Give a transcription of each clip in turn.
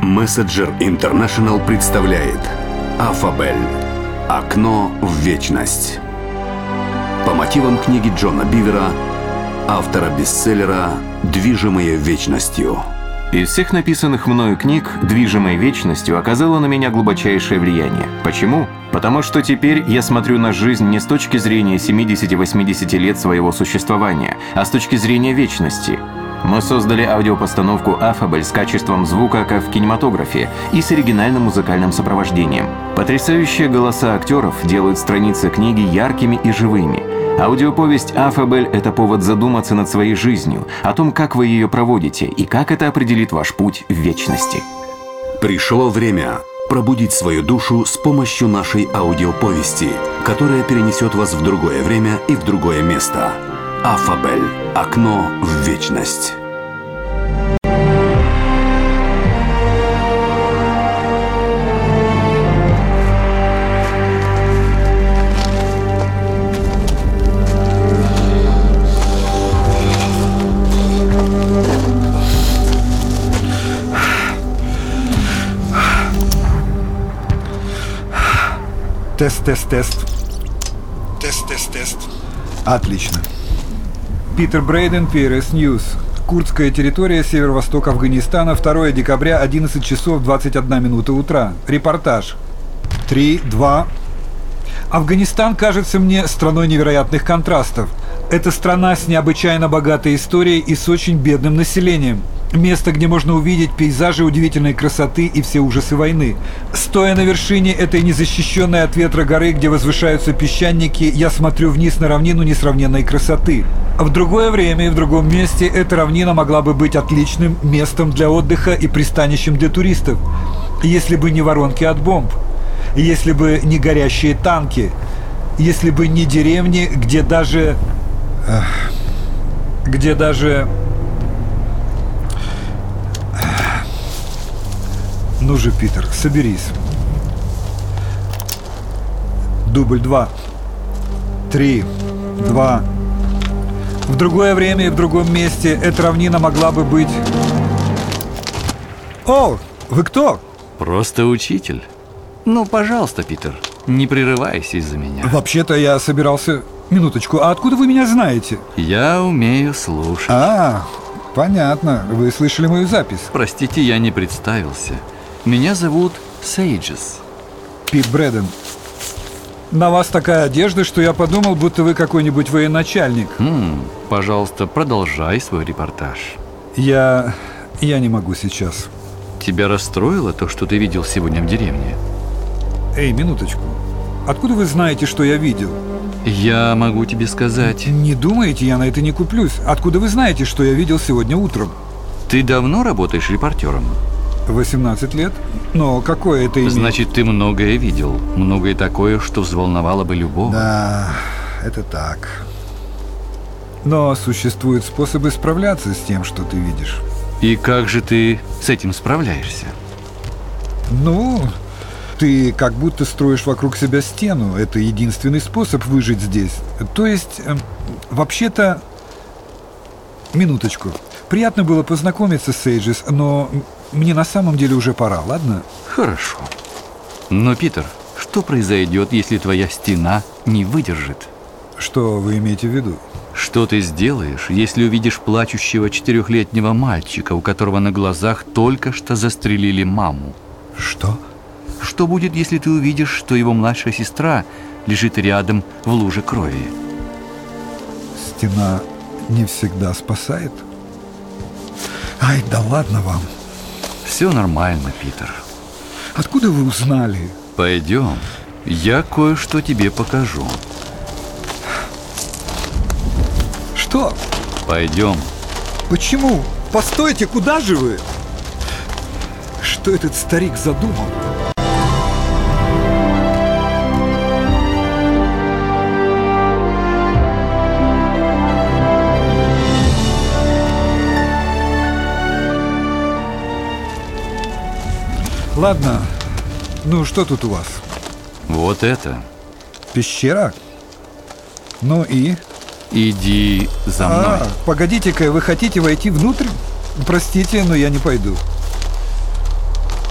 Messenger International представляет Афабель. Окно в вечность. По мотивам книги Джона Бивера, автора бестселлера «Движимые вечностью». Из всех написанных мною книг «Движимой вечностью» оказало на меня глубочайшее влияние. Почему? Потому что теперь я смотрю на жизнь не с точки зрения 70-80 лет своего существования, а с точки зрения вечности. Мы создали аудиопостановку «Афабель» с качеством звука, как в кинематографе, и с оригинальным музыкальным сопровождением. Потрясающие голоса актеров делают страницы книги яркими и живыми. Аудиоповесть «Афабель» — это повод задуматься над своей жизнью, о том, как вы ее проводите и как это определит ваш путь в вечности. Пришло время пробудить свою душу с помощью нашей аудиоповести, которая перенесет вас в другое время и в другое место. Афабель. Окно в вечность. Тест. Отлично. Питер Брейден, PRS News. Курдская территория, северо-восток Афганистана, 2 декабря, 11 часов 21 минута утра. Репортаж. 3-2. Афганистан кажется мне страной невероятных контрастов. Это страна с необычайно богатой историей и с очень бедным населением. Место, где можно увидеть пейзажи удивительной красоты и все ужасы войны. Стоя на вершине этой незащищенной от ветра горы, где возвышаются песчаники, я смотрю вниз на равнину несравненной красоты. В другое время и в другом месте эта равнина могла бы быть отличным местом для отдыха и пристанищем для туристов, если бы не воронки от бомб, если бы не горящие танки, если бы не деревни, где даже... Ну же, Питер, соберись. Дубль 2. 3, 2. В другое время и в другом месте эта равнина могла бы быть... О, вы кто? Просто учитель. Ну, пожалуйста, Питер, не прерывайся из-за меня. Вообще-то я собирался... Минуточку, а откуда вы меня знаете? Я умею слушать. Понятно. Вы слышали мою запись? Простите, я не представился. Меня зовут Сейджес. Пит Брэден. На вас такая одежда, что я подумал, будто вы какой-нибудь военачальник. Пожалуйста, продолжай свой репортаж. Я не могу сейчас. Тебя расстроило то, что ты видел сегодня в деревне? Эй, минуточку. Откуда вы знаете, что я видел? Я могу тебе сказать. Не думаете, я на это не куплюсь. Откуда вы знаете, что я видел сегодня утром? Ты давно работаешь репортером? 18 лет? Но какое это имеет? Значит, ты многое видел. Многое такое, что взволновало бы любого. Да, это так. Но существуют способы справляться с тем, что ты видишь. И как же ты с этим справляешься? Ну, ты как будто строишь вокруг себя стену. Это единственный способ выжить здесь. То есть, вообще-то... Минуточку. Приятно было познакомиться с Сейджес, но мне на самом деле уже пора, ладно? Хорошо. Но, Питер, что произойдет, если твоя стена не выдержит? Что вы имеете в виду? Что ты сделаешь, если увидишь плачущего 4-летнего мальчика, у которого на глазах только что застрелили маму? Что? Что будет, если ты увидишь, что его младшая сестра лежит рядом в луже крови? Стена не всегда спасает? Ай, да ладно вам. Все нормально, Питер. Откуда вы узнали? Пойдем, я кое-что тебе покажу. Что? Пойдем. Почему? Постойте, куда же вы? Что этот старик задумал? Ладно, ну что тут у вас? Вот это. Пещера? Ну и? Иди за мной. Погодите-ка, вы хотите войти внутрь? Простите, но я не пойду.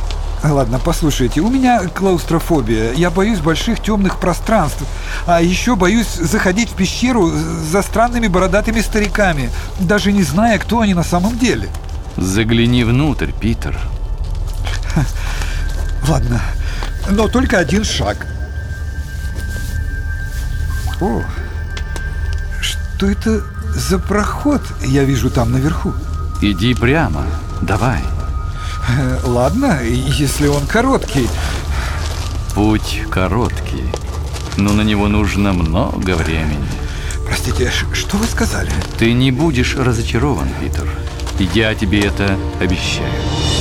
Ладно, послушайте, у меня клаустрофобия. Я боюсь больших темных пространств. А еще боюсь заходить в пещеру за странными бородатыми стариками, даже не зная, кто они на самом деле. Загляни внутрь, Питер. Ладно, но только один шаг. О, что это за проход я вижу там наверху? Иди прямо, давай. Ладно, если он короткий. Путь короткий, но на него нужно много времени. Простите, что вы сказали? Ты не будешь разочарован, Питер. Я тебе это обещаю.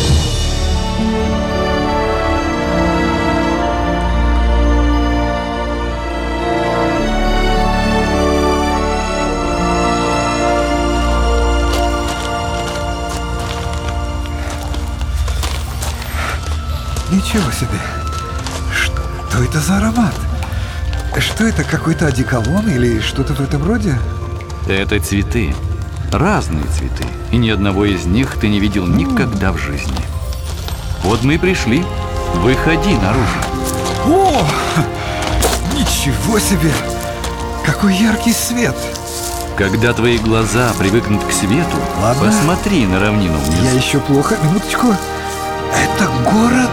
Ничего себе. Что это за аромат? Что это, какой-то одеколон или что-то в этом роде? Это цветы. Разные цветы. И ни одного из них ты не видел никогда в жизни. Вот мы и пришли. Выходи наружу. О! Ничего себе! Какой яркий свет! Когда твои глаза привыкнут к свету, Ладно. посмотри на равнину вниз. Я еще плохо. Минуточку. Это город?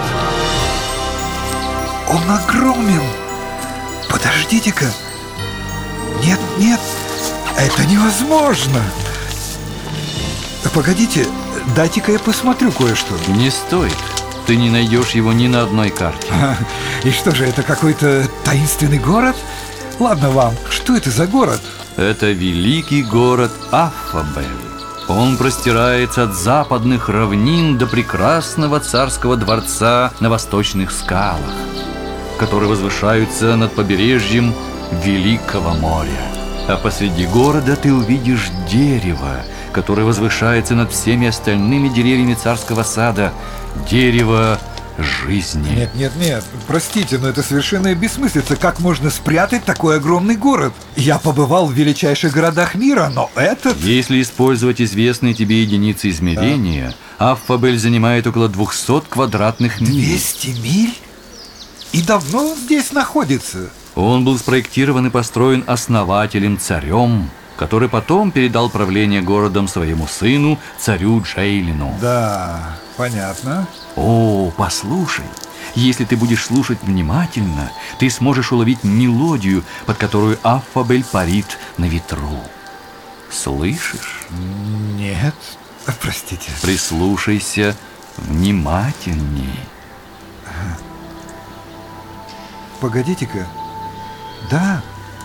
Он огромен. Подождите-ка. Нет, нет. Это невозможно. Погодите. Дайте-ка я посмотрю кое-что. Не стоит. Ты не найдешь его ни на одной карте. И что же, это какой-то таинственный город? Ладно вам. Что это за город? Это великий город Аффабель. Он простирается от западных равнин до прекрасного царского дворца на восточных скалах, которые возвышаются над побережьем Великого моря. А посреди города ты увидишь дерево, которое возвышается над всеми остальными деревьями царского сада. Дерево жизни. Нет, простите, но это совершенная бессмыслица. Как можно спрятать такой огромный город? Я побывал в величайших городах мира, но этот... Если использовать известные тебе единицы измерения, Аффабель занимает около 200 квадратных миль. 200 миль? И давно он здесь находится? Он был спроектирован и построен основателем-царем, который потом передал правление городом своему сыну, царю Джейлину. Да, понятно. О, послушай, если ты будешь слушать внимательно, ты сможешь уловить мелодию, под которую Аффабель парит на ветру. Слышишь? Нет, простите. Прислушайся внимательней. Погодите-ка. Да,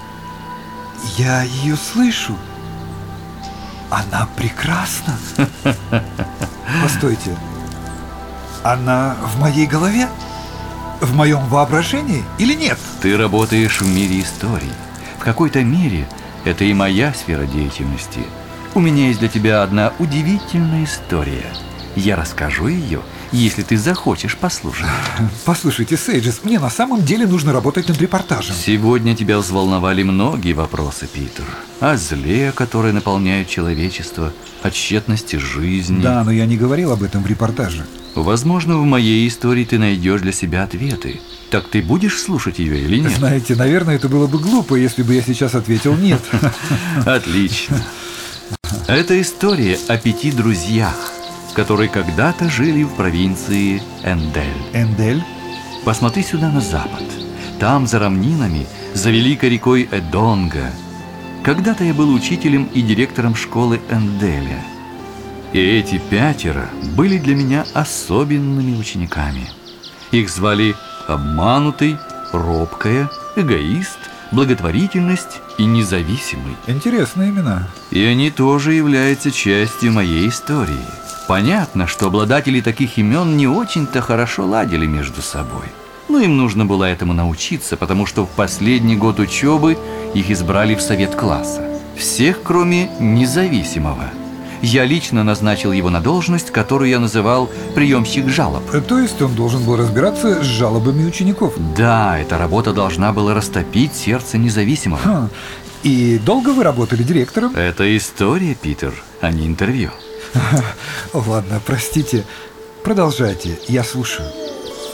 я ее слышу. Она прекрасна. Постойте. Она в моей голове? В моем воображении или нет? Ты работаешь в мире историй. В какой-то мере это и моя сфера деятельности. У меня есть для тебя одна удивительная история. Я расскажу ее, если ты захочешь послушать. Послушайте, Сейджес, мне на самом деле нужно работать над репортажем. Сегодня тебя взволновали многие вопросы, Питер. О зле, которое наполняет человечество, о тщетности жизни. Да, но я не говорил об этом в репортаже. Возможно, в моей истории ты найдешь для себя ответы. Так ты будешь слушать ее или нет? Знаете, наверное, это было бы глупо, если бы я сейчас ответил «нет». Отлично. Это история о 5 друзьях, которые когда-то жили в провинции Эндель. Эндель? Посмотри сюда на запад. Там, за равнинами, за великой рекой Эдонга. Когда-то я был учителем и директором школы Энделя. И эти 5 были для меня особенными учениками. Их звали Обманутый, Робкая, Эгоист, Благотворительность и Независимый. Интересные имена. И они тоже являются частью моей истории. Понятно, что обладатели таких имен не очень-то хорошо ладили между собой. Но им нужно было этому научиться, потому что в последний год учебы их избрали в совет класса. Всех, кроме Независимого. Я лично назначил его на должность, которую я называл приемщик жалоб. То есть он должен был разбираться с жалобами учеников? Да, эта работа должна была растопить сердце Независимого. И долго вы работали директором? Это история, Питер, а не интервью. Ладно, простите. Продолжайте, я слушаю.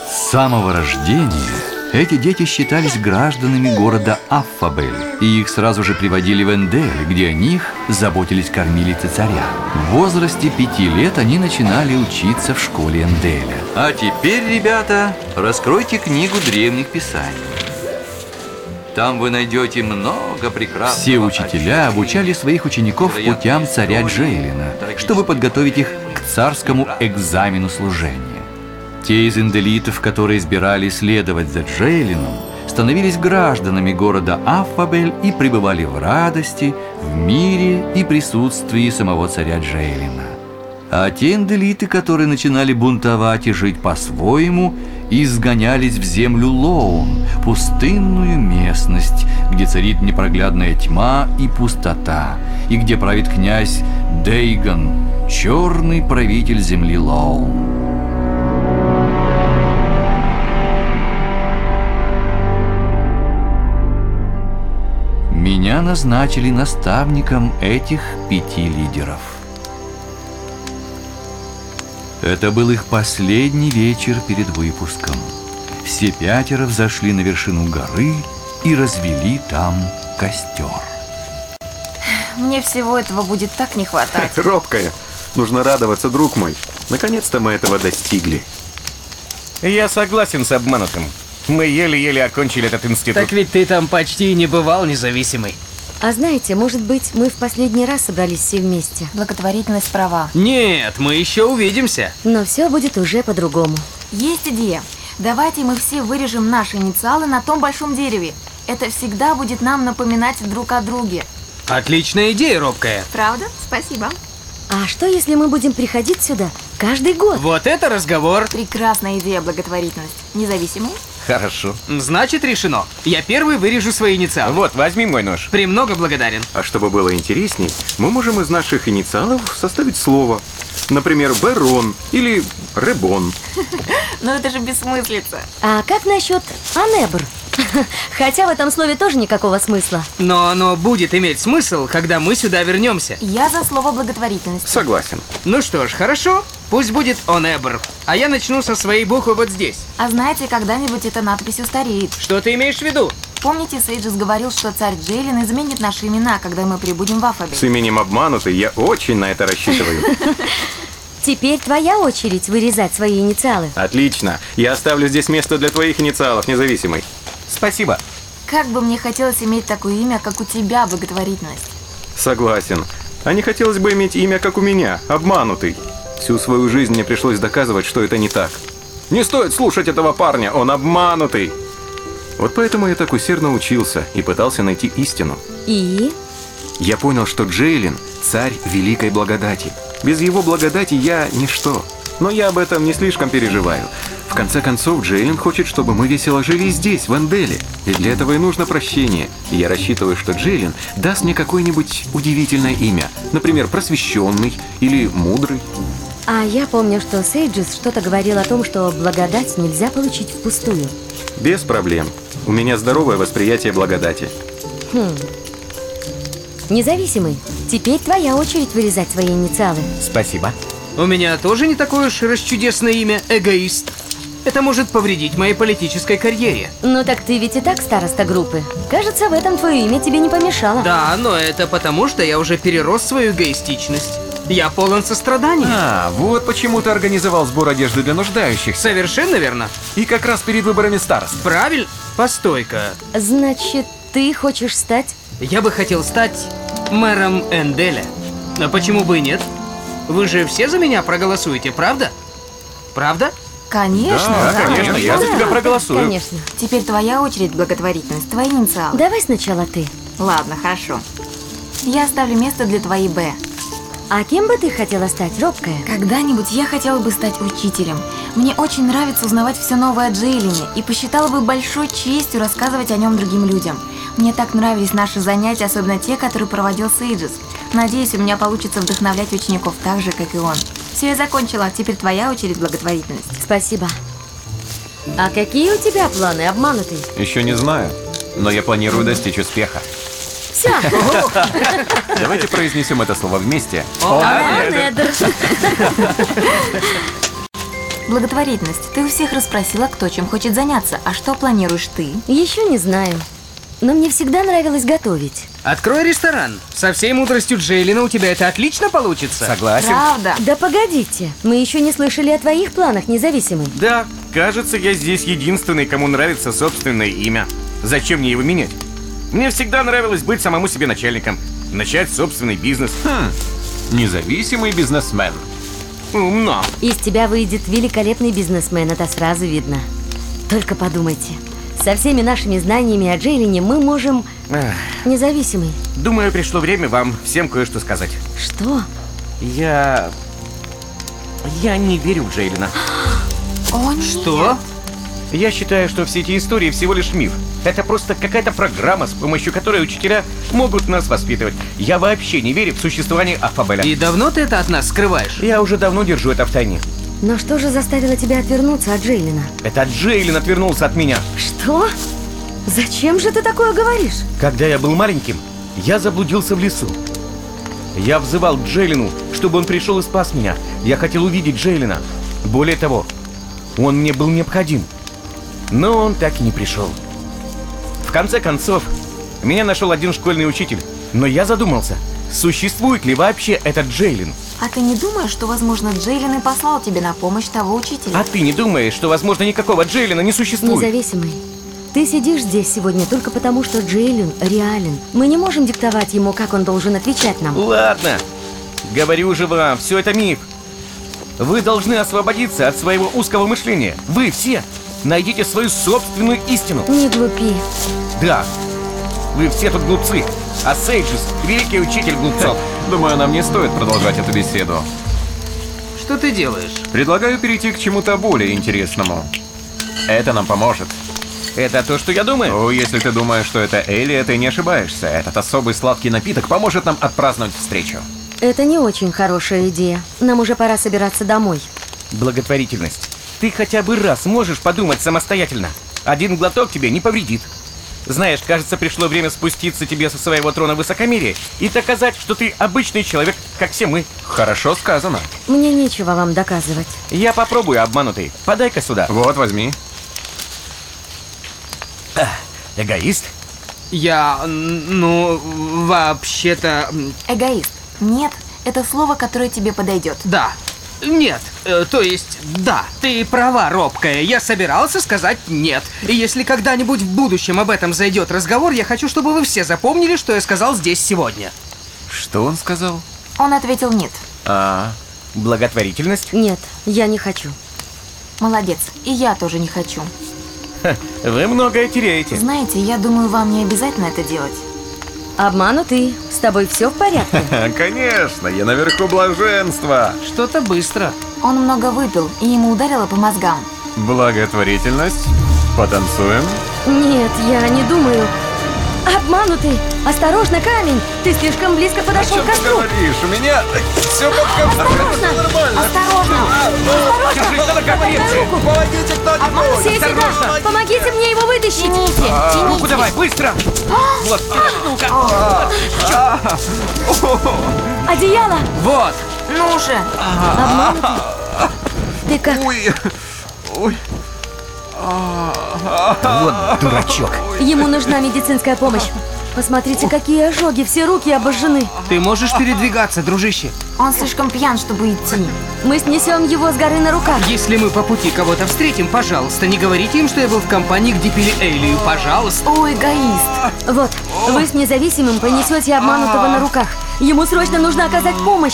С самого рождения эти дети считались гражданами города Аффабель, и их сразу же приводили в Эндель, где о них заботились кормилицы царя. В возрасте 5 лет они начинали учиться в школе Энделя. А теперь, ребята, раскройте книгу древних писаний. Там вы найдете много прекрасного. Все учителя обучали своих учеников путям царя Джейлина, чтобы подготовить их к царскому экзамену служения. Те из энделитов, которые избирали следовать за Джейлином, становились гражданами города Аффабель и пребывали в радости, в мире и присутствии самого царя Джейлина. А те энделиты, которые начинали бунтовать и жить по-своему, изгонялись в землю Лоун, пустынную местность, где царит непроглядная тьма и пустота, и где правит князь Дейгон, черный правитель земли Лоун. Меня назначили наставником этих 5 лидеров. Это был их последний вечер перед выпуском. Все 5 взошли на вершину горы и развели там костер. Мне всего этого будет так не хватать. Робкая. Нужно радоваться, друг мой. Наконец-то мы этого достигли. Я согласен с обманутым. Мы еле-еле окончили этот институт. Так ведь ты там почти не бывал независимый. А знаете, может быть, мы в последний раз собрались все вместе. Благотворительность права. Нет, мы еще увидимся. Но все будет уже по-другому. Есть идея. Давайте мы все вырежем наши инициалы на том большом дереве. Это всегда будет нам напоминать друг о друге. Отличная идея, робкая. Правда? Спасибо. А что, если мы будем приходить сюда каждый год? Вот это разговор. Прекрасная идея, благотворительность. Независимый? Хорошо. Значит, решено. Я первый вырежу свои инициалы. Вот, возьми мой нож. Премного благодарен. А чтобы было интересней, мы можем из наших инициалов составить слово. Например, Берон или Ребон. Ну это же бессмыслица. А как насчет Анебр? Хотя в этом слове тоже никакого смысла. Но оно будет иметь смысл, когда мы сюда вернемся. Я за слово благотворительность. Согласен. Ну что ж, хорошо. Пусть будет Онебр. А я начну со своей буквы вот здесь. А знаете, когда-нибудь эта надпись устареет. Что ты имеешь в виду? Помните, Сейджес говорил, что царь Джейлин изменит наши имена, когда мы прибудем в Аффабель? С именем обманутый я очень на это рассчитываю. Теперь твоя очередь вырезать свои инициалы. Отлично. Я оставлю здесь место для твоих инициалов, независимый. Спасибо. Как бы мне хотелось иметь такое имя, как у тебя, благотворительность. Согласен. А не хотелось бы иметь имя, как у меня, обманутый. Всю свою жизнь мне пришлось доказывать, что это не так. Не стоит слушать этого парня, он обманутый. Вот поэтому я так усердно учился и пытался найти истину. И? Я понял, что Джейлин – царь великой благодати. Без его благодати я ничто. Но я об этом не слишком переживаю. В конце концов, Джейлин хочет, чтобы мы весело жили здесь, в Энделе. И для этого и нужно прощение. И я рассчитываю, что Джейлин даст мне какое-нибудь удивительное имя. Например, просвещенный или мудрый. А я помню, что Сейджес что-то говорил о том, что благодать нельзя получить впустую. Без проблем. У меня здоровое восприятие благодати. Независимый, теперь твоя очередь вырезать свои инициалы. Спасибо. У меня тоже не такое уж расчудесное имя, эгоист. Это может повредить моей политической карьере. Ну так ты ведь и так староста группы. Кажется, в этом твое имя тебе не помешало. Да, но это потому, что я уже перерос свою эгоистичность. Я полон сострадания. А, вот почему ты организовал сбор одежды для нуждающихся. Совершенно верно. И как раз перед выборами старост. Правильно? Постой-ка. Значит, ты хочешь стать? Я бы хотел стать мэром Энделя. А почему бы и нет? Вы же все за меня проголосуете, правда? Правда? Конечно, Да, конечно, я за тебя проголосую. Конечно. Теперь твоя очередь, благотворительность, твои инициалы. Давай сначала ты. Ладно, хорошо. Я оставлю место для твоей «Б». А кем бы ты хотела стать, робкая? Когда-нибудь я хотела бы стать учителем. Мне очень нравится узнавать все новое о Джейлине и посчитала бы большой честью рассказывать о нем другим людям. Мне так нравились наши занятия, особенно те, которые проводил Сейджес. Надеюсь, у меня получится вдохновлять учеников так же, как и он. Все, я закончила. Теперь твоя очередь, благотворительность. Спасибо. А какие у тебя планы, обманутый? Еще не знаю, но я планирую достичь успеха. Все. Давайте произнесем это слово вместе. Анедр. Благотворительность. Ты у всех расспросила, кто чем хочет заняться. А что планируешь ты? Еще не знаю. Но мне всегда нравилось готовить. Открой ресторан. Со всей мудростью Джейлина у тебя это отлично получится. Согласен. Правда? Да погодите, мы еще не слышали о твоих планах, независимый. Да, кажется, я здесь единственный, кому нравится собственное имя. Зачем мне его менять? Мне всегда нравилось быть самому себе начальником. Начать собственный бизнес. Независимый бизнесмен. Умно. Из тебя выйдет великолепный бизнесмен, это сразу видно. Только подумайте, со всеми нашими знаниями о Джейлине мы можем... Независимый. Думаю, пришло время вам всем кое-что сказать. Что? Я не верю в Джейлина. О, нет. Что? Я считаю, что все эти истории всего лишь миф. Это просто какая-то программа, с помощью которой учителя могут нас воспитывать. Я вообще не верю в существование Афабеля. И давно ты это от нас скрываешь? Я уже давно держу это в тайне. Но что же заставило тебя отвернуться от Джейлина? Это Джейлин отвернулся от меня. Что? Зачем же ты такое говоришь? Когда я был маленьким, я заблудился в лесу. Я взывал к Джейлину, чтобы он пришел и спас меня. Я хотел увидеть Джейлина. Более того, он мне был необходим. Но он так и не пришел. В конце концов, меня нашел один школьный учитель. Но я задумался, существует ли вообще этот Джейлин? А ты не думаешь, что, возможно, Джейлин и послал тебе на помощь того учителя? А ты не думаешь, что, возможно, никакого Джейлина не существует? Независимый. Ты сидишь здесь сегодня только потому, что Джейлин реален. Мы не можем диктовать ему, как он должен отвечать нам. Ладно, говорю же вам, все это миф. Вы должны освободиться от своего узкого мышления. Вы все найдите свою собственную истину. Не глупи. Да, вы все тут глупцы, а Сейджес – великий учитель глупцов. Думаю, нам не стоит продолжать эту беседу. Что ты делаешь? Предлагаю перейти к чему-то более интересному. Это нам поможет. Это то, что я думаю. Ну, если ты думаешь, что это Элия, ты не ошибаешься. Этот особый сладкий напиток поможет нам отпраздновать встречу. Это не очень хорошая идея. Нам уже пора собираться домой. Благотворительность. Ты хотя бы раз можешь подумать самостоятельно. Один глоток тебе не повредит. Знаешь, кажется, пришло время спуститься тебе со своего трона высокомерия и доказать, что ты обычный человек, как все мы. Хорошо сказано. Мне нечего вам доказывать. Я попробую, обманутый. Подай-ка сюда. Вот, возьми. Эгоист? Я, вообще-то... Эгоист. Нет, это слово, которое тебе подойдет. Да. Нет, то есть, да, ты права, робкая. Я собирался сказать нет. И если когда-нибудь в будущем об этом зайдет разговор, я хочу, чтобы вы все запомнили, что я сказал здесь сегодня. Что он сказал? Он ответил нет. Благотворительность? Нет, я не хочу. Молодец. И я тоже не хочу. Вы многое теряете. Знаете, я думаю, вам не обязательно это делать. Обманутый, с тобой все в порядке? Конечно, я наверху блаженства. Что-то быстро. Он много выпил, и ему ударило по мозгам. Благотворительность. Потанцуем. Нет, я не думаю. Обманутый! Осторожно, камень! Ты слишком близко подошел к костру! говоришь? У меня все под контролем. Осторожно! Осторожно! Держись за крепче. Помогите кто-нибудь. Все сюда! Помогите мне его вытащить! Тяните! Руку давай, быстро! Вот, штука! Одеяло! Вот. Ну же! Обманутый! Ты как? Ой. Вот дурачок. Ему нужна медицинская помощь. Посмотрите, какие ожоги, все руки обожжены. Ты можешь передвигаться, дружище. Он слишком пьян, чтобы идти. Мы снесем его с горы на руках. Если мы по пути кого-то встретим, пожалуйста, не говорите им, что я был в компании, где пили Элию. Пожалуйста. О, эгоист! Вот, вы с независимым понесете обманутого на руках. Ему срочно нужно оказать помощь.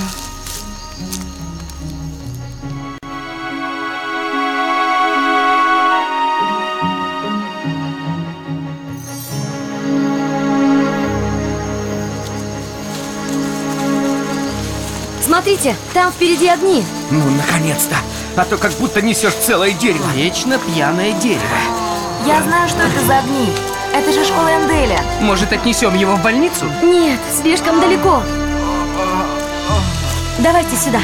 Смотрите, там впереди огни. Ну, наконец-то! А то как будто несешь целое дерево. Вечно пьяное дерево. Я знаю, что это за огни. Это же школа Энделя. Может, отнесем его в больницу? Нет, слишком далеко. Давайте сюда.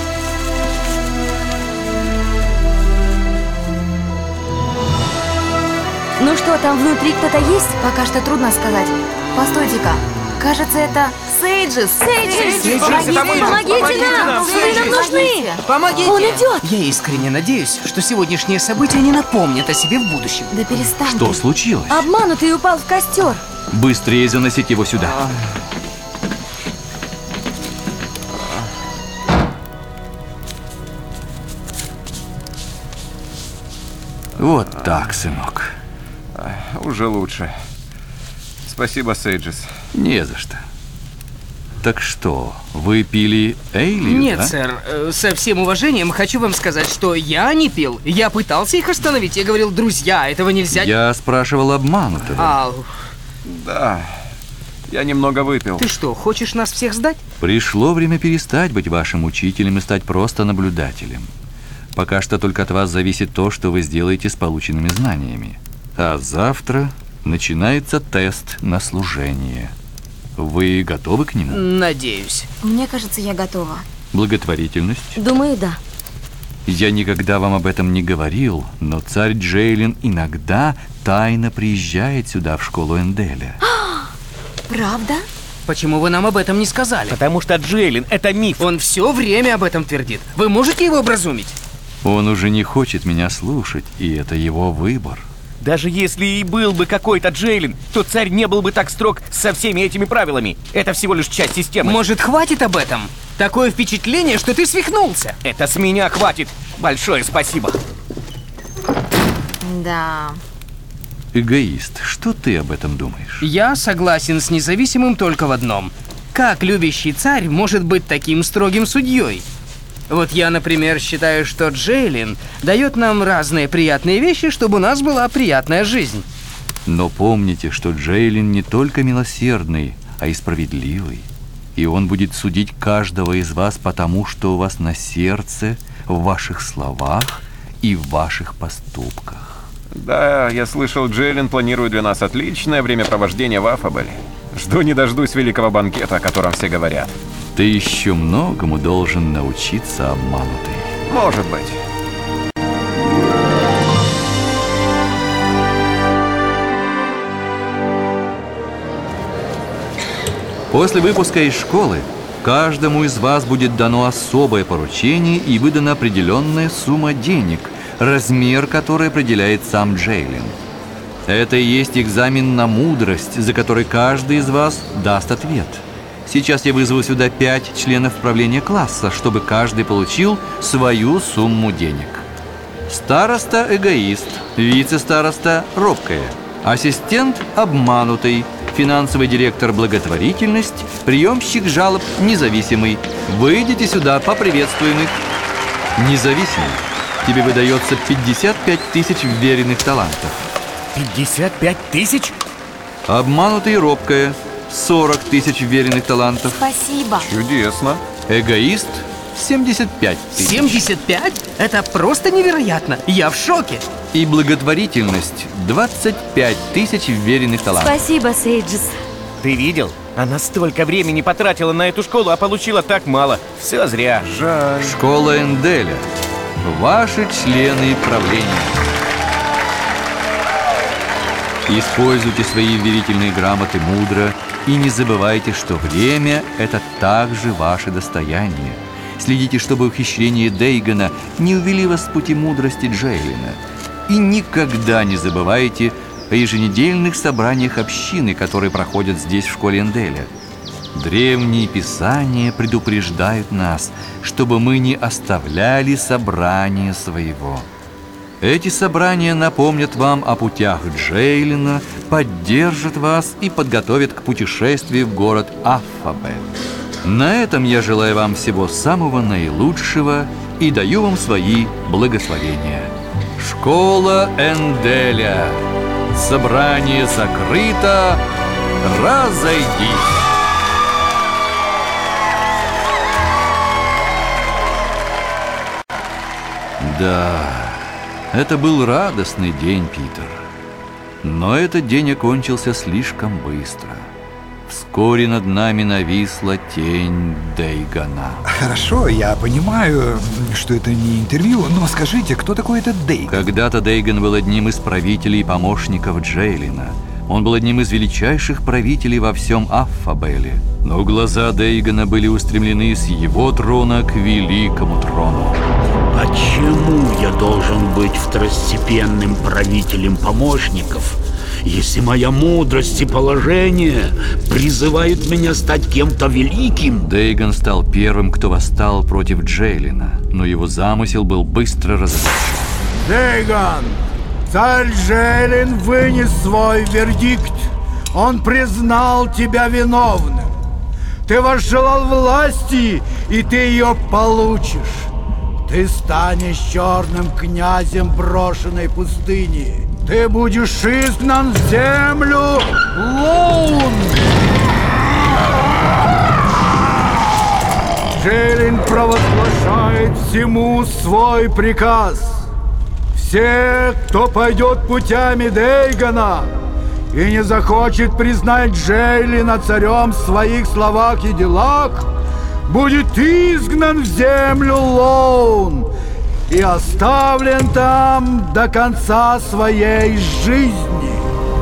Ну что, там внутри кто-то есть? Пока что трудно сказать. Постойте-ка. Кажется, это Сейджес. Сейджес! Сейджес, это мы! Помогите нам! Вы нам нужны! Помогите! Он идет! Я искренне надеюсь, что сегодняшние события не напомнят о себе в будущем. Да перестань Что ты. случилось? Обманутый упал в костер. Быстрее заносить его сюда. Вот так, сынок. Уже лучше. Спасибо, Сейджес. Не за что. Так что, вы пили эйлию, Нет, да? сэр, со всем уважением хочу вам сказать, что я не пил. Я пытался их остановить. Я говорил, друзья, этого нельзя... Я спрашивал обманутого. Да, я немного выпил. Ты что, хочешь нас всех сдать? Пришло время перестать быть вашим учителем и стать просто наблюдателем. Пока что только от вас зависит то, что вы сделаете с полученными знаниями. А завтра начинается тест на служение. Вы готовы к нему? Надеюсь. Мне кажется, я готова. Благотворительность? Думаю, да. Я никогда вам об этом не говорил, но царь Джейлин иногда тайно приезжает сюда, в школу Энделя. Правда? Почему вы нам об этом не сказали? Потому что Джейлин — это миф. Он все время об этом твердит. Вы можете его образумить? Он уже не хочет меня слушать, и это его выбор. Даже если и был бы какой-то Джейлин, то царь не был бы так строг со всеми этими правилами. Это всего лишь часть системы. Может, хватит об этом? Такое впечатление, что ты свихнулся. Это с меня хватит. Большое спасибо. Да. Эгоист, что ты об этом думаешь? Я согласен с независимым только в одном. Как любящий царь может быть таким строгим судьей? Вот я, например, считаю, что Джейлин дает нам разные приятные вещи, чтобы у нас была приятная жизнь. Но помните, что Джейлин не только милосердный, а и справедливый. И он будет судить каждого из вас потому, что у вас на сердце, в ваших словах и в ваших поступках. Да, я слышал, Джейлин планирует для нас отличное времяпровождение в Аффабеле. Жду не дождусь великого банкета, о котором все говорят. Ты еще многому должен научиться, обманутый. Может быть. После выпуска из школы каждому из вас будет дано особое поручение и выдана определенная сумма денег, размер которой определяет сам Джейлин. Это и есть экзамен на мудрость, за который каждый из вас даст ответ. Сейчас я вызову сюда 5 членов правления класса, чтобы каждый получил свою сумму денег. Староста – эгоист, вице-староста – робкая, ассистент – обманутый, финансовый директор – благотворительность, приемщик жалоб – независимый. Выйдите сюда, поприветствуем их. Независимый. Тебе выдается 55 тысяч вверенных талантов. 55 тысяч? Обманутый, робкая – 40 тысяч вверенных талантов. Спасибо. Чудесно. Эгоист – 75 тысяч. 75? Это просто невероятно. Я в шоке. И благотворительность – 25 тысяч вверенных талантов. Спасибо, Сейджес. Ты видел? Она столько времени потратила на эту школу, а получила так мало. Все зря. Жаль. Школа Энделя. Ваши члены правления. Используйте свои верительные грамоты мудро и не забывайте, что время – это также ваше достояние. Следите, чтобы ухищрения Дейгана не увели вас с пути мудрости Джейлина. И никогда не забывайте о еженедельных собраниях общины, которые проходят здесь, в школе Энделя. Древние писания предупреждают нас, чтобы мы не оставляли собрания своего. Эти собрания напомнят вам о путях Джейлина, поддержат вас и подготовят к путешествию в город Аффабель. На этом я желаю вам всего самого наилучшего и даю вам свои благословения. Школа Энделя. Собрание закрыто. Разойдись. Да, это был радостный день, Питер. Но этот день окончился слишком быстро. Вскоре над нами нависла тень Дейгана. Хорошо, я понимаю, что это не интервью, но скажите, кто такой этот Дейган? Когда-то Дейган был одним из правителей и помощников Джейлина. Он был одним из величайших правителей во всем Аффабеле. Но глаза Дейгана были устремлены с его трона к великому трону. Почему я должен быть второстепенным правителем помощников, если моя мудрость и положение призывают меня стать кем-то великим? Дейган стал первым, кто восстал против Джейлина, но его замысел был быстро разоблачен. Дейган! Царь Джейлин вынес свой вердикт. Он признал тебя виновным. Ты возжелал власти, и ты ее получишь. Ты станешь черным князем брошенной пустыни. Ты будешь изгнан в землю Лоун. Джейлин провозглашает всему свой приказ. Все, кто пойдет путями Дейгана и не захочет признать Джейлина царем в своих словах и делах, будет изгнан в землю Лоун и оставлен там до конца своей жизни.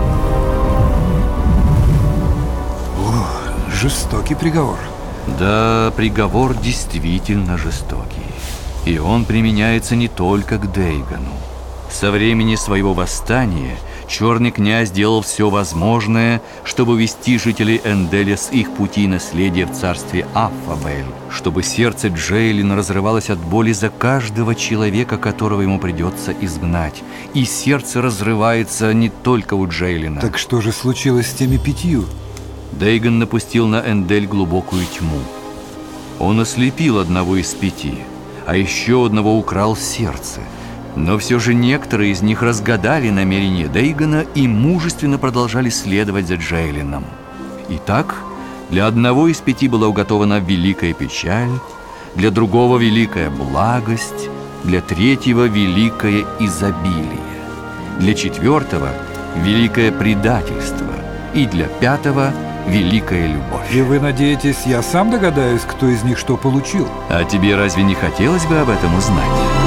О, жестокий приговор. Да, приговор действительно жестокий. И он применяется не только к Дейгану. Со времени своего восстания Черный князь делал все возможное, чтобы увести жителей Энделя с их пути наследия в царстве Аффабель, чтобы сердце Джейлина разрывалось от боли за каждого человека, которого ему придется изгнать. И сердце разрывается не только у Джейлина. Так что же случилось с теми 5? Дейган напустил на Эндель глубокую тьму. Он ослепил одного из 5, а еще одного украл сердце. Но все же некоторые из них разгадали намерения Дейгана и мужественно продолжали следовать за Джейлином. Итак, для одного из 5 была уготована великая печаль, для другого великая благость, для третьего великое изобилие, для 4-го великое предательство и для 5-го великая любовь. И вы надеетесь, я сам догадаюсь, кто из них что получил? А тебе разве не хотелось бы об этом узнать?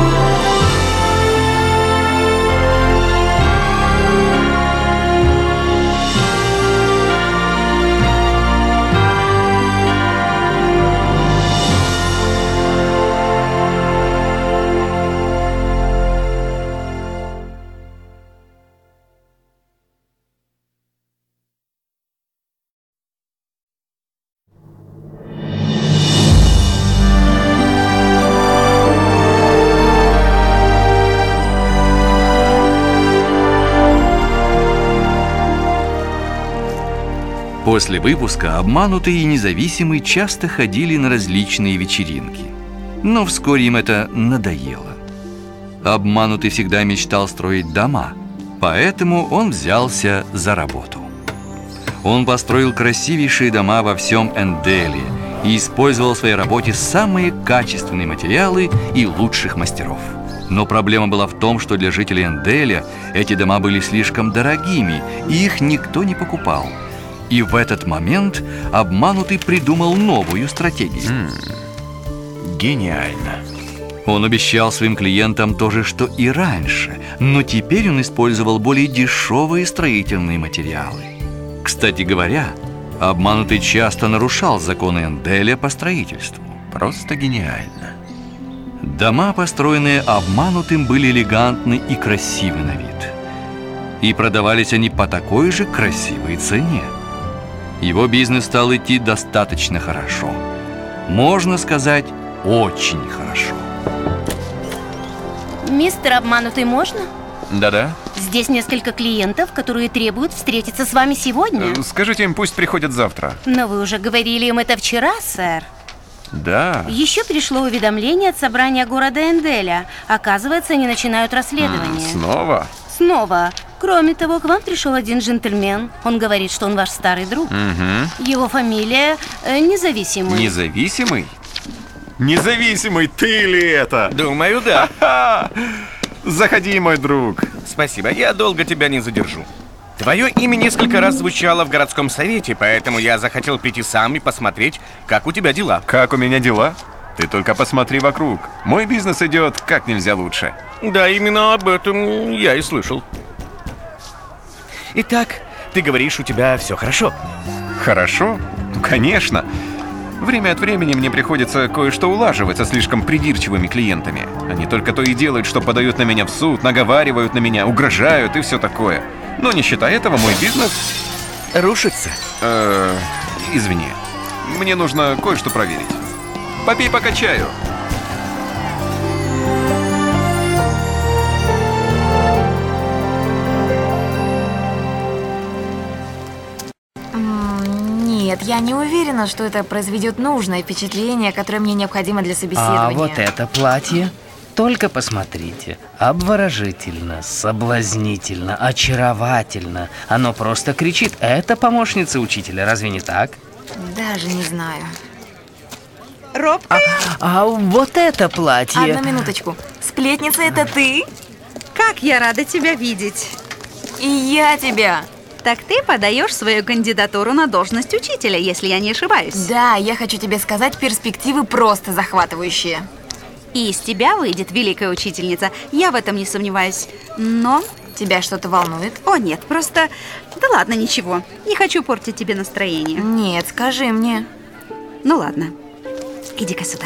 После выпуска обманутый и независимый часто ходили на различные вечеринки. Но вскоре им это надоело. Обманутый всегда мечтал строить дома, поэтому он взялся за работу. Он построил красивейшие дома во всем Энделе и использовал в своей работе самые качественные материалы и лучших мастеров. Но проблема была в том, что для жителей Энделя эти дома были слишком дорогими, и их никто не покупал. И в этот момент обманутый придумал новую стратегию. Гениально. Он обещал своим клиентам то же, что и раньше, но теперь он использовал более дешевые строительные материалы. Кстати говоря, обманутый часто нарушал законы Энделя по строительству. Просто гениально. Дома, построенные обманутым, были элегантны и красивы на вид. И продавались они по такой же красивой цене. Его бизнес стал идти достаточно хорошо. Можно сказать, очень хорошо. Мистер Обманутый, можно? Да-да. Здесь несколько клиентов, которые требуют встретиться с вами сегодня. Скажите им, пусть приходят завтра. Но вы уже говорили им это вчера, сэр. Да. Еще пришло уведомление от собрания города Энделя. Оказывается, они начинают расследование. Снова? Снова. Кроме того, к вам пришел один джентльмен. Он говорит, что он ваш старый друг. Его фамилия Независимый. Независимый? Независимый, ты ли это? Думаю, да. Заходи, мой друг. Спасибо, я долго тебя не задержу. Твое имя несколько раз звучало в городском совете, поэтому я захотел прийти сам и посмотреть, как у тебя дела. Как у меня дела? Ты только посмотри вокруг. Мой бизнес идет как нельзя лучше. Да, именно об этом я и слышал. Итак, Ты говоришь, у тебя все хорошо. Хорошо? Ну, конечно. Время от времени мне приходится кое-что улаживать со слишком придирчивыми клиентами. Они только то и делают, что подают на меня в суд, наговаривают на меня, угрожают и все такое. Но не считая этого, мой бизнес... Рушится? Извини. Мне нужно кое-что проверить. Попей пока чаю. Нет, я не уверена, что это произведет нужное впечатление, которое мне необходимо для собеседования. А вот это платье, только посмотрите. Обворожительно, соблазнительно, очаровательно. Оно просто кричит. Это помощница учителя, разве не так? Даже не знаю. Робкая? А вот это платье... Одну минуточку. Сплетница, это ты? Как я рада тебя видеть. И я тебя. Так ты подаешь свою кандидатуру на должность учителя, если я не ошибаюсь. Да, я хочу тебе сказать, перспективы просто захватывающие. И из тебя выйдет великая учительница, я в этом не сомневаюсь. Но... Тебя что-то волнует? О, нет, просто... Да ладно, ничего. Не хочу портить тебе настроение. Нет, скажи мне. Ну ладно. Иди-ка сюда.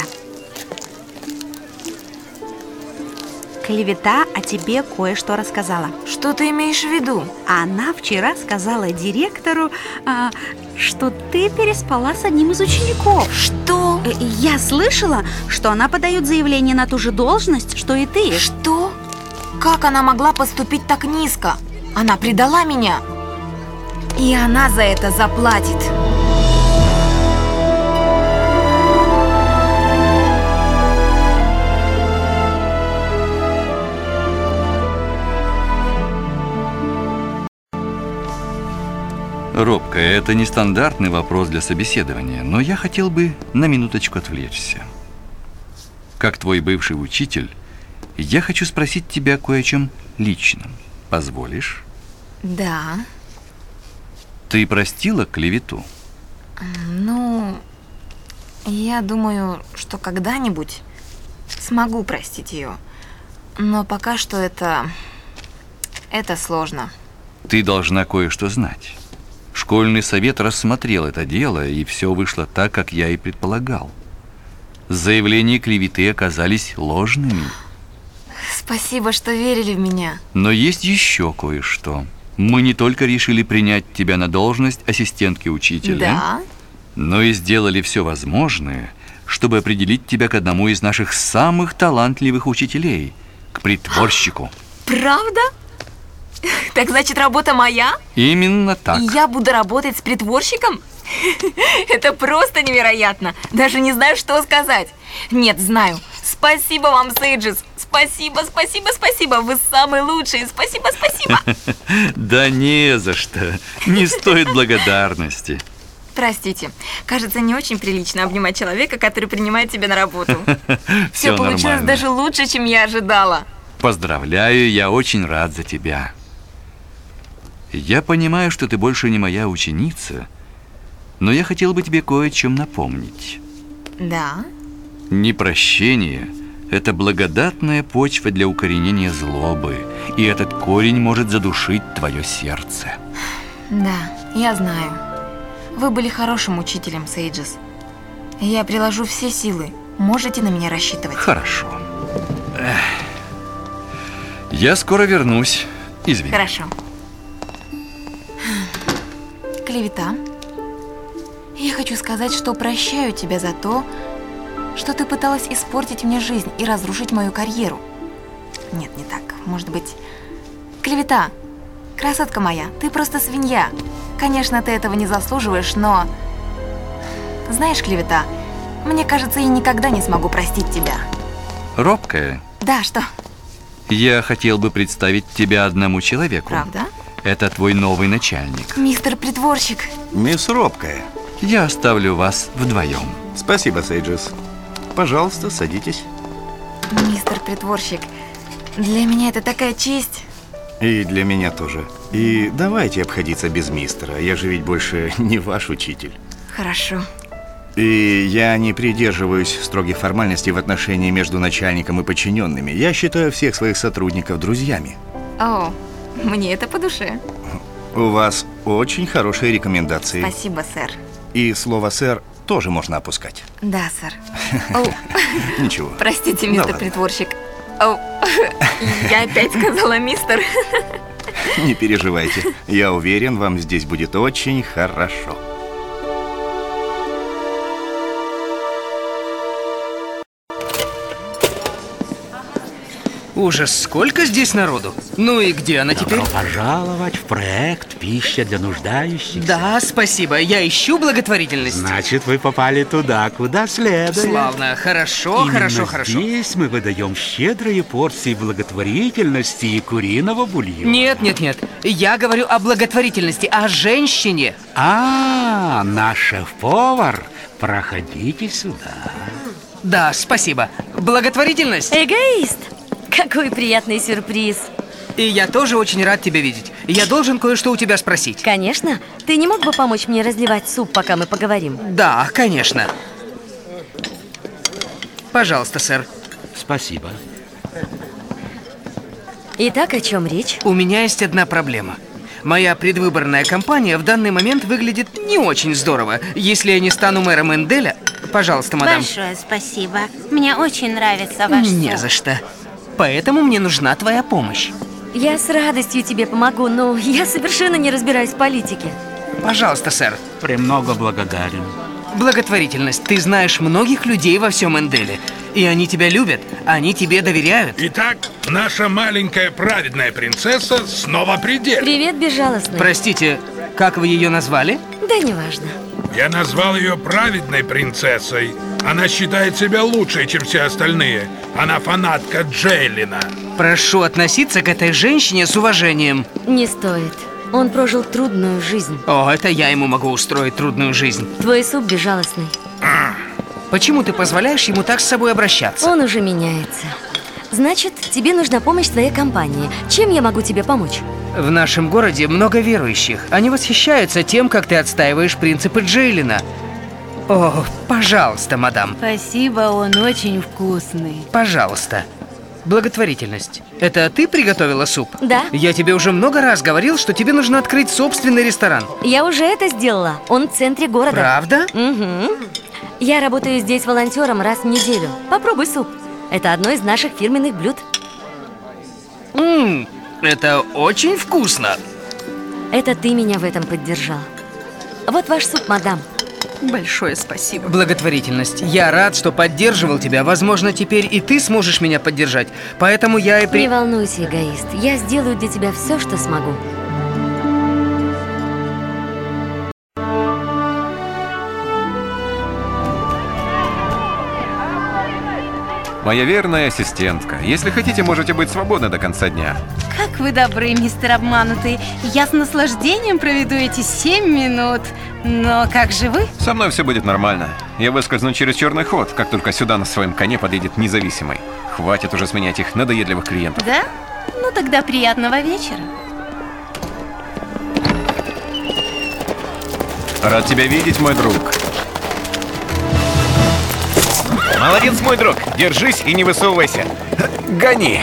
Клевета о тебе кое-что рассказала. Что ты имеешь в виду? Она вчера сказала директору, что ты переспала с одним из учеников. Что? Я слышала, что она подает заявление на ту же должность, что и ты. Что? Как она могла поступить так низко? Она предала меня. И она за это заплатит. Робкая, это нестандартный вопрос для собеседования, но я хотел бы на минуточку отвлечься. Как твой бывший учитель, я хочу спросить тебя кое о чем личном. Позволишь? Да. Ты простила клевету? Ну, я думаю, что когда-нибудь смогу простить ее. Но пока что это сложно. Ты должна кое-что знать. Школьный совет рассмотрел это дело, и все вышло так, как я и предполагал. Заявления клеветы оказались ложными. Спасибо, что верили в меня. Но есть еще кое-что. Мы не только решили принять тебя на должность ассистентки учителя, да, но и сделали все возможное, чтобы определить тебя к одному из наших самых талантливых учителей, к притворщику. Правда? Так значит, работа моя? Именно так. И я буду работать с притворщиком? Это просто невероятно. Даже не знаю, что сказать. Нет, знаю. Спасибо вам, Сейджес. Спасибо, спасибо, спасибо. Вы самые лучшие. Спасибо, спасибо. Да не за что. Не стоит благодарности. Простите. Кажется, не очень прилично обнимать человека, который принимает тебя на работу. Все получилось нормально. даже лучше, чем я ожидала. Поздравляю, я очень рад за тебя. Я понимаю, что ты больше не моя ученица, но я хотел бы тебе кое о чем напомнить. Да? Непрощение – это благодатная почва для укоренения злобы, и этот корень может задушить твое сердце. Да, я знаю. Вы были хорошим учителем, Сейджес. Я приложу все силы. Можете на меня рассчитывать. Хорошо. Я скоро вернусь. Извини. Хорошо. Клевета. Я хочу сказать, что прощаю тебя за то, что ты пыталась испортить мне жизнь и разрушить мою карьеру. Нет, не так. Может быть... Клевета. Красотка моя, ты просто свинья. Конечно, ты этого не заслуживаешь, но... Знаешь, Клевета, мне кажется, я никогда не смогу простить тебя. Робкая. Да, что? Я хотел бы представить тебя одному человеку. Правда? Это твой новый начальник. Мистер Притворщик. Мисс Робкая. Я оставлю вас вдвоем. Спасибо, Сейджес. Пожалуйста, садитесь. Мистер Притворщик, для меня это такая честь. И для меня тоже. И давайте обходиться без мистера. Я же ведь больше не ваш учитель. Хорошо. И я не придерживаюсь строгих формальностей в отношении между начальником и подчиненными. Я считаю всех своих сотрудников друзьями. О, мне это по душе. У вас очень хорошие рекомендации. Спасибо, сэр. И слово «сэр» тоже можно опускать. Да, сэр. Ничего. Простите, мистер притворщик. Я опять сказала мистер. Не переживайте. Я уверен, вам здесь будет очень хорошо. Ужас, сколько здесь народу? Ну и где она теперь? Добро пожаловать в проект «Пища для нуждающихся». Да, спасибо. Я ищу благотворительность. Значит, вы попали туда, куда следует. Славно. Хорошо, Именно хорошо. здесь мы выдаем щедрые порции благотворительности и куриного бульона. Нет. Я говорю о благотворительности, о женщине. Наш шеф-повар. Проходите сюда. Да, спасибо. Благотворительность. Эгоист! Какой приятный сюрприз. И я тоже очень рад тебя видеть. Я должен кое-что у тебя спросить. Конечно. Ты не мог бы помочь мне разливать суп, пока мы поговорим? Да, конечно. Пожалуйста, сэр. Спасибо. Итак, о чем речь? У меня есть одна проблема. Моя предвыборная кампания в данный момент выглядит не очень здорово. Если я не стану мэром Энделя... Пожалуйста, мадам. Большое спасибо. Мне очень нравится ваш суп. Не за что. Поэтому мне нужна твоя помощь. Я с радостью тебе помогу, но я совершенно не разбираюсь в политике. Пожалуйста, сэр. Премного благодарен. Благотворительность. Ты знаешь многих людей во всем Энделе. И они тебя любят, они тебе доверяют. Итак, наша маленькая праведная принцесса снова при деле. Привет, безжалостный. Простите, как вы ее назвали? Да неважно. Я назвал ее праведной принцессой. Она считает себя лучшей, чем все остальные. Она фанатка Джейлина. Прошу относиться к этой женщине с уважением. Не стоит. Он прожил трудную жизнь. О, это я ему могу устроить трудную жизнь. Твой суп безжалостный. Почему ты позволяешь ему так с собой обращаться? Он уже меняется. Значит, тебе нужна помощь твоей компании. Чем я могу тебе помочь? В нашем городе много верующих. Они восхищаются тем, как ты отстаиваешь принципы Джейлина. О, пожалуйста, мадам. Спасибо, он очень вкусный. Пожалуйста. Благотворительность. Это ты приготовила суп? Да. Я тебе уже много раз говорил, что тебе нужно открыть собственный ресторан. Я уже это сделала. Он в центре города. Правда? Угу. Я работаю здесь волонтером раз в неделю. Попробуй суп. Это одно из наших фирменных блюд. Это очень вкусно. Это ты меня в этом поддержал. Вот ваш суп, мадам. Большое спасибо. Благотворительность. Я рад, что поддерживал тебя. Возможно, теперь и ты сможешь меня поддержать. Поэтому я и Не волнуйся, эгоист. Я сделаю для тебя все, что смогу. Моя верная ассистентка. Если хотите, можете быть свободны до конца дня. Как вы добры, мистер Обманутый. Я с наслаждением проведу эти 7 минут. Но как же вы? Со мной все будет нормально. Я выскользну через черный ход, как только сюда на своем коне подъедет независимый. Хватит уже сменять их надоедливых клиентов. Да? Ну тогда приятного вечера. Рад тебя видеть, мой друг. Молодец, мой друг. Держись и не высовывайся. Гони.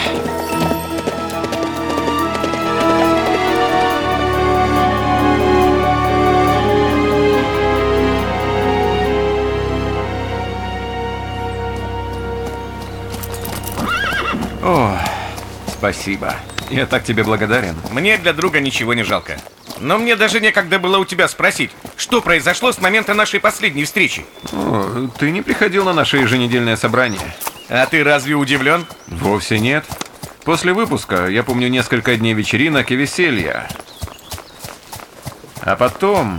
О, спасибо. Я так тебе благодарен. Мне для друга ничего не жалко. Но мне даже некогда было у тебя спросить, что произошло с момента нашей последней встречи. О, ты не приходил на наше еженедельное собрание. А ты разве удивлен? Вовсе нет. После выпуска я помню несколько дней вечеринок и веселья. А потом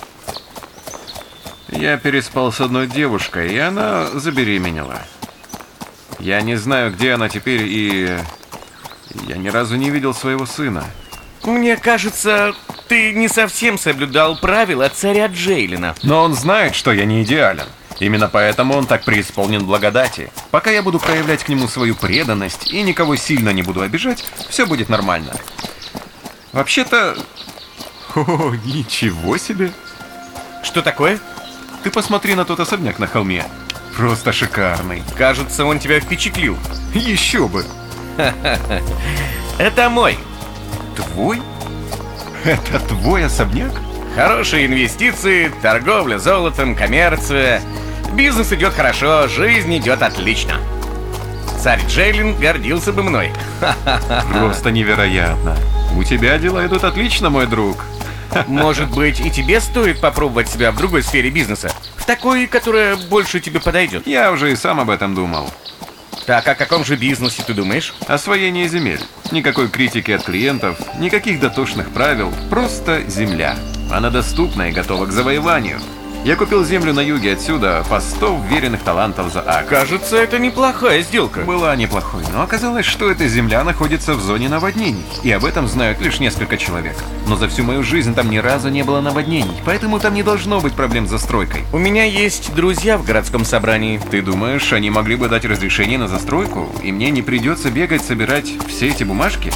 я переспал с одной девушкой, и она забеременела. Я не знаю, где она теперь, и я ни разу не видел своего сына. Мне кажется, ты не совсем соблюдал правила царя Джейлина. Но он знает, что я не идеален. Именно поэтому он так преисполнен благодати. Пока я буду проявлять к нему свою преданность и никого сильно не буду обижать, все будет нормально. Вообще-то... О, ничего себе! Что такое? Ты посмотри на тот особняк на холме. Просто шикарный. Кажется, он тебя впечатлил. Еще бы. Это мой. Твой? Это твой особняк? Хорошие инвестиции, торговля золотом, коммерция. Бизнес идет хорошо, жизнь идет отлично. Царь Джейлин гордился бы мной. Просто невероятно. У тебя дела идут отлично, мой друг. Может быть, и тебе стоит попробовать себя в другой сфере бизнеса? В такой, которая больше тебе подойдет? Я уже и сам об этом думал. Так, о каком же бизнесе ты думаешь? Освоение земель. Никакой критики от клиентов, никаких дотошных правил. Просто земля. Она доступна и готова к завоеванию. Я купил землю на юге отсюда по 100 вверенных талантов за акр. Кажется, это неплохая сделка. Была неплохой, но оказалось, что эта земля находится в зоне наводнений. И об этом знают лишь несколько человек. Но за всю мою жизнь там ни разу не было наводнений, поэтому там не должно быть проблем с застройкой. У меня есть друзья в городском собрании. Ты думаешь, они могли бы дать разрешение на застройку, и мне не придется бегать собирать все эти бумажки?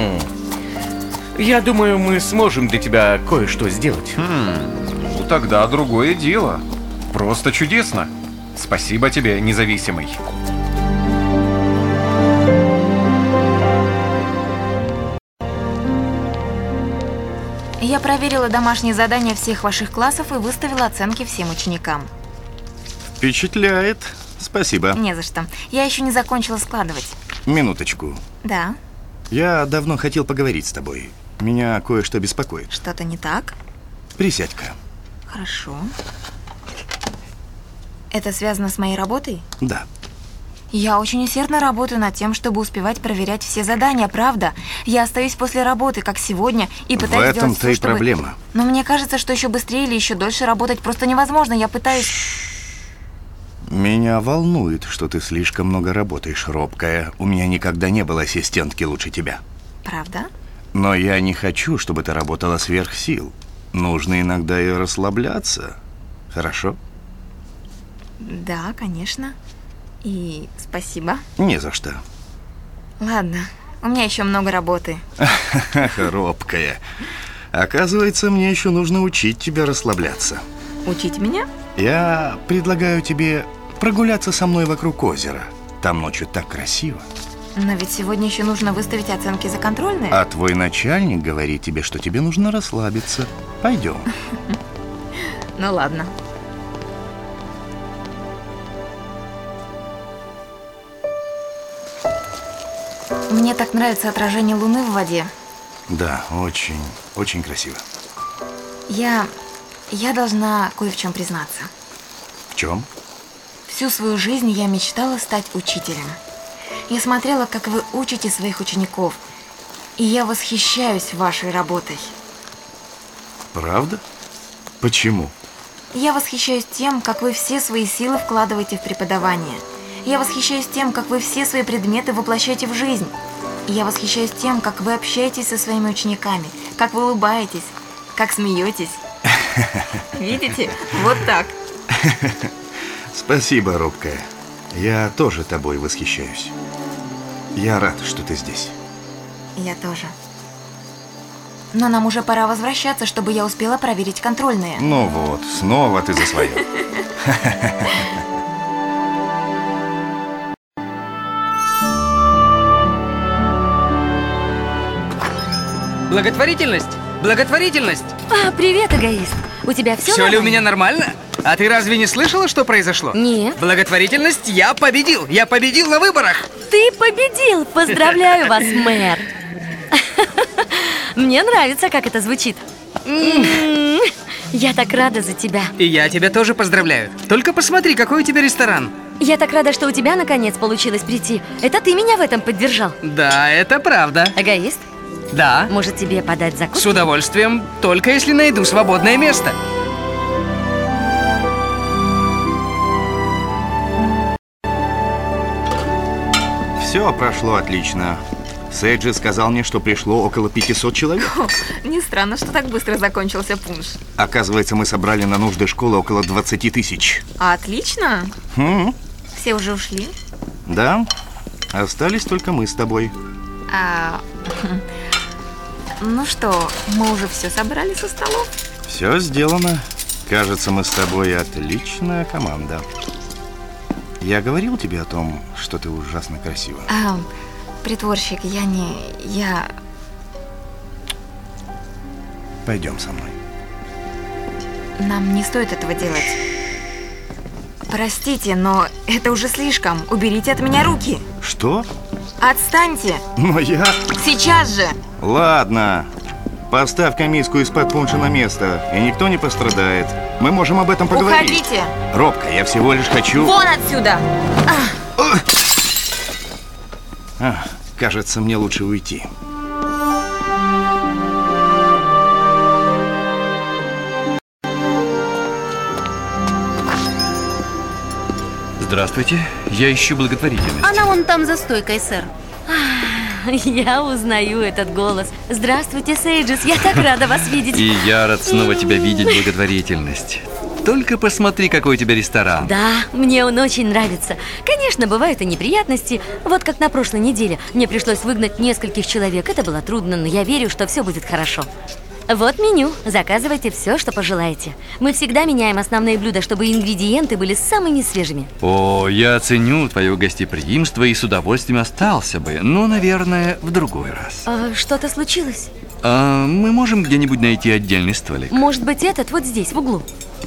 Я думаю, мы сможем для тебя кое-что сделать. Ну тогда другое дело. Просто чудесно. Спасибо тебе, независимый. Я проверила домашние задания всех ваших классов и выставила оценки всем ученикам. Впечатляет. Спасибо. Не за что. Я еще не закончила складывать. Минуточку. Да. Я давно хотел поговорить с тобой. Меня кое-что беспокоит. Что-то не так? Присядь-ка. Хорошо. Это связано с моей работой? Да. Я очень усердно работаю над тем, чтобы успевать проверять все задания, правда. Я остаюсь после работы, как сегодня, и пытаюсь сделать В этом-то и проблема. Но мне кажется, что еще быстрее или еще дольше работать просто невозможно. Я пытаюсь... Меня волнует, что ты слишком много работаешь, робкая. У меня никогда не было ассистентки лучше тебя. Правда? Но я не хочу, чтобы ты работала сверх сил. Нужно иногда и расслабляться. Хорошо? Да, конечно. И спасибо. Не за что. Ладно, у меня еще много работы. Робкая. Оказывается, мне еще нужно учить тебя расслабляться. Учить меня? Я предлагаю тебе прогуляться со мной вокруг озера. Там ночью так красиво. Но ведь сегодня еще нужно выставить оценки за контрольные. А твой начальник говорит тебе, что тебе нужно расслабиться. Пойдем. Ну ладно. Мне так нравится отражение Луны в воде. Да, очень, очень красиво. Я должна кое в чем признаться. В чем? Всю свою жизнь я мечтала стать учителем. Я смотрела, как вы учите своих учеников, и я восхищаюсь вашей работой. Правда? Почему? Я восхищаюсь тем, как вы все свои силы вкладываете в преподавание. Я восхищаюсь тем, как вы все свои предметы воплощаете в жизнь. И я восхищаюсь тем, как вы общаетесь со своими учениками, как вы улыбаетесь, как смеетесь. Видите? Вот так. Спасибо, робкая. Я тоже тобой восхищаюсь. Я рад, что ты здесь. Я тоже. Но нам уже пора возвращаться, чтобы я успела проверить контрольные. Ну вот, снова ты за свое. Благотворительность! Благотворительность! Привет, эгоист. У тебя все Все ли у меня нормально? А ты разве не слышала, что произошло? Нет. Благотворительность, я победил! Я победил на выборах! Ты победил! Поздравляю вас, мэр! Мне нравится, как это звучит. Я так рада за тебя. И я тебя тоже поздравляю. Только посмотри, какой у тебя ресторан. Я так рада, что у тебя наконец получилось прийти. Это ты меня в этом поддержал. Да, это правда. Эгоист? Да. Может, тебе подать закуски? С удовольствием, только если найду свободное место. Все прошло отлично. Сейджи сказал мне, что пришло около 500 человек. Не странно, что так быстро закончился пунш. Оказывается, мы собрали на нужды школы около 20 тысяч. Отлично. Все уже ушли? Да. Остались только мы с тобой. Ну что, мы уже все собрали со столов? Все сделано. Кажется, мы с тобой отличная команда. Я говорил тебе о том, что ты ужасно красива. Притворщик, Пойдем со мной. Нам не стоит этого делать. Простите, но это уже слишком. Уберите от меня руки. Что? Отстаньте. Но я... Сейчас же. Ладно. Поставь-ка миску из-под пунша на место, и никто не пострадает. Мы можем об этом поговорить. Уходите. Робка, я всего лишь хочу... Вон отсюда. Кажется, мне лучше уйти. Здравствуйте, я ищу благотворительность. Она вон там за стойкой, сэр. Я узнаю этот голос. Здравствуйте, Сейджес, я так рада вас видеть. И я рад снова тебя видеть, благотворительность. Только посмотри, какой у тебя ресторан. Да, мне он очень нравится. Конечно, бывают и неприятности. Вот как на прошлой неделе. Мне пришлось выгнать нескольких человек. Это было трудно, но я верю, что все будет хорошо. Вот меню. Заказывайте все, что пожелаете. Мы всегда меняем основные блюда, чтобы ингредиенты были самыми свежими. О, я ценю твое гостеприимство и с удовольствием остался бы. Но, наверное, в другой раз. Что-то случилось? Мы можем где-нибудь найти отдельный столик? Может быть, этот вот здесь, в углу.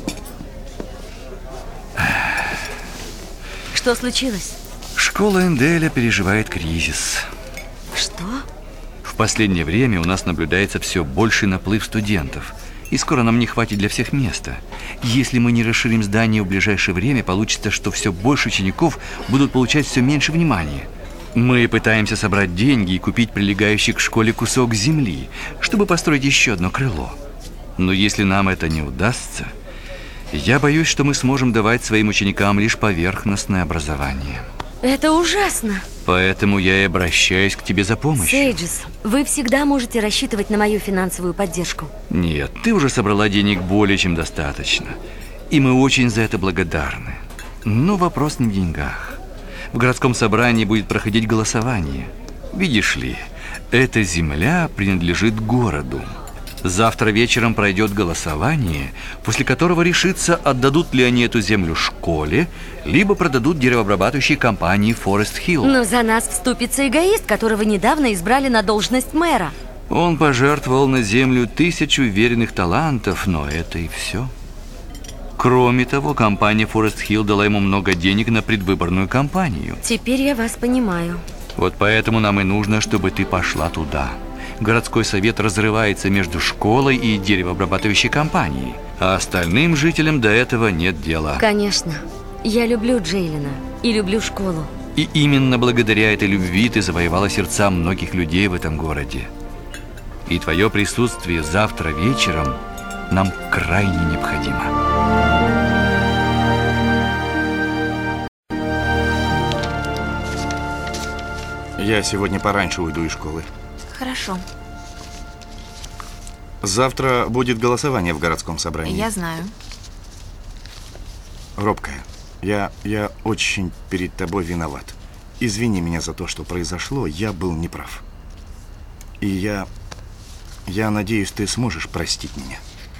Что случилось? Школа Энделя переживает кризис. Что? В последнее время у нас наблюдается все больший наплыв студентов. И скоро нам не хватит для всех места. Если мы не расширим здание в ближайшее время, получится, что все больше учеников будут получать все меньше внимания. Мы пытаемся собрать деньги и купить прилегающий к школе кусок земли, чтобы построить еще одно крыло. Но если нам это не удастся, я боюсь, что мы сможем давать своим ученикам лишь поверхностное образование. Это ужасно. Поэтому я и обращаюсь к тебе за помощью. Сейджес, вы всегда можете рассчитывать на мою финансовую поддержку. Нет, ты уже собрала денег более чем достаточно. И мы очень за это благодарны. Но вопрос не в деньгах. В городском собрании будет проходить голосование. Видишь ли, эта земля принадлежит городу. Завтра вечером пройдет голосование, после которого решится, отдадут ли они эту землю школе, либо продадут деревообрабатывающей компании Форест Хилл. Но за нас вступится эгоист, которого недавно избрали на должность мэра. Он пожертвовал на землю 1000 веренных талантов, но это и все. Кроме того, компания Форест Хилл дала ему много денег на предвыборную кампанию. Теперь я вас понимаю. Вот поэтому нам и нужно, чтобы ты пошла туда. Городской совет разрывается между школой и деревообрабатывающей компанией, а остальным жителям до этого нет дела. Конечно. Я люблю Джейлина и люблю школу. И именно благодаря этой любви ты завоевала сердца многих людей в этом городе. И твое присутствие завтра вечером нам крайне необходимо. Я сегодня пораньше уйду из школы. Хорошо. Завтра будет голосование в городском собрании. Я знаю. Робкая, я очень перед тобой виноват. Извини меня за то, что произошло, я был неправ. И я надеюсь, ты сможешь простить меня.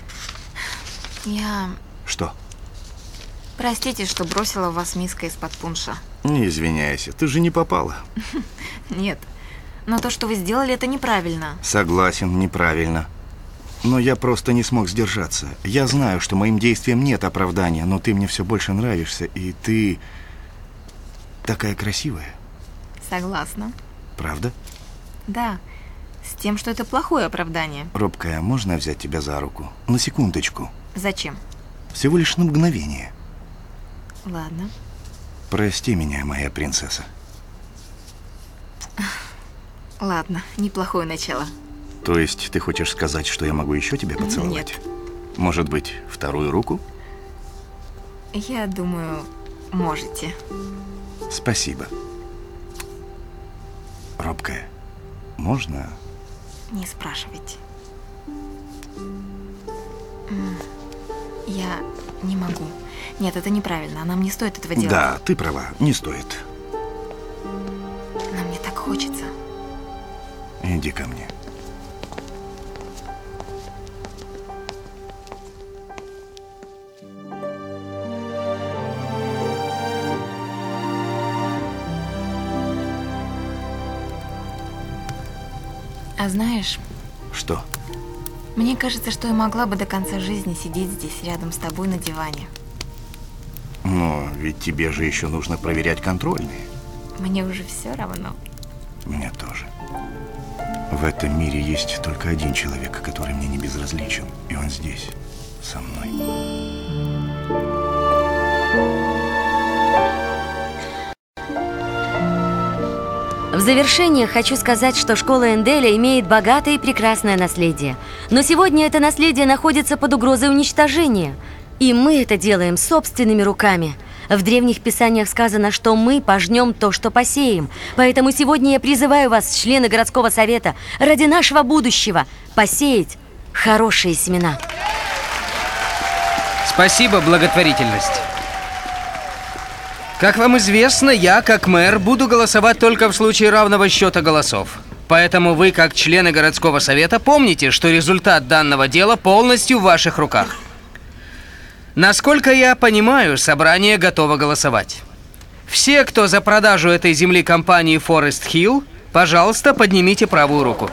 Что? Простите, что бросила в вас миской из-под пунша. Не извиняйся, ты же не попала. Нет. Но то, что вы сделали, это неправильно. Согласен, неправильно. Но я просто не смог сдержаться. Я знаю, что моим действиям нет оправдания, но ты мне все больше нравишься, и ты такая красивая. Согласна. Правда? Да. С тем, что это плохое оправдание. Робкая, можно взять тебя за руку? На секундочку. Зачем? Всего лишь на мгновение. Ладно. Прости меня, моя принцесса. Ладно, неплохое начало. То есть ты хочешь сказать, что я могу еще тебя поцеловать? Нет. Может быть, вторую руку? Я думаю, можете. Спасибо. Робкая, можно? Не спрашивайте. Я не могу. Нет, это неправильно. Нам не стоит этого делать. Да, ты права, не стоит. Но мне так хочется. Иди ко мне. А знаешь... Что? Мне кажется, что я могла бы до конца жизни сидеть здесь рядом с тобой на диване. Но ведь тебе же еще нужно проверять контрольные. Мне уже все равно. Мне тоже. В этом мире есть только один человек, который мне не безразличен. И он здесь, со мной. В завершение хочу сказать, что школа Энделя имеет богатое и прекрасное наследие. Но сегодня это наследие находится под угрозой уничтожения. И мы это делаем собственными руками. В древних писаниях сказано, что мы пожнем то, что посеем. Поэтому сегодня я призываю вас, члены городского совета, ради нашего будущего посеять хорошие семена. Спасибо, благотворительность. Как вам известно, я, как мэр, буду голосовать только в случае равного счета голосов. Поэтому вы, как члены городского совета, помните, что результат данного дела полностью в ваших руках. Насколько я понимаю, собрание готово голосовать. Все, кто за продажу этой земли компании Forest Hill, пожалуйста, поднимите правую руку.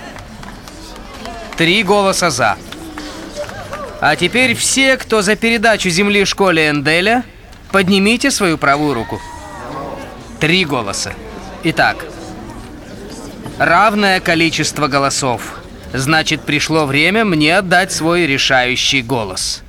3 голоса «за». А теперь все, кто за передачу земли школе Энделя, поднимите свою правую руку. 3 голоса. Итак, равное количество голосов. Значит, пришло время мне отдать свой решающий голос.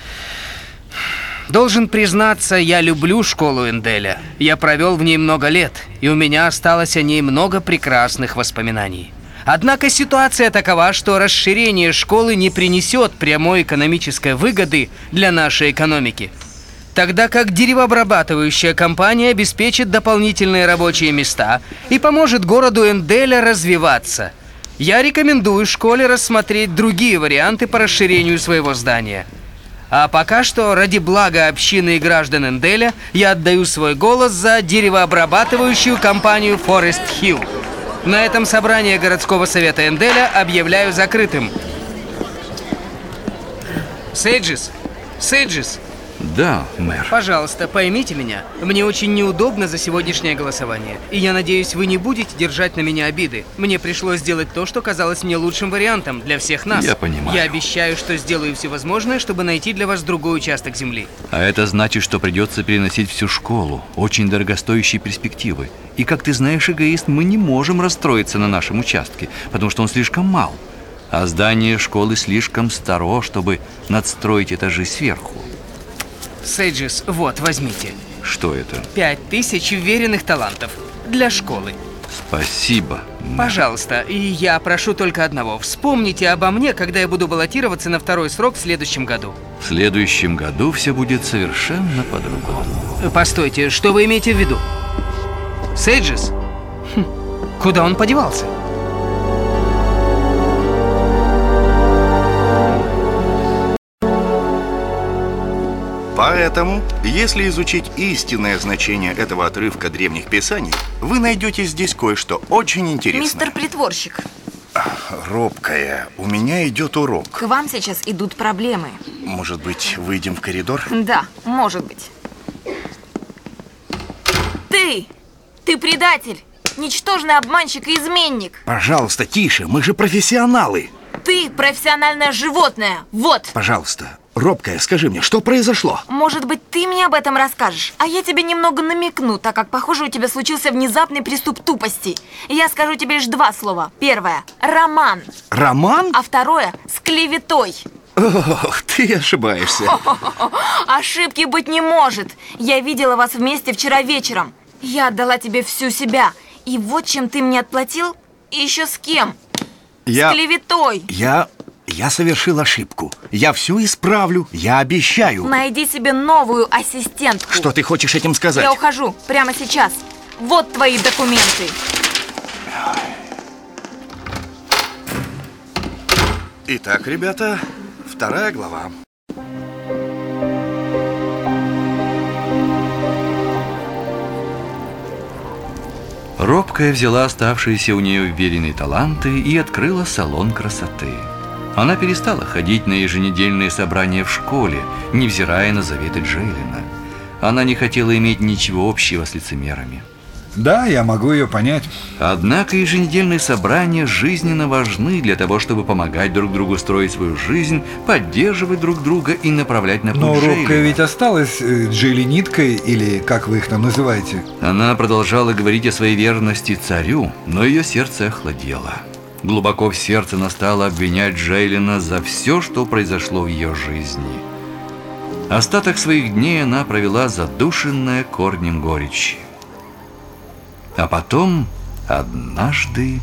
Должен признаться, я люблю школу Энделя. Я провел в ней много лет, и у меня осталось о ней много прекрасных воспоминаний. Однако ситуация такова, что расширение школы не принесет прямой экономической выгоды для нашей экономики, тогда как деревообрабатывающая компания обеспечит дополнительные рабочие места и поможет городу Энделя развиваться. Я рекомендую школе рассмотреть другие варианты по расширению своего здания. А пока что, ради блага общины и граждан Энделя, я отдаю свой голос за деревообрабатывающую компанию Forest Hill. На этом собрание городского совета Энделя объявляю закрытым. Сейджис! Сейджис! Да, мэр. Пожалуйста, поймите меня. Мне очень неудобно за сегодняшнее голосование. И я надеюсь, вы не будете держать на меня обиды. Мне пришлось сделать то, что казалось мне лучшим вариантом для всех нас. Я понимаю. Я обещаю, что сделаю все возможное, чтобы найти для вас другой участок земли. А это значит, что придется переносить всю школу. Очень дорогостоящие перспективы. И, как ты знаешь, эгоист, мы не можем расстроиться на нашем участке, потому что он слишком мал. А здание школы слишком старо, чтобы надстроить этажи сверху. Сейджис, вот, возьмите. Что это? 5000 уверенных талантов для школы. Спасибо. Пожалуйста, и я прошу только одного. Вспомните обо мне, когда я буду баллотироваться на 2-й срок в следующем году. В следующем году все будет совершенно по-другому. Постойте, что вы имеете в виду? Сейджис? Куда он подевался? Поэтому, если изучить истинное значение этого отрывка древних писаний, вы найдете здесь кое-что очень интересное. Мистер Притворщик. Робкая, у меня идет урок. К вам сейчас идут проблемы. Может быть, выйдем в коридор? Да, может быть. Ты предатель, ничтожный обманщик и изменник. Пожалуйста, тише, мы же профессионалы. Ты профессиональное животное, вот. Пожалуйста, Робкая, скажи мне, что произошло? Может быть, ты мне об этом расскажешь, а я тебе немного намекну, так как, похоже, у тебя случился внезапный приступ тупости. Я скажу тебе лишь 2 слова. Первое – роман. Роман? А второе – с клеветой. Ох, ты ошибаешься. Ошибки быть не может. Я видела вас вместе вчера вечером. Я отдала тебе всю себя. И вот чем ты мне отплатил. И еще с кем? С клеветой. Я совершил ошибку. Я все исправлю, я обещаю. Найди себе новую ассистентку. Что ты хочешь этим сказать? Я ухожу прямо сейчас. Вот твои документы. Итак, ребята, 2 глава. Робкая взяла оставшиеся у нее уверенные таланты и открыла салон красоты. Она перестала ходить на еженедельные собрания в школе, невзирая на заветы Джейлина. Она не хотела иметь ничего общего с лицемерами. Да, я могу ее понять. Однако еженедельные собрания жизненно важны для того, чтобы помогать друг другу строить свою жизнь, поддерживать друг друга и направлять на путь Но Джейли. робкая ведь осталась Джейли ниткой, или как вы их там называете? Она продолжала говорить о своей верности царю, но ее сердце охладело. Глубоко в сердце она стала обвинять Джейлина за все, что произошло в ее жизни. Остаток своих дней она провела задушенная корнем горечи. А потом, однажды,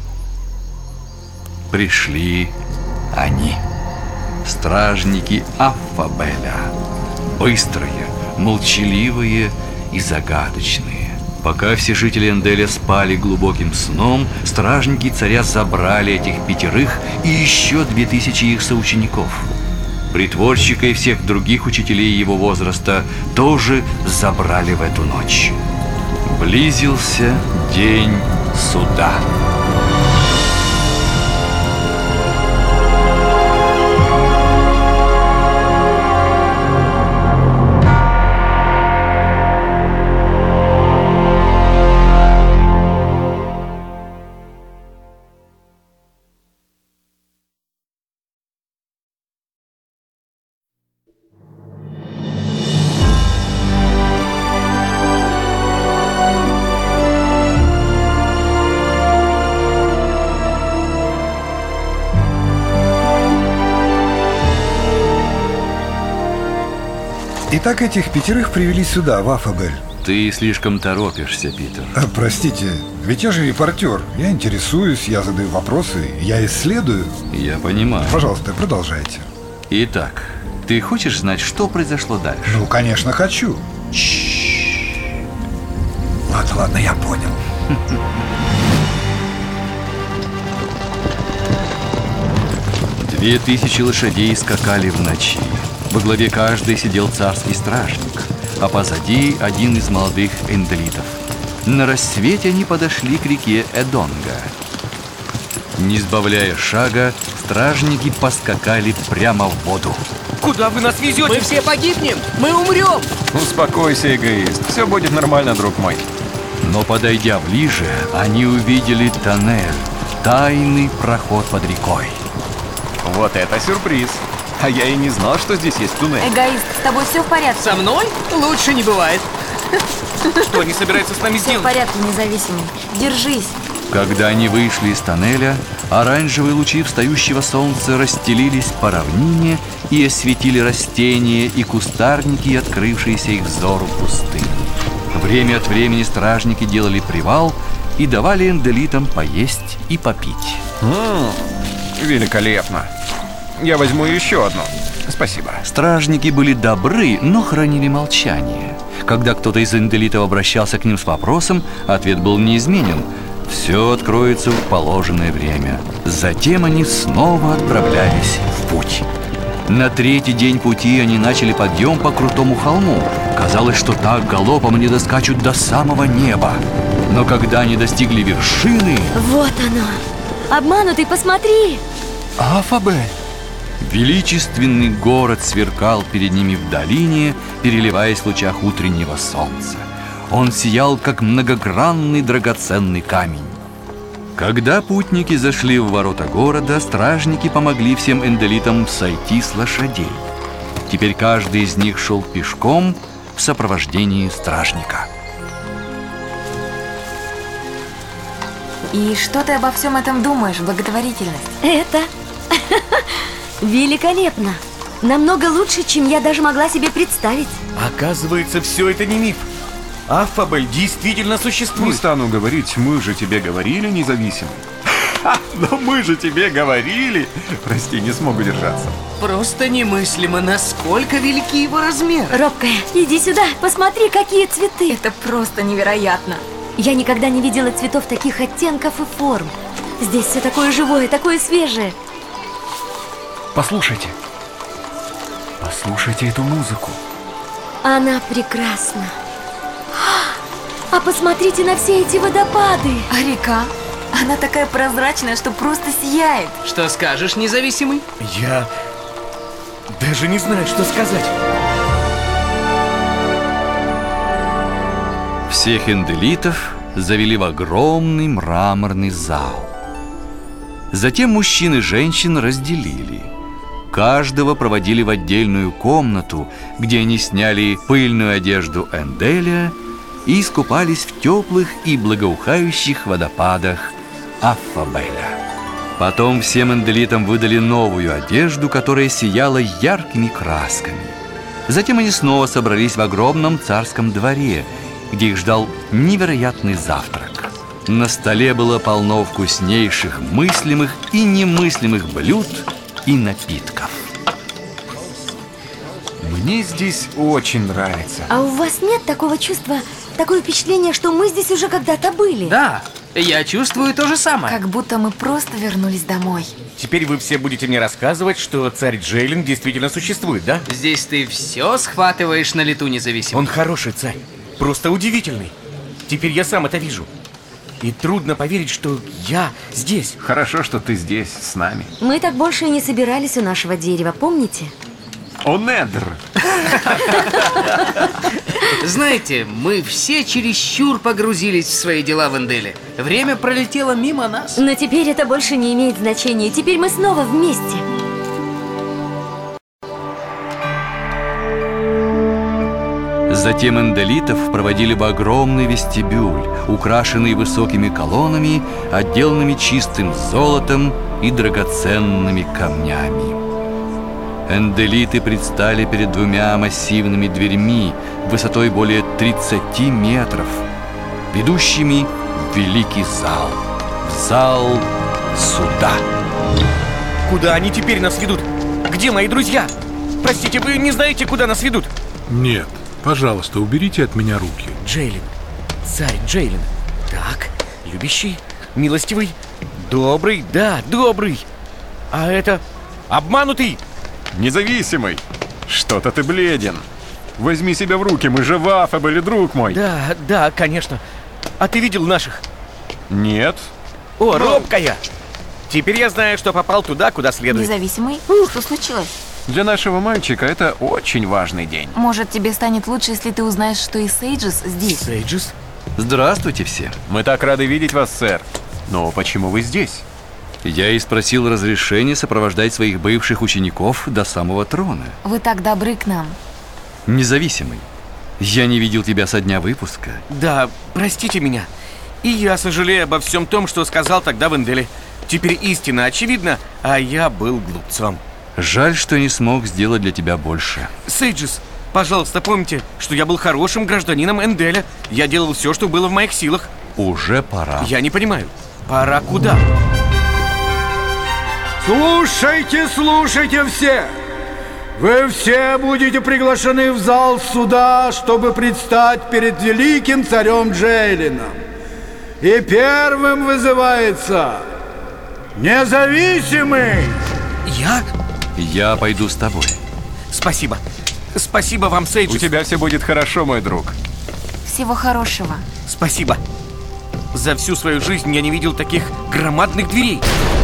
пришли они, стражники Аффабеля, быстрые, молчаливые и загадочные. Пока все жители Энделя спали глубоким сном, стражники царя забрали этих 5 и еще 2000 их соучеников. Притворщика и всех других учителей его возраста тоже забрали в эту ночь. Близился день суда. Итак, этих 5 привели сюда, в Аффабель. Ты слишком торопишься, Питер. Простите, ведь я же репортер. Я интересуюсь, я задаю вопросы, я исследую. Я понимаю. Пожалуйста, продолжайте. Итак, ты хочешь знать, что произошло дальше? Ну, конечно, хочу. Ладно, я понял. 2000 лошадей скакали в ночи. Во главе каждой сидел царский стражник, а позади один из молодых энделитов. На рассвете они подошли к реке Эдонга. Не сбавляя шага, стражники поскакали прямо в воду. Куда вы нас везете? Мы все погибнем! Мы умрем! Успокойся, эгоист. Все будет нормально, друг мой. Но подойдя ближе, они увидели тоннель, тайный проход под рекой. Вот это сюрприз. А я и не знал, что здесь есть туннель. Эгоист, с тобой все в порядке? Со мной? Лучше не бывает. Что они собираются с нами Все сделать? в порядке, независимый. Держись. Когда они вышли из тоннеля, оранжевые лучи встающего солнца расстелились по равнине и осветили растения и кустарники, открывшиеся их взору пустыни. Время от времени стражники делали привал и давали энделитам поесть и попить. Великолепно. Я возьму еще одну. Спасибо. Стражники были добры, но хранили молчание. Когда кто-то из энделитов обращался к ним с вопросом, ответ был неизменен. Все откроется в положенное время. Затем они снова отправлялись в путь. На 3-й день пути они начали подъем по крутому холму. Казалось, что так галопом они доскачут до самого неба. Но когда они достигли вершины... Вот оно! Обманутый, посмотри! Аффабель! Величественный город сверкал перед ними в долине, переливаясь в лучах утреннего солнца. Он сиял, как многогранный драгоценный камень. Когда путники зашли в ворота города, стражники помогли всем энделитам сойти с лошадей. Теперь каждый из них шел пешком в сопровождении стражника. И что ты обо всем этом думаешь, благотворительность? Это великолепно. Намного лучше, чем я даже могла себе представить. Оказывается, все это не миф. Аффабель действительно Не существует. стану говорить, мы же тебе говорили, независимый. Но мы же тебе говорили. Прости, не смог удержаться. Просто немыслимо, насколько велики его размеры. Робкая, иди сюда, посмотри, какие цветы. Это просто невероятно. Я никогда не видела цветов таких оттенков и форм. Здесь все такое живое, такое свежее. Послушайте. Послушайте эту музыку. Она прекрасна. А посмотрите на все эти водопады. А река? Она такая прозрачная, что просто сияет. Что скажешь, независимый? Я даже не знаю, что сказать. Всех энделитов завели в огромный мраморный зал. Затем мужчин и женщин разделили. Каждого проводили в отдельную комнату, где они сняли пыльную одежду Энделя и искупались в теплых и благоухающих водопадах Аффабеля. Потом всем энделитам выдали новую одежду, которая сияла яркими красками. Затем они снова собрались в огромном царском дворе, где их ждал невероятный завтрак. На столе было полно вкуснейших мыслимых и немыслимых блюд и напитков. Мне здесь очень нравится. А у вас нет такого чувства, такое впечатление, что мы здесь уже когда-то были? Да, я чувствую то же самое. Как будто мы просто вернулись домой. Теперь вы все будете мне рассказывать, что царь Джейлин действительно существует, да? Здесь ты все схватываешь на лету независимо. Он хороший царь, просто удивительный. Теперь я сам это вижу. И трудно поверить, что я здесь. Хорошо, что ты здесь, с нами. Мы так больше и не собирались у нашего дерева, помните? О, Недр! Знаете, мы все чересчур погрузились в свои дела в Энделе. Время пролетело мимо нас. Но теперь это больше не имеет значения. Теперь мы снова вместе. Затем энделитов проводили в огромный вестибюль, украшенный высокими колоннами, отделанными чистым золотом и драгоценными камнями. Энделиты предстали перед двумя массивными дверьми высотой более 30 метров, ведущими в великий зал, в зал суда. Куда они теперь нас ведут? Где мои друзья? Простите, вы не знаете, куда нас ведут? Нет, пожалуйста, уберите от меня руки. Джейлин, царь Джейлин. Так, любящий, милостивый, добрый, да, добрый. А это обманутый. Независимый. Что-то ты бледен. Возьми себя в руки, мы же в Аффабеле, друг мой. Да, конечно. А ты видел наших? Нет. О, робкая. Теперь я знаю, что попал туда, куда следует. Независимый? Что случилось? Для нашего мальчика это очень важный день. Может, тебе станет лучше, если ты узнаешь, что и Сейджес здесь? Сейджес? Здравствуйте все. Мы так рады видеть вас, сэр. Но почему вы здесь? Я и спросил разрешения сопровождать своих бывших учеников до самого трона. Вы так добры к нам. Независимый, я не видел тебя со дня выпуска. Да, простите меня. И я сожалею обо всем том, что сказал тогда в Энделе. Теперь истина очевидна, а я был глупцом. Жаль, что не смог сделать для тебя больше. Сейджес, пожалуйста, помните, что я был хорошим гражданином Энделя. Я делал все, что было в моих силах. Уже пора. Я не понимаю, пора куда? Слушайте, слушайте все! Вы все будете приглашены в зал суда, чтобы предстать перед великим царем Джейлином. И первым вызывается независимый. Я пойду с тобой. Спасибо. Спасибо вам, Сейджес. У тебя все будет хорошо, мой друг. Всего хорошего. Спасибо. За всю свою жизнь я не видел таких громадных дверей.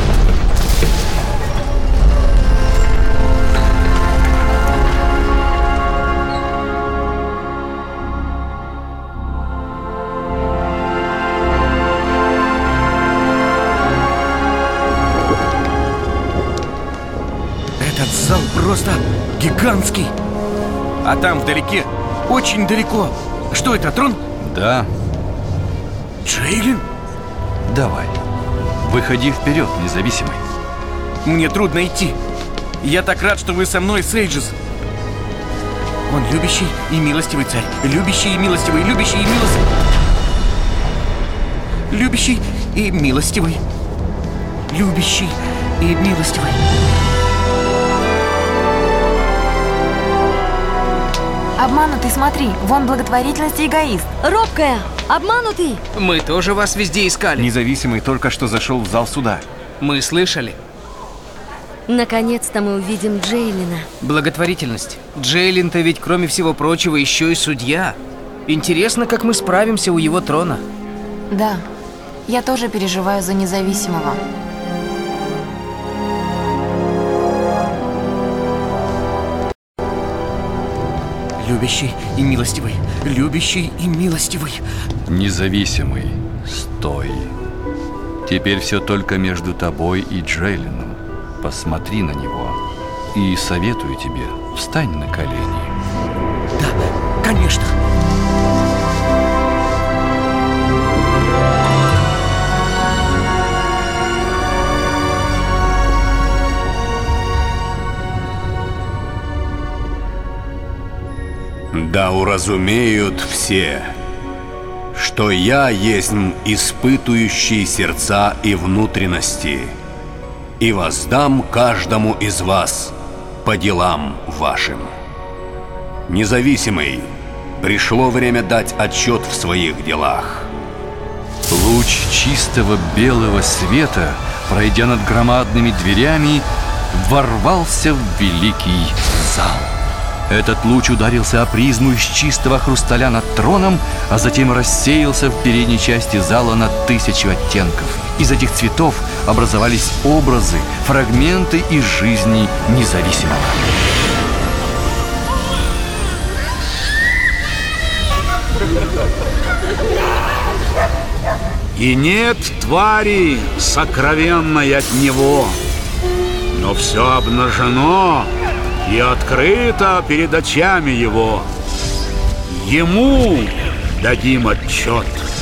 Этот зал просто гигантский. А там вдалеке, очень далеко. Что это, трон? Да. Джейлин? Давай. Выходи вперед, независимый. Мне трудно идти. Я так рад, что вы со мной, Сейджес. Он любящий и милостивый царь. Любящий и милостивый, любящий и милостивый. Любящий и милостивый. Любящий и милостивый. Обманутый, смотри, вон благотворительность и эгоист. Робкая, обманутый. Мы тоже вас везде искали. Независимый только что зашел в зал суда. Мы слышали. Наконец-то мы увидим Джейлина. Благотворительность. Джейлин-то ведь, кроме всего прочего, еще и судья. Интересно, как мы справимся у его трона. Да, я тоже переживаю за независимого. Любящий и милостивый. Любящий и милостивый. Независимый. Стой. Теперь все только между тобой и Джейлином. Посмотри на него. И советую тебе, встань на колени. Да, конечно. Да уразумеют все, что я есть испытующий сердца и внутренности, и воздам каждому из вас по делам вашим. Независимый, пришло время дать отчет в своих делах. Луч чистого белого света, пройдя над громадными дверями, ворвался в великий зал. Этот луч ударился о призму из чистого хрусталя над троном, а затем рассеялся в передней части зала на 1000 оттенков. Из этих цветов образовались образы, фрагменты из жизни независимого. И нет твари сокровенной от него, но все обнажено и открыто перед очами его. Ему дадим отчет.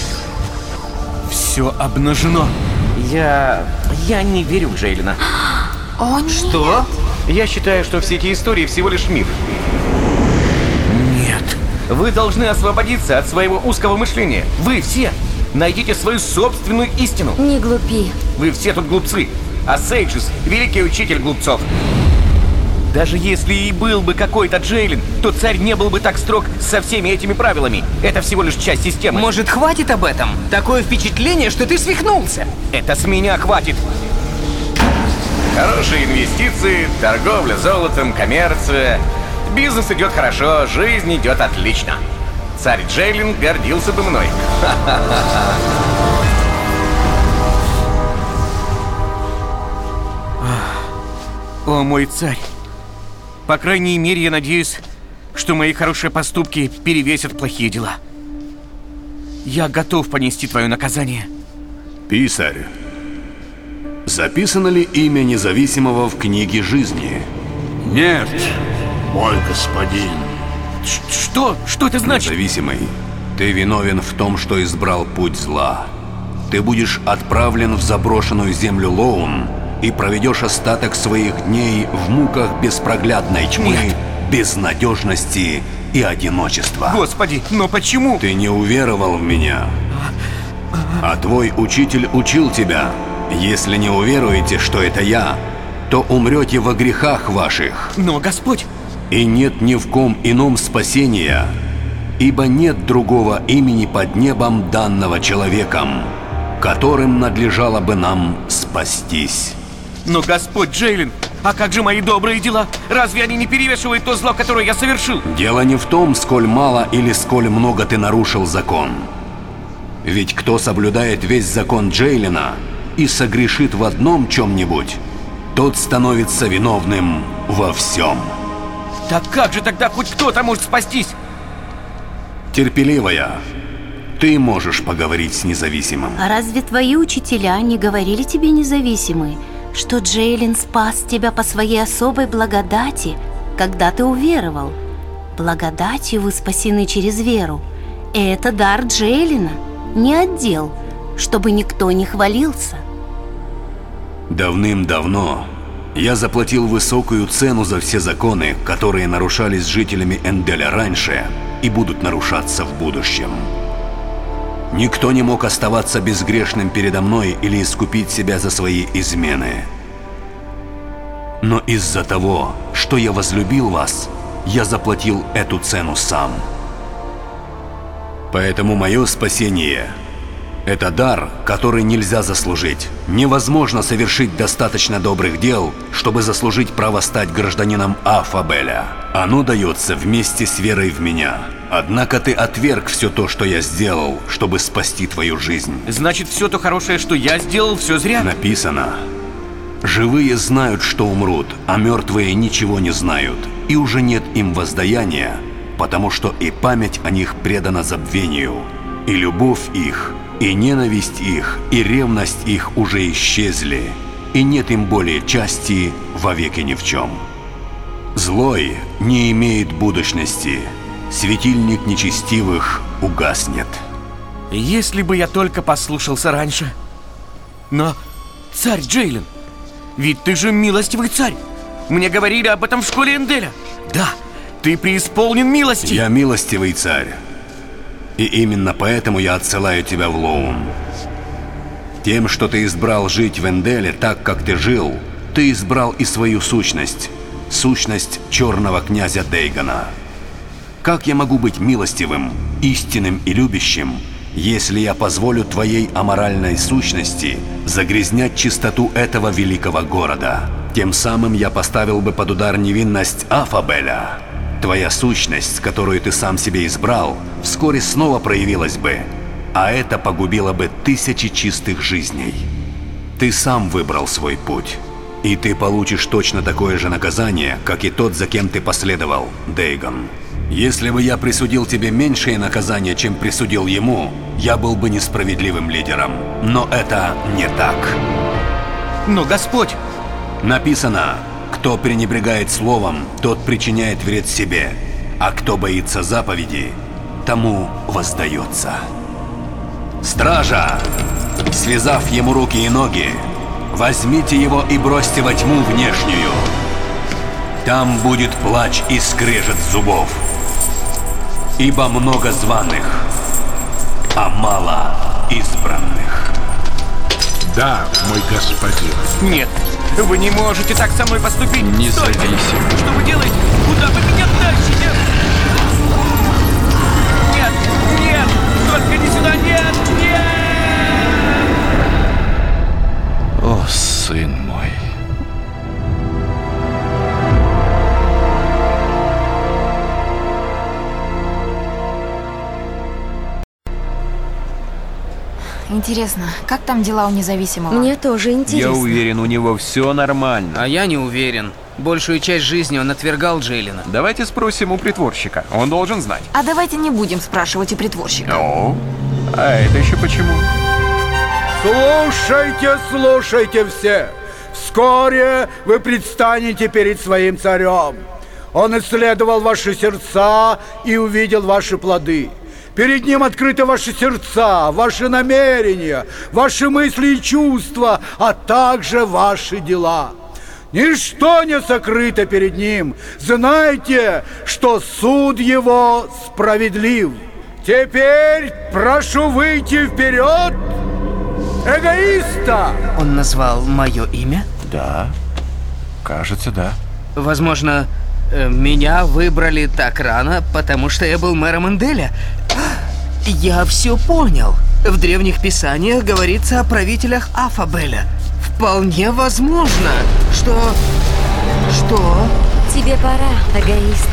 Все обнажено. Я не верю в Джейлина. О, нет. Что? Я считаю, что все эти истории всего лишь миф. Нет. Вы должны освободиться от своего узкого мышления. Вы все найдите свою собственную истину. Не глупи. Вы все тут глупцы. А Сейджис – великий учитель глупцов. Даже если и был бы какой-то Джейлин, то царь не был бы так строг со всеми этими правилами. Это всего лишь часть системы. Может, хватит об этом? Такое впечатление, что ты свихнулся. Это с меня хватит. Хорошие инвестиции, торговля золотом, коммерция. Бизнес идет хорошо, жизнь идет отлично. Царь Джейлин гордился бы мной. О, мой царь. По крайней мере, я надеюсь, что мои хорошие поступки перевесят плохие дела. Я готов понести твое наказание. Писарь, записано ли имя независимого в книге жизни? Нет, мой господин. Что? Что это значит? Независимый, ты виновен в том, что избрал путь зла. Ты будешь отправлен в заброшенную землю Лоун и проведешь остаток своих дней в муках беспроглядной тьмы, Нет. безнадежности и одиночества. Господи, но почему? Ты не уверовал в меня. А твой учитель учил тебя. Если не уверуете, что это я, то умрете во грехах ваших. Но, Господь... И нет ни в ком ином спасения, ибо нет другого имени под небом, данного человеком, которым надлежало бы нам спастись. Но, Господь Джейлин, а как же мои добрые дела? Разве они не перевешивают то зло, которое я совершил? Дело не в том, сколь мало или сколь много ты нарушил закон. Ведь кто соблюдает весь закон Джейлина и согрешит в одном чем-нибудь, тот становится виновным во всем. Так как же тогда хоть кто-то может спастись? Терпеливая, ты можешь поговорить с независимым. А разве твои учителя не говорили тебе, независимый, что Джейлин спас тебя по своей особой благодати, когда ты уверовал? Благодатью вы спасены через веру. И это дар Джейлина, не отдел, чтобы никто не хвалился. Давным-давно я заплатил высокую цену за все законы, которые нарушались жителями Энделя раньше и будут нарушаться в будущем. Никто не мог оставаться безгрешным передо мной или искупить себя за свои измены. Но из-за того, что я возлюбил вас, я заплатил эту цену сам. Поэтому мое спасение – это дар, который нельзя заслужить. Невозможно совершить достаточно добрых дел, чтобы заслужить право стать гражданином Афабеля. Оно дается вместе с верой в меня. Однако ты отверг все то, что я сделал, чтобы спасти твою жизнь. Значит, все то хорошее, что я сделал, все зря? Написано: живые знают, что умрут, а мертвые ничего не знают, и уже нет им воздаяния, потому что и память о них предана забвению, и любовь их И ненависть их, и ревность их уже исчезли, и нет им более части вовеки ни в чем. Злой не имеет будущности, светильник нечестивых угаснет. Если бы я только послушался раньше. Но, царь Джейлин, ведь ты же милостивый царь. Мне говорили об этом в школе Энделя. Да, ты преисполнен милости. Я милостивый царь. И именно поэтому я отсылаю тебя в Лоун. Тем, что ты избрал жить в Энделе так, как ты жил, ты избрал и свою сущность. Сущность черного князя Дейгона. Как я могу быть милостивым, истинным и любящим, если я позволю твоей аморальной сущности загрязнять чистоту этого великого города? Тем самым я поставил бы под удар невинность Афабеля. Твоя сущность, которую ты сам себе избрал, вскоре снова проявилась бы, а это погубило бы тысячи чистых жизней. Ты сам выбрал свой путь, и ты получишь точно такое же наказание, как и тот, за кем ты последовал, Дейгон. Если бы я присудил тебе меньшее наказание, чем присудил ему, я был бы несправедливым лидером. Но это не так. Но Господь... Написано: кто пренебрегает словом, тот причиняет вред себе, а кто боится заповеди, тому воздается. Стража, связав ему руки и ноги, возьмите его и бросьте во тьму внешнюю. Там будет плач и скрежет зубов, ибо много званых, а мало избранных. Да, мой господин. Нет, вы не можете так со мной поступить. Независимо. Что вы делаете? Куда вы меня тащите? Нет, нет, только не сюда, нет, нет! О, сын мой. Интересно, как там дела у независимого? Мне тоже интересно. Я уверен, у него все нормально. А я не уверен. Большую часть жизни он отвергал Джейлина. Давайте спросим у притворщика. Он должен знать. А давайте не будем спрашивать у притворщика. О, а это еще почему? Слушайте, слушайте все! Вскоре вы предстанете перед своим царем. Он исследовал ваши сердца и увидел ваши плоды. Перед ним открыты ваши сердца, ваши намерения, ваши мысли и чувства, а также ваши дела. Ничто не сокрыто перед ним. Знайте, что суд его справедлив. Теперь прошу выйти вперед эгоиста. Он назвал мое имя? Да, кажется, да. Возможно, меня выбрали так рано, потому что я был мэром Энделя. Я все понял. В древних писаниях говорится о правителях Афабеля. Вполне возможно, что... Тебе пора, эгоист.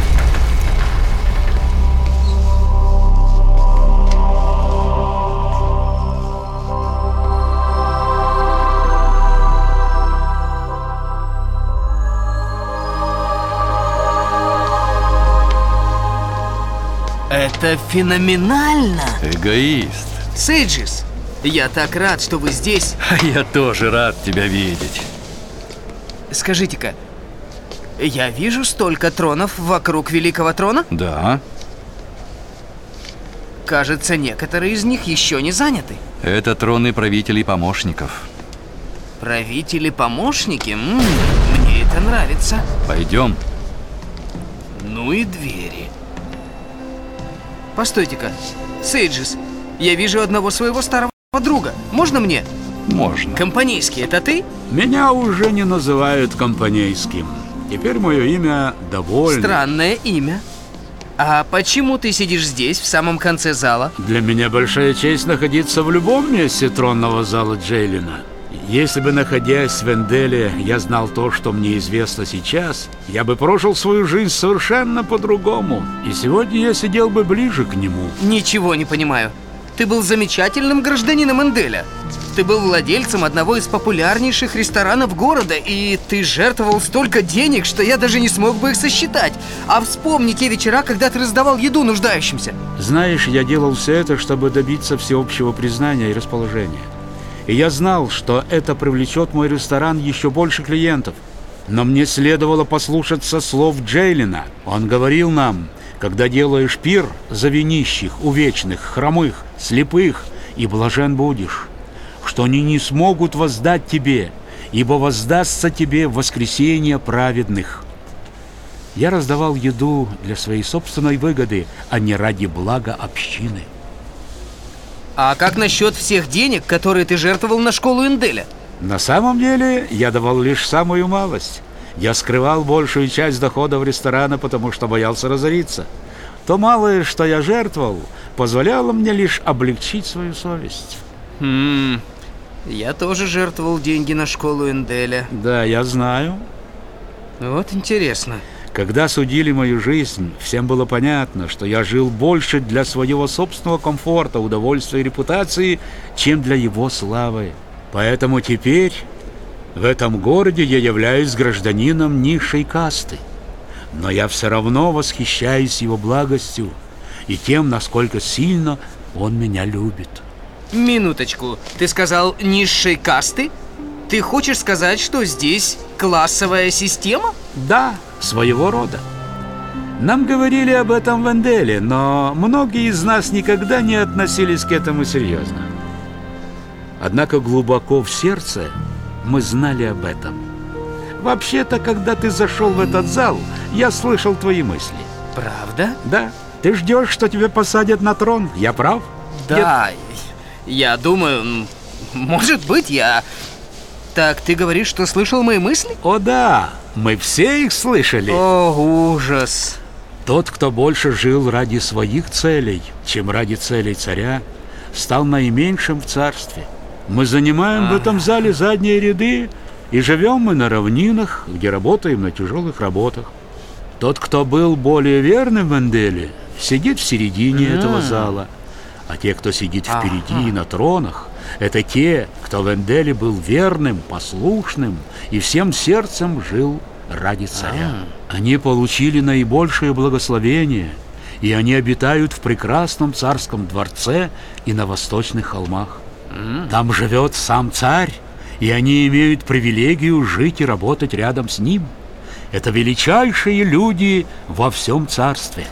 Это феноменально! Эгоист. Сейджис, я так рад, что вы здесь. Я тоже рад тебя видеть. Скажите-ка, я вижу столько тронов вокруг Великого Трона? Да. Кажется, некоторые из них еще не заняты. Это троны правителей помощников. Правители-помощники? Мне это нравится. Пойдем. Ну и двери. Постойте-ка, Сейджис, я вижу одного своего старого друга. Можно мне? Можно. Компанейский, это ты? Меня уже не называют компанейским. Теперь мое имя Довольный. Странное имя. А почему ты сидишь здесь, в самом конце зала? Для меня большая честь находиться в любом месте тронного зала Джейлина. Если бы, находясь в Энделе, я знал то, что мне известно сейчас, я бы прожил свою жизнь совершенно по-другому. И сегодня я сидел бы ближе к нему. Ничего не понимаю. Ты был замечательным гражданином Энделя. Ты был владельцем одного из популярнейших ресторанов города, и ты жертвовал столько денег, что я даже не смог бы их сосчитать. А вспомни те вечера, когда ты раздавал еду нуждающимся. Знаешь, я делал все это, чтобы добиться всеобщего признания и расположения. И я знал, что это привлечет в мой ресторан еще больше клиентов. Но мне следовало послушаться слов Джейлина. Он говорил нам: когда делаешь пир за нищих, увечных, хромых, слепых, и блажен будешь, что они не смогут воздать тебе, ибо воздастся тебе в воскресение праведных. Я раздавал еду для своей собственной выгоды, а не ради блага общины. А как насчет всех денег, которые ты жертвовал на школу Энделя? На самом деле, я давал лишь самую малость. Я скрывал большую часть доходов ресторана, потому что боялся разориться. То малое, что я жертвовал, позволяло мне лишь облегчить свою совесть. Я тоже жертвовал деньги на школу Энделя. Да, я знаю. Вот интересно. Когда судили мою жизнь, всем было понятно, что я жил больше для своего собственного комфорта, удовольствия и репутации, чем для его славы. Поэтому теперь в этом городе я являюсь гражданином низшей касты. Но я все равно восхищаюсь его благостью и тем, насколько сильно он меня любит. Минуточку, ты сказал низшей касты? Ты хочешь сказать, что здесь классовая система? Да, своего рода. Нам говорили об этом в Энделе, но многие из нас никогда не относились к этому серьезно. Однако глубоко в сердце мы знали об этом. Вообще-то, когда ты зашел в этот зал, я слышал твои мысли. Правда? Да. Ты ждешь, что тебя посадят на трон. Я прав? Да, я думаю, может быть, я... Так, ты говоришь, что слышал мои мысли? О да, мы все их слышали. О, ужас. Тот, кто больше жил ради своих целей, чем ради целей царя, стал наименьшим в царстве. Мы занимаем в этом зале задние ряды, и живем мы на равнинах, где работаем на тяжелых работах. Тот, кто был более верным в Энделе, сидит в середине этого зала. А те, кто сидит впереди на тронах, это те, кто в Энделе был верным, послушным и всем сердцем жил ради царя. Они получили наибольшее благословение, и они обитают в прекрасном царском дворце и на восточных холмах. Там живет сам царь, и они имеют привилегию жить и работать рядом с ним. Это величайшие люди во всем царстве.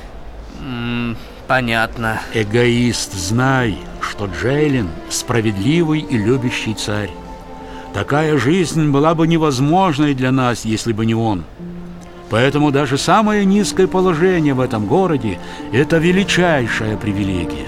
Понятно. Эгоист, знай, что Джейлин справедливый и любящий царь. Такая жизнь была бы невозможной для нас, если бы не он. Поэтому даже самое низкое положение в этом городе – это величайшая привилегия.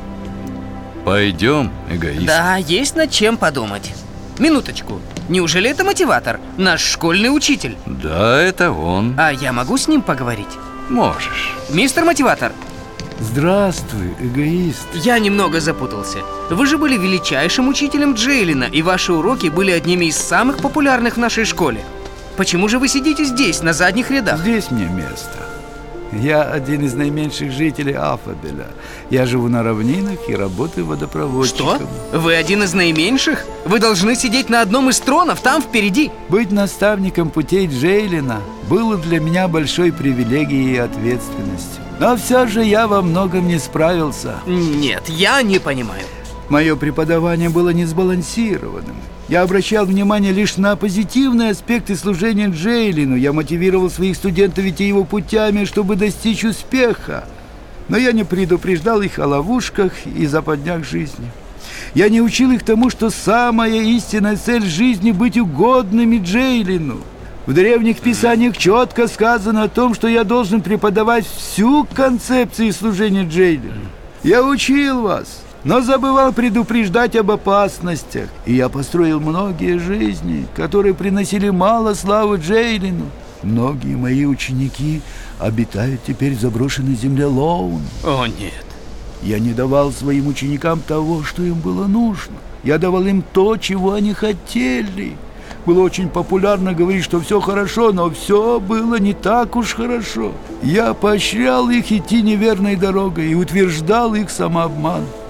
Пойдем, эгоист. Да, есть над чем подумать. Минуточку. Неужели это мотиватор? Наш школьный учитель? Да, это он. А я могу с ним поговорить? Можешь. Мистер мотиватор. Здравствуй, эгоист. Я немного запутался. Вы же были величайшим учителем Джейлина, и ваши уроки были одними из самых популярных в нашей школе. Почему же вы сидите здесь, на задних рядах? Здесь мне место. Я один из наименьших жителей Аффабеля. Я живу на равнинах и работаю водопроводчиком. Что? Вы один из наименьших? Вы должны сидеть на одном из тронов, там впереди. Быть наставником путей Джейлина было для меня большой привилегией и ответственностью. Но все же я во многом не справился. Нет, я не понимаю. Мое преподавание было несбалансированным. Я обращал внимание лишь на позитивные аспекты служения Джейлину. Я мотивировал своих студентов идти его путями, чтобы достичь успеха. Но я не предупреждал их о ловушках и западнях жизни. Я не учил их тому, что самая истинная цель жизни – быть угодными Джейлину. В древних писаниях четко сказано о том, что я должен преподавать всю концепцию служения Джейлину. Я учил вас, но забывал предупреждать об опасностях. И я построил многие жизни, которые приносили мало славы Джейлину. Многие мои ученики обитают теперь в заброшенной земле Лоун. О, нет. Я не давал своим ученикам того, что им было нужно. Я давал им то, чего они хотели. Было очень популярно говорить, что все хорошо, но все было не так уж хорошо. Я поощрял их идти неверной дорогой и утверждал их самообман.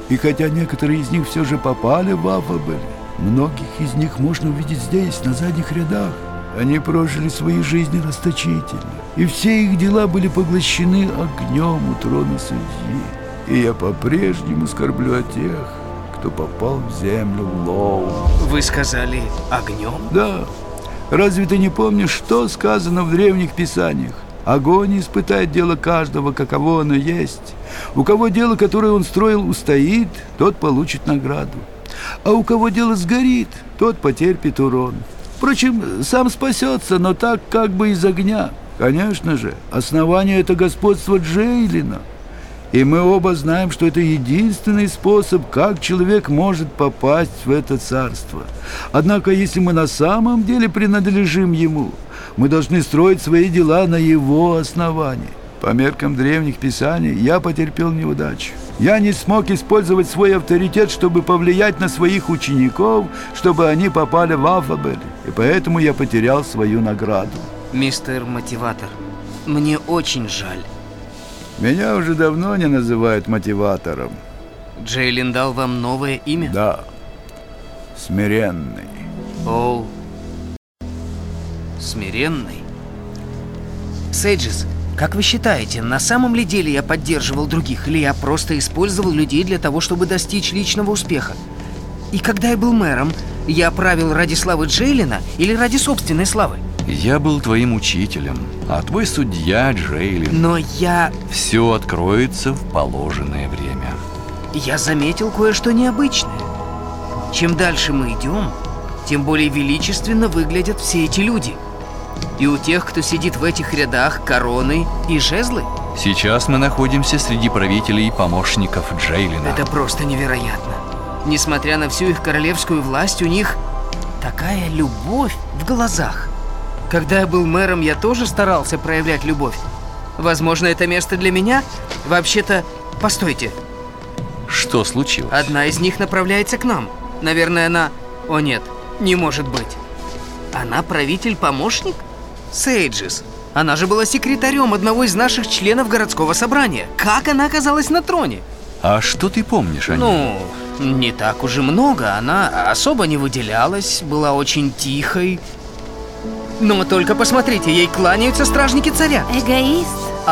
И хотя некоторые из них все же попали в Аффабель, многих из них можно увидеть здесь, на задних рядах. Они прожили свои жизни расточительно, и все их дела были поглощены огнем у трона судьи. И я по-прежнему скорблю о тех, кто попал в землю Лоу. Вы сказали огнем? Да. Разве ты не помнишь, что сказано в древних писаниях? Огонь испытает дело каждого, каково оно есть. У кого дело, которое он строил, устоит, тот получит награду. А у кого дело сгорит, тот потерпит урон. Впрочем, сам спасется, но так как бы из огня. Конечно же, основание – это господство Джейлина. И мы оба знаем, что это единственный способ, как человек может попасть в это царство. Однако, если мы на самом деле принадлежим ему, мы должны строить свои дела на его основании. По меркам древних писаний я потерпел неудачу. Я не смог использовать свой авторитет, чтобы повлиять на своих учеников, чтобы они попали в Аффабель, и поэтому я потерял свою награду. Мистер Мотиватор, мне очень жаль. Меня уже давно не называют мотиватором. Джейлин дал вам новое имя? Да. Смиренный. О, смиренный. Сейджис, как вы считаете, на самом ли деле я поддерживал других, или я просто использовал людей для того, чтобы достичь личного успеха? И когда я был мэром, я правил ради славы Джейлина или ради собственной славы? Я был твоим учителем, а твой судья Джейлин. Но я... Все откроется в положенное время. Я заметил кое-что необычное. Чем дальше мы идем, тем более величественно выглядят все эти люди. И у тех, кто сидит в этих рядах, короны и жезлы. Сейчас мы находимся среди правителей и помощников Джейлина. Это просто невероятно. Несмотря на всю их королевскую власть, у них такая любовь в глазах. Когда я был мэром, я тоже старался проявлять любовь. Возможно, это место для меня? Вообще-то, постойте. Что случилось? Одна из них направляется к нам. Наверное, она... О нет, не может быть. Она правитель-помощник? Сейджис. Она же была секретарем одного из наших членов городского собрания. Как она оказалась на троне? А что ты помнишь о ней? Ну, не так уж и много. Она особо не выделялась, была очень тихой. Но только посмотрите, ей кланяются стражники царя. Эгоист.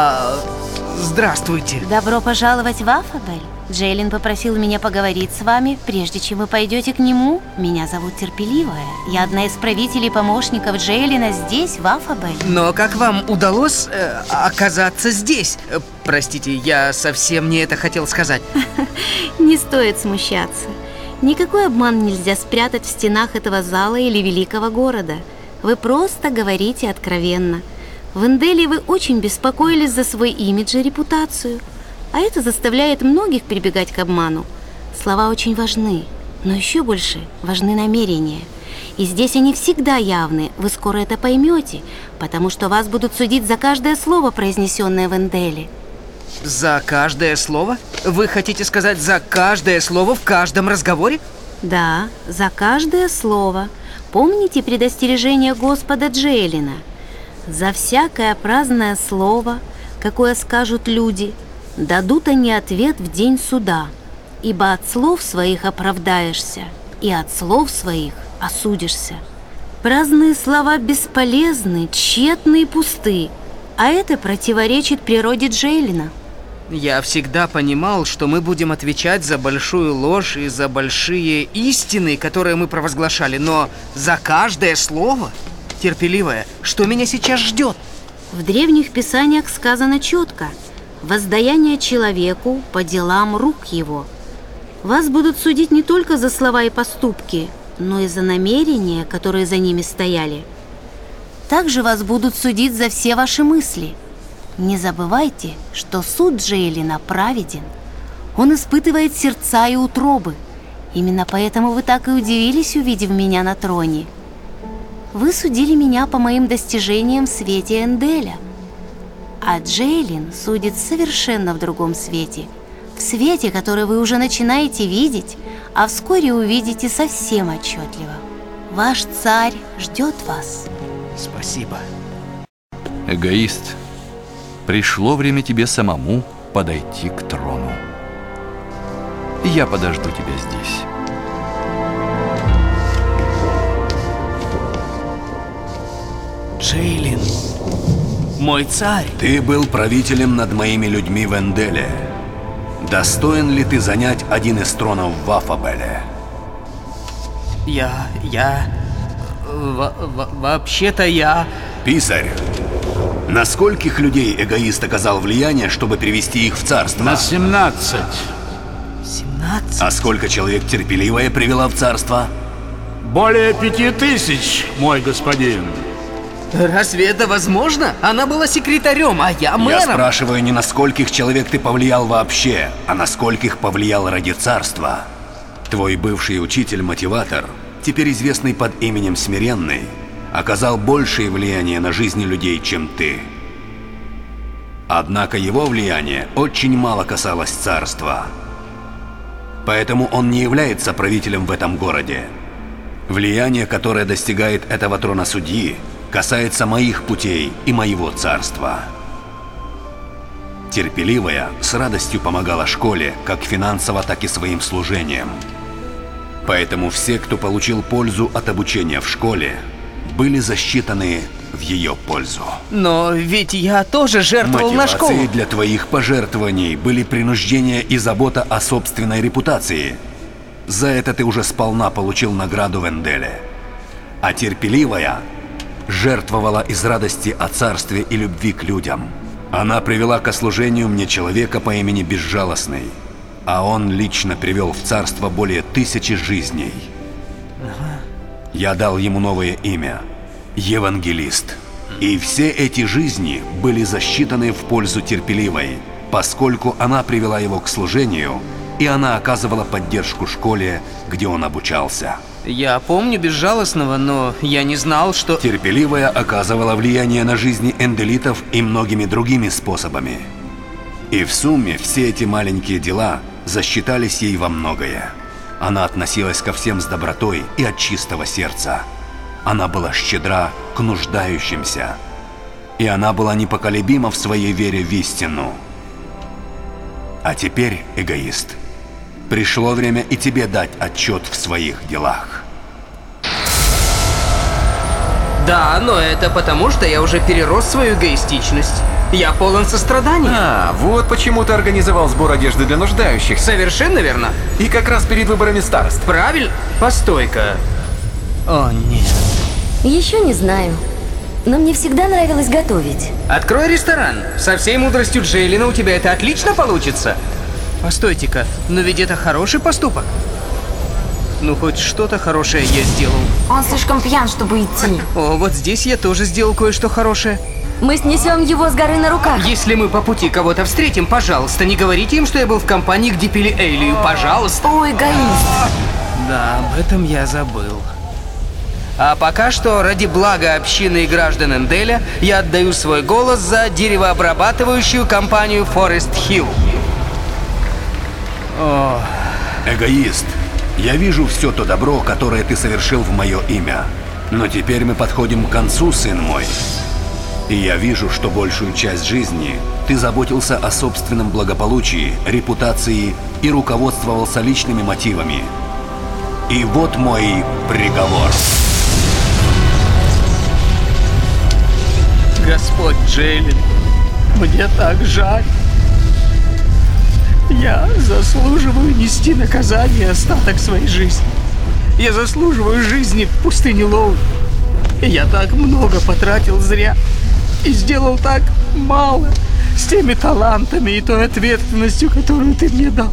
Здравствуйте. Добро пожаловать в Аффабель. Джейлин попросил меня поговорить с вами, прежде чем вы пойдете к нему. Меня зовут Терпеливая. Я одна из правителей и помощников Джейлина здесь, в Аффабель. Но как вам удалось оказаться здесь? Простите, я совсем не это хотел сказать. Не стоит смущаться. Никакой обман нельзя спрятать в стенах этого зала или великого города. Вы просто говорите откровенно. В Энделе вы очень беспокоились за свой имидж и репутацию, а это заставляет многих прибегать к обману. Слова очень важны, но еще больше важны намерения. И здесь они всегда явны, вы скоро это поймете, потому что вас будут судить за каждое слово, произнесенное в Энделе. За каждое слово? Вы хотите сказать, за каждое слово в каждом разговоре? Да, за каждое слово. Помните предостережение Господа Джейлина? За всякое праздное слово, какое скажут люди, дадут они ответ в день суда, ибо от слов своих оправдаешься, и от слов своих осудишься. Праздные слова бесполезны, тщетны и пусты, а это противоречит природе Джейлина. Я всегда понимал, что мы будем отвечать за большую ложь и за большие истины, которые мы провозглашали, но за каждое слово? Терпеливая, что меня сейчас ждет? В древних писаниях сказано четко: воздаяние человеку по делам рук его. Вас будут судить не только за слова и поступки, но и за намерения, которые за ними стояли. Также вас будут судить за все ваши мысли. Не забывайте, что суд Джейлина праведен. Он испытывает сердца и утробы. Именно поэтому вы так и удивились, увидев меня на троне. Вы судили меня по моим достижениям в свете Энделя. А Джейлин судит совершенно в другом свете. В свете, который вы уже начинаете видеть, а вскоре увидите совсем отчетливо. Ваш царь ждет вас. Спасибо. Эгоист, пришло время тебе самому подойти к трону. Я подожду тебя здесь. Джейлин, мой царь. Ты был правителем над моими людьми в Энделе. Достоин ли ты занять один из тронов в Афабеле? Вообще-то я... Писарь, на скольких людей эгоист оказал влияние, чтобы привести их в царство? На 17. 17? А сколько человек терпеливое привела в царство? Более 5000, мой господин. Разве это возможно? Она была секретарем, а я мэром. Я спрашиваю, не на скольких человек ты повлиял вообще, а на скольких повлиял ради царства. Твой бывший учитель-мотиватор, теперь известный под именем Смиренный, оказал большее влияние на жизни людей, чем ты. Однако его влияние очень мало касалось царства. Поэтому он не является правителем в этом городе. Влияние, которое достигает этого трона судьи, касается моих путей и моего царства. Терпеливая с радостью помогала школе, как финансово, так и своим служением. Поэтому все, кто получил пользу от обучения в школе, были засчитаны в ее пользу. Но ведь я тоже жертвовал на школу. Мотивацией для твоих пожертвований были принуждение и забота о собственной репутации. За это ты уже сполна получил награду в Энделе. А терпеливая жертвовала из радости о царстве и любви к людям. Она привела ко служению мне человека по имени Безжалостный, а он лично привел в царство более 1000 жизней. Я дал ему новое имя – Евангелист. И все эти жизни были засчитаны в пользу терпеливой, поскольку она привела его к служению, и она оказывала поддержку школе, где он обучался. Я помню Безжалостного, но я не знал, что... Терпеливая оказывала влияние на жизни энделитов и многими другими способами. И в сумме все эти маленькие дела засчитались ей во многое. Она относилась ко всем с добротой и от чистого сердца. Она была щедра к нуждающимся. И она была непоколебима в своей вере в истину. А теперь, эгоист, пришло время и тебе дать отчет в своих делах. Да, но это потому, что я уже перерос свою эгоистичность. Я полон сострадания. А, вот почему ты организовал сбор одежды для нуждающихся. Совершенно верно. И как раз перед выборами старост. Правильно? Постой-ка. О, нет. Еще не знаю. Но мне всегда нравилось готовить. Открой ресторан. Со всей мудростью Джейлина у тебя это отлично получится. Постойте-ка, но ведь это хороший поступок. Ну, хоть что-то хорошее я сделал. Он слишком пьян, чтобы идти. О, вот здесь я тоже сделал кое-что хорошее. Мы снесем его с горы на руках. Если мы по пути кого-то встретим, пожалуйста, не говорите им, что я был в компании, где пили Эйлию, пожалуйста. О, эгоист. Да, об этом я забыл. А пока что, ради блага общины и граждан Энделя, я отдаю свой голос за деревообрабатывающую компанию Forest Hill. О. Эгоист, я вижу все то добро, которое ты совершил в мое имя. Но теперь мы подходим к концу, сын мой. И я вижу, что большую часть жизни ты заботился о собственном благополучии, репутации и руководствовался личными мотивами. И вот мой приговор. Господь Джейлин, мне так жаль. Я заслуживаю нести наказание остаток своей жизни. Я заслуживаю жизни в пустыне Лоу. Я так много потратил зря. И сделал так мало с теми талантами и той ответственностью, которую ты мне дал.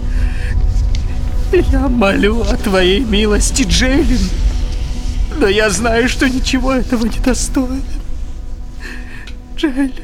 Я молю о твоей милости, Джейлин. Но я знаю, что ничего этого не достоин. Джейлин.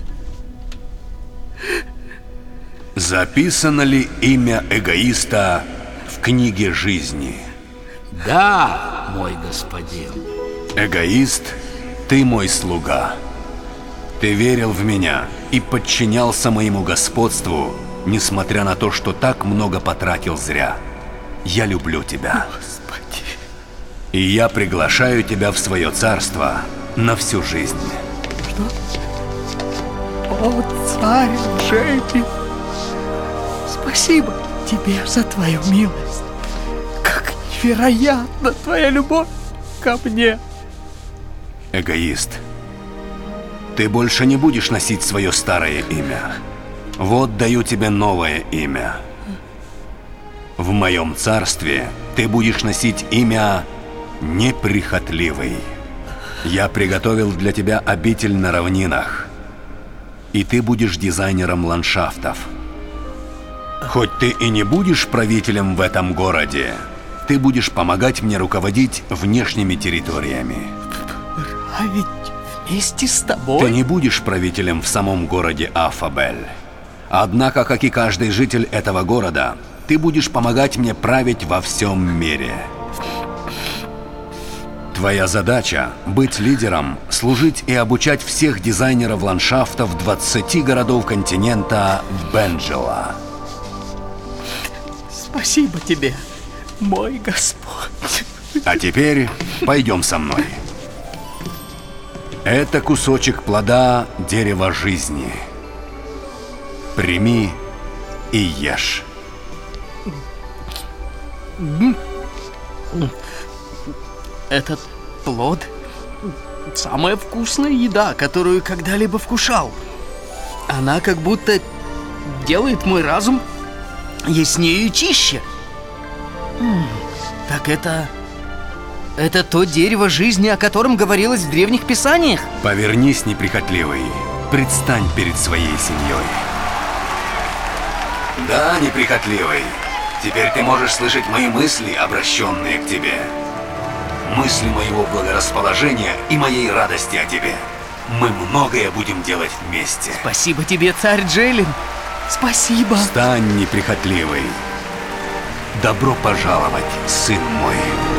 Записано ли имя эгоиста в книге жизни? Да, мой господин. Эгоист, ты мой слуга. Ты верил в меня и подчинялся моему господству, несмотря на то, что так много потратил зря. Я люблю тебя. Господи. И я приглашаю тебя в свое царство на всю жизнь. Что? О, царь Джейлин. Спасибо тебе за твою милость. Как невероятна твоя любовь ко мне. Эгоист. Ты больше не будешь носить свое старое имя. Вот даю тебе новое имя. В моем царстве ты будешь носить имя Неприхотливый. Я приготовил для тебя обитель на равнинах. И ты будешь дизайнером ландшафтов. Хоть ты и не будешь правителем в этом городе, ты будешь помогать мне руководить внешними территориями. А ведь вместе с тобой... Ты не будешь правителем в самом городе Аффабель. Однако, как и каждый житель этого города, ты будешь помогать мне править во всем мире. Твоя задача – быть лидером, служить и обучать всех дизайнеров ландшафтов 20 городов континента Бенджела. Спасибо тебе, мой Господь. А теперь пойдем со мной. Это кусочек плода дерева жизни. Прими и ешь. Этот плод – самая вкусная еда, которую когда-либо вкушал. Она как будто делает мой разум яснее и чище. Так это то дерево жизни, о котором говорилось в древних писаниях? Повернись, неприхотливый. Предстань перед своей семьей. Да, неприхотливый. Теперь ты можешь слышать мои мысли, обращенные к тебе. Мысли моего благорасположения и моей радости о тебе. Мы многое будем делать вместе. Спасибо тебе, царь Джейлин. Спасибо. Встань, неприхотливый. Добро пожаловать, сын мой.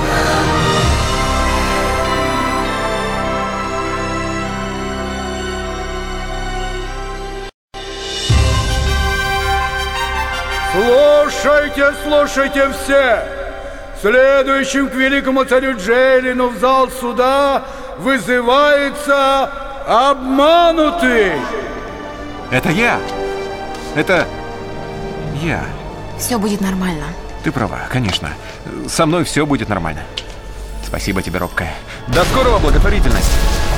Слушайте, слушайте все! Следующим к великому царю Джейлину в зал суда вызывается обманутый! Это я! Это я. Все будет нормально. Ты права, конечно. Со мной все будет нормально. Спасибо тебе, робкая. До скорого, благотворительность!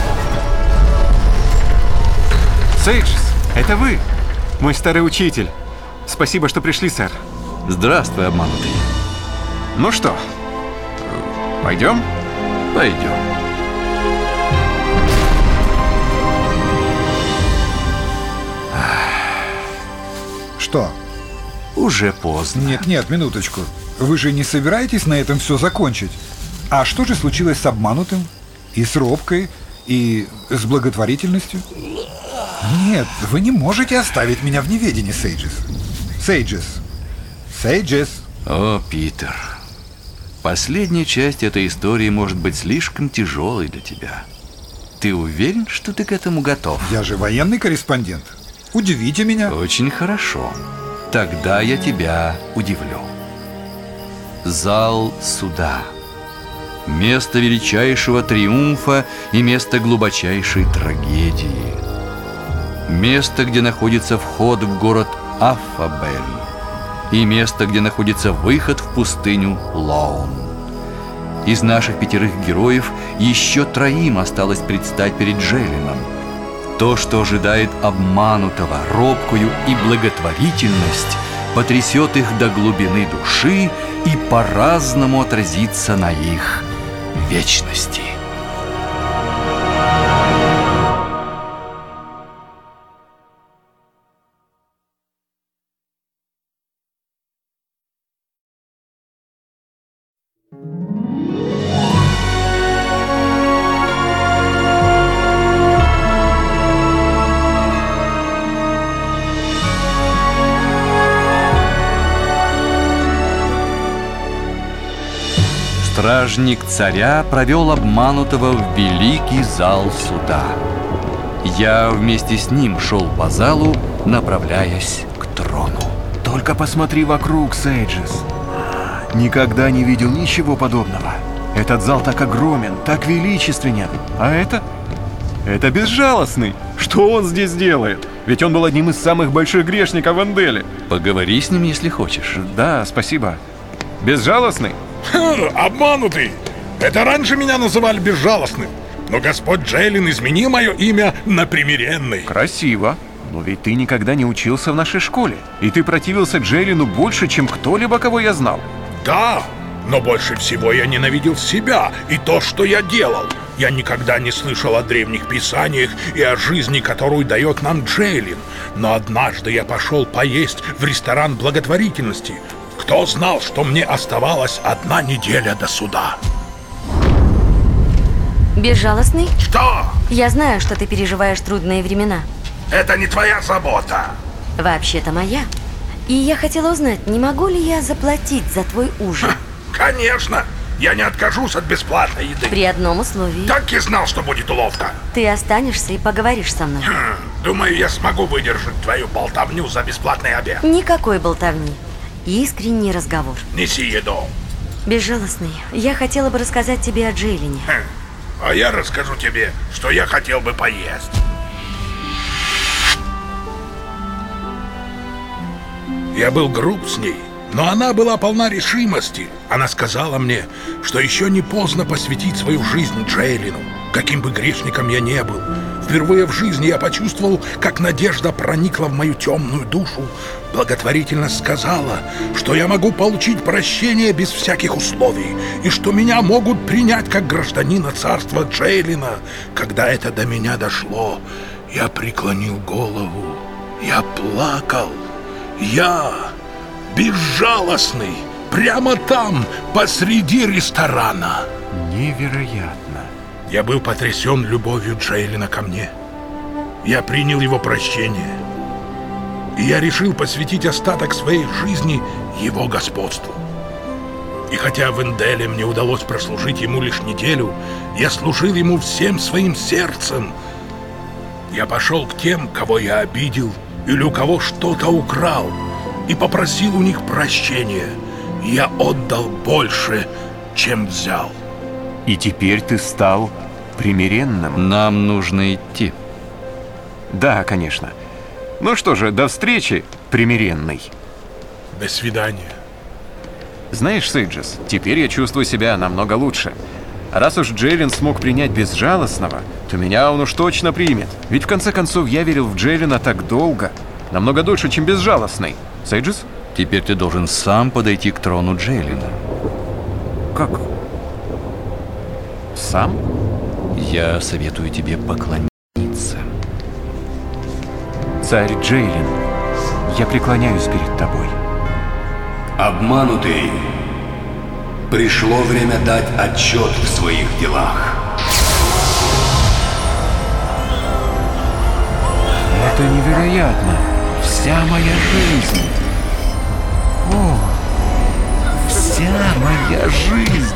Сейджес, это вы, мой старый учитель. Спасибо, что пришли, сэр. Здравствуй, обманутый. Ну что, пойдем? Пойдем. Что? Уже поздно. Нет, минуточку. Вы же не собираетесь на этом все закончить? А что же случилось с обманутым? И с робкой? И с благотворительностью? Нет, вы не можете оставить меня в неведении, Сейджес. Сейджес. О, Питер. Последняя часть этой истории может быть слишком тяжелой для тебя. Ты уверен, что ты к этому готов? Я же военный корреспондент. Удивите меня. Очень хорошо. Тогда я тебя удивлю. Зал суда. Место величайшего триумфа и место глубочайшей трагедии. Место, где находится вход в город Аффабель. И место, где находится выход в пустыню Лоун. Из наших 5 героев еще 3 осталось предстать перед Джейлином. То, что ожидает обманутого, робкую и благотворительность, потрясет их до глубины души и по-разному отразится на их вечности. Стражник царя провел обманутого в великий зал суда. Я вместе с ним шел по залу, направляясь к трону. Только посмотри вокруг, Сейджес. Никогда не видел ничего подобного. Этот зал так огромен, так величественен. А это безжалостный. Что он здесь делает? Ведь он был одним из самых больших грешников в Энделе. Поговори с ним, если хочешь. Да, спасибо. Безжалостный? Обманутый! Это раньше меня называли безжалостным. Но Господь Джейлин изменил мое имя на примиренный. Красиво. Но ведь ты никогда не учился в нашей школе. И ты противился Джейлину больше, чем кто-либо, кого я знал. Да, но больше всего я ненавидел себя и то, что я делал. Я никогда не слышал о древних писаниях и о жизни, которую дает нам Джейлин. Но однажды я пошел поесть в ресторан благотворительности. Кто знал, что мне оставалась 1 неделя до суда? Безжалостный? Что? Я знаю, что ты переживаешь трудные времена. Это не твоя забота. Вообще-то моя. И я хотела узнать, не могу ли я заплатить за твой ужин? Конечно. Я не откажусь от бесплатной еды. При одном условии. Так и знал, что будет уловка. Ты останешься и поговоришь со мной. Думаю, я смогу выдержать твою болтовню за бесплатный обед. Никакой болтовни. Искренний разговор. Неси еду. Безжалостный, я хотела бы рассказать тебе о Джейлине. А я расскажу тебе, что я хотел бы поесть. Я был груб с ней, но она была полна решимости. Она сказала мне, что еще не поздно посвятить свою жизнь Джейлину, каким бы грешником я не был. Впервые в жизни я почувствовал, как надежда проникла в мою темную душу. Благотворительность сказала, что я могу получить прощение без всяких условий, и что меня могут принять как гражданина царства Джейлина. Когда это до меня дошло, я преклонил голову, я плакал. Я, безжалостный, прямо там, посреди ресторана. Невероятно. Я был потрясен любовью Джейлина ко мне. Я принял его прощение. И я решил посвятить остаток своей жизни его господству. И хотя в Энделе мне удалось прослужить ему лишь неделю, я служил ему всем своим сердцем. Я пошел к тем, кого я обидел, или у кого что-то украл, и попросил у них прощения. Я отдал больше, чем взял. И теперь ты стал примиренным. Нам нужно идти. Да, конечно. Ну что же, до встречи, примиренный. До свидания. Знаешь, Сейджес, теперь я чувствую себя намного лучше. Раз уж Джейлин смог принять безжалостного, то меня он уж точно примет. Ведь в конце концов я верил в Джейлина так долго. Намного дольше, чем безжалостный. Сейджес? Теперь ты должен сам подойти к трону Джейлина. Как? Сам? Я советую тебе поклониться. Царь Джейлин, я преклоняюсь перед тобой. Обманутый. Пришло время дать отчет в своих делах. Это невероятно. Вся моя жизнь. О, вся моя жизнь.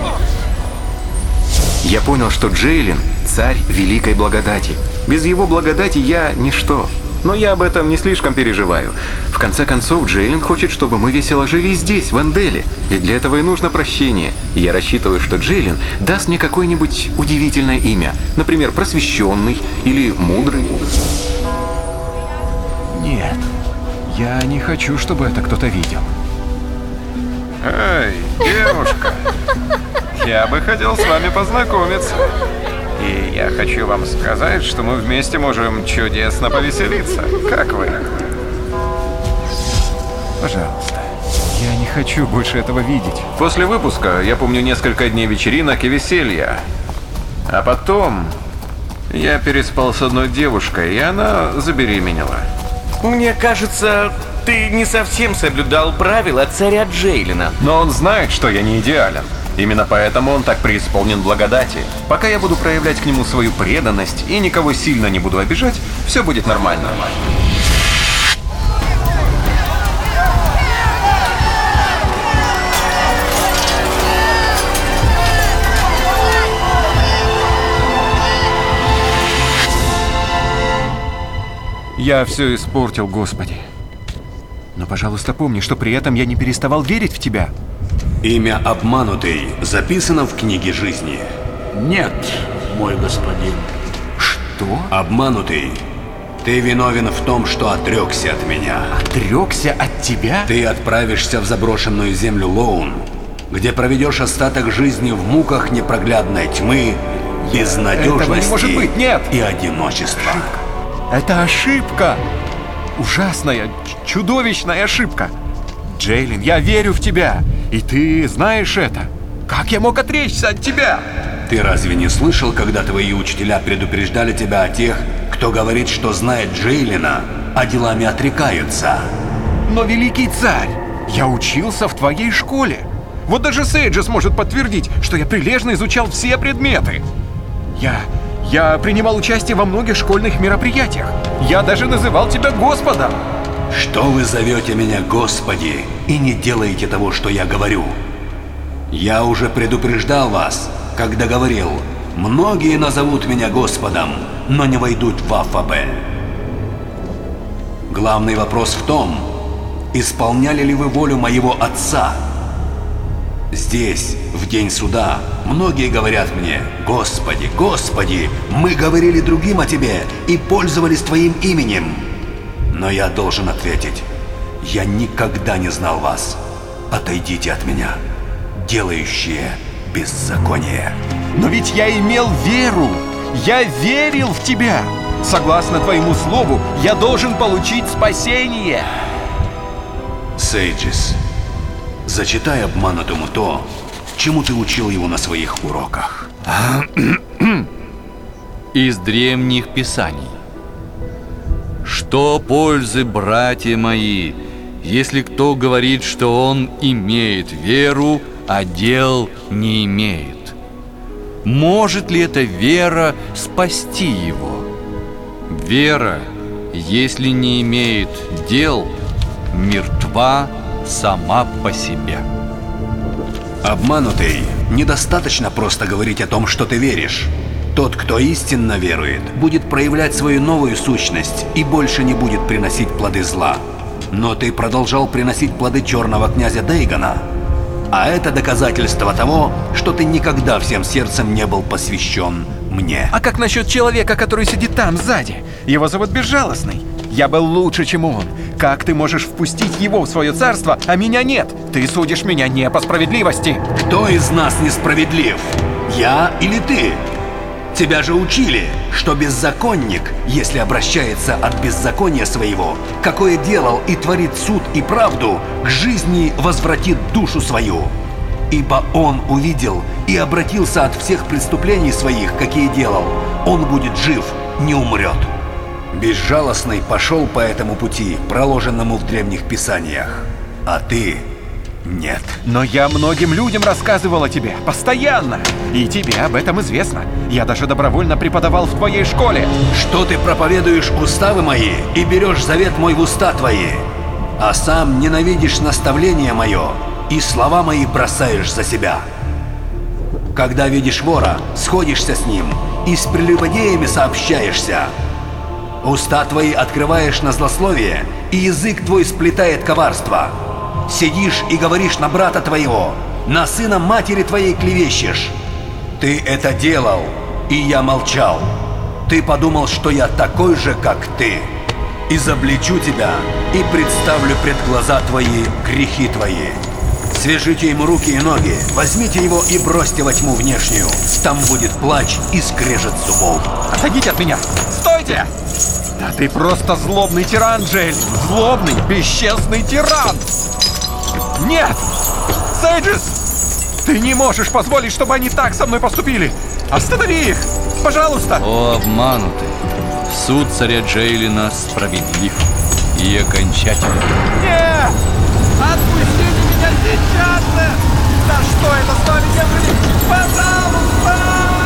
Я понял, что Джейлин – царь великой благодати. Без его благодати я – ничто. Но я об этом не слишком переживаю. В конце концов, Джейлин хочет, чтобы мы весело жили здесь, в Энделе. И для этого и нужно прощение. И я рассчитываю, что Джейлин даст мне какое-нибудь удивительное имя. Например, просвещенный или мудрый. Нет, я не хочу, чтобы это кто-то видел. Эй, девушка, я бы хотел с вами познакомиться. И я хочу вам сказать, что мы вместе можем чудесно повеселиться. Как вы? Пожалуйста, я не хочу больше этого видеть. После выпуска я помню несколько дней вечеринок и веселья. А потом я переспал с одной девушкой, и она забеременела. Мне кажется, ты не совсем соблюдал правила царя Джейлина. Но он знает, что я не идеален. Именно поэтому он так преисполнен благодати. Пока я буду проявлять к нему свою преданность и никого сильно не буду обижать, все будет нормально. Я все испортил, Господи. Но, пожалуйста, помни, что при этом я не переставал верить в Тебя. Имя обманутый записано в книге жизни. Нет, мой господин. Что? Обманутый. Ты виновен в том, что отрекся от меня. Отрекся от тебя? Ты отправишься в заброшенную землю Лоун, где проведешь остаток жизни в муках непроглядной тьмы, безнадежности Этого не может быть, нет! И одиночества. Это ошибка! Ужасная, чудовищная ошибка! Джейлин, я верю в тебя, и ты знаешь это. Как я мог отречься от тебя? Ты разве не слышал, когда твои учителя предупреждали тебя о тех, кто говорит, что знает Джейлина, а делами отрекаются? Но, великий царь, я учился в твоей школе. Вот даже Сейджес может подтвердить, что я прилежно изучал все предметы. Я принимал участие во многих школьных мероприятиях. Я даже называл тебя Господом. Что вы зовете меня Господи и не делаете того, что я говорю? Я уже предупреждал вас, когда говорил: многие назовут меня Господом, но не войдут в Аффабель. Главный вопрос в том, исполняли ли вы волю моего Отца? Здесь, в день суда, многие говорят мне: Господи, Господи, мы говорили другим о Тебе и пользовались Твоим именем. Но я должен ответить: я никогда не знал вас. Отойдите от меня, делающие беззаконие. Но ведь я имел веру. Я верил в тебя. Согласно твоему слову, я должен получить спасение. Сейджес, зачитай обманутому то, чему ты учил его на своих уроках. Из древних писаний. Что пользы, братья мои, если кто говорит, что он имеет веру, а дел не имеет? Может ли эта вера спасти его? Вера, если не имеет дел, мертва сама по себе. Обманутый, недостаточно просто говорить о том, что ты веришь. Тот, кто истинно верует, будет проявлять свою новую сущность и больше не будет приносить плоды зла. Но ты продолжал приносить плоды черного князя Дейгона. А это доказательство того, что ты никогда всем сердцем не был посвящен мне. А как насчет человека, который сидит там, сзади? Его зовут Безжалостный. Я был лучше, чем он. Как ты можешь впустить его в свое царство, а меня нет? Ты судишь меня не по справедливости. Кто из нас несправедлив? Я или ты? Тебя же учили, что беззаконник, если обращается от беззакония своего, какое делал и творит суд и правду, к жизни возвратит душу свою. Ибо он увидел и обратился от всех преступлений своих, какие делал. Он будет жив, не умрет. Безжалостный пошел по этому пути, проложенному в древних писаниях. А ты... нет. Но я многим людям рассказывал о тебе, постоянно. И тебе об этом известно. Я даже добровольно преподавал в твоей школе. Что ты проповедуешь уставы мои и берешь завет мой в уста твои, а сам ненавидишь наставление мое и слова мои бросаешь за себя. Когда видишь вора, сходишься с ним и с прелюбодеями сообщаешься. Уста твои открываешь на злословие, и язык твой сплетает коварство. Сидишь и говоришь на брата твоего, на сына матери твоей клевещешь. Ты это делал, и я молчал. Ты подумал, что я такой же, как ты. Изобличу тебя и представлю пред глаза твои грехи твои. Свяжите ему руки и ноги, возьмите его и бросьте во тьму внешнюю. Там будет плач и скрежет зубов. Отойдите от меня! Стойте! Да ты просто злобный тиран, Джейлин! Злобный, бесчестный тиран! Нет! Сейджес! Ты не можешь позволить, чтобы они так со мной поступили! Останови их! Пожалуйста! О, обманутый! Суд царя Джейлина справедлив и окончателен. Нет! Отпустите меня сейчас же! Да что это с вами делали? Пожалуйста!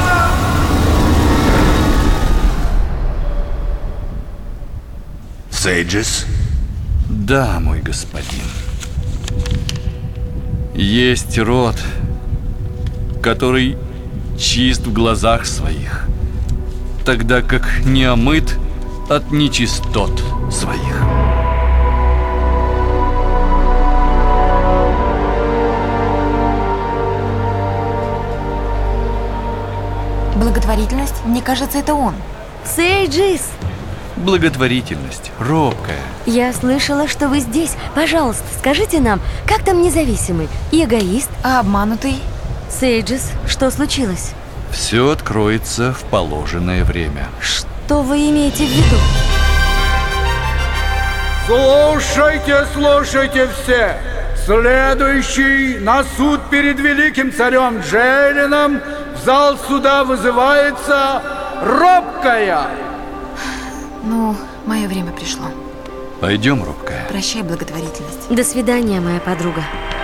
Сейджес? Да, мой господин. Есть род, который чист в глазах своих, тогда как не омыт от нечистот своих. Благотворительность? Мне кажется, это он. Сейджис! Благотворительность, робкая. Я слышала, что вы здесь. Пожалуйста, скажите нам, как там независимый и эгоист? А обманутый? Сейджес, что случилось? Все откроется в положенное время. Что вы имеете в виду? Слушайте, слушайте все! Следующий на суд перед великим царем Джейлином в зал суда вызывается робкая. Ну, мое время пришло. Пойдем, робкая. Прощай, благотворительность. До свидания, моя подруга.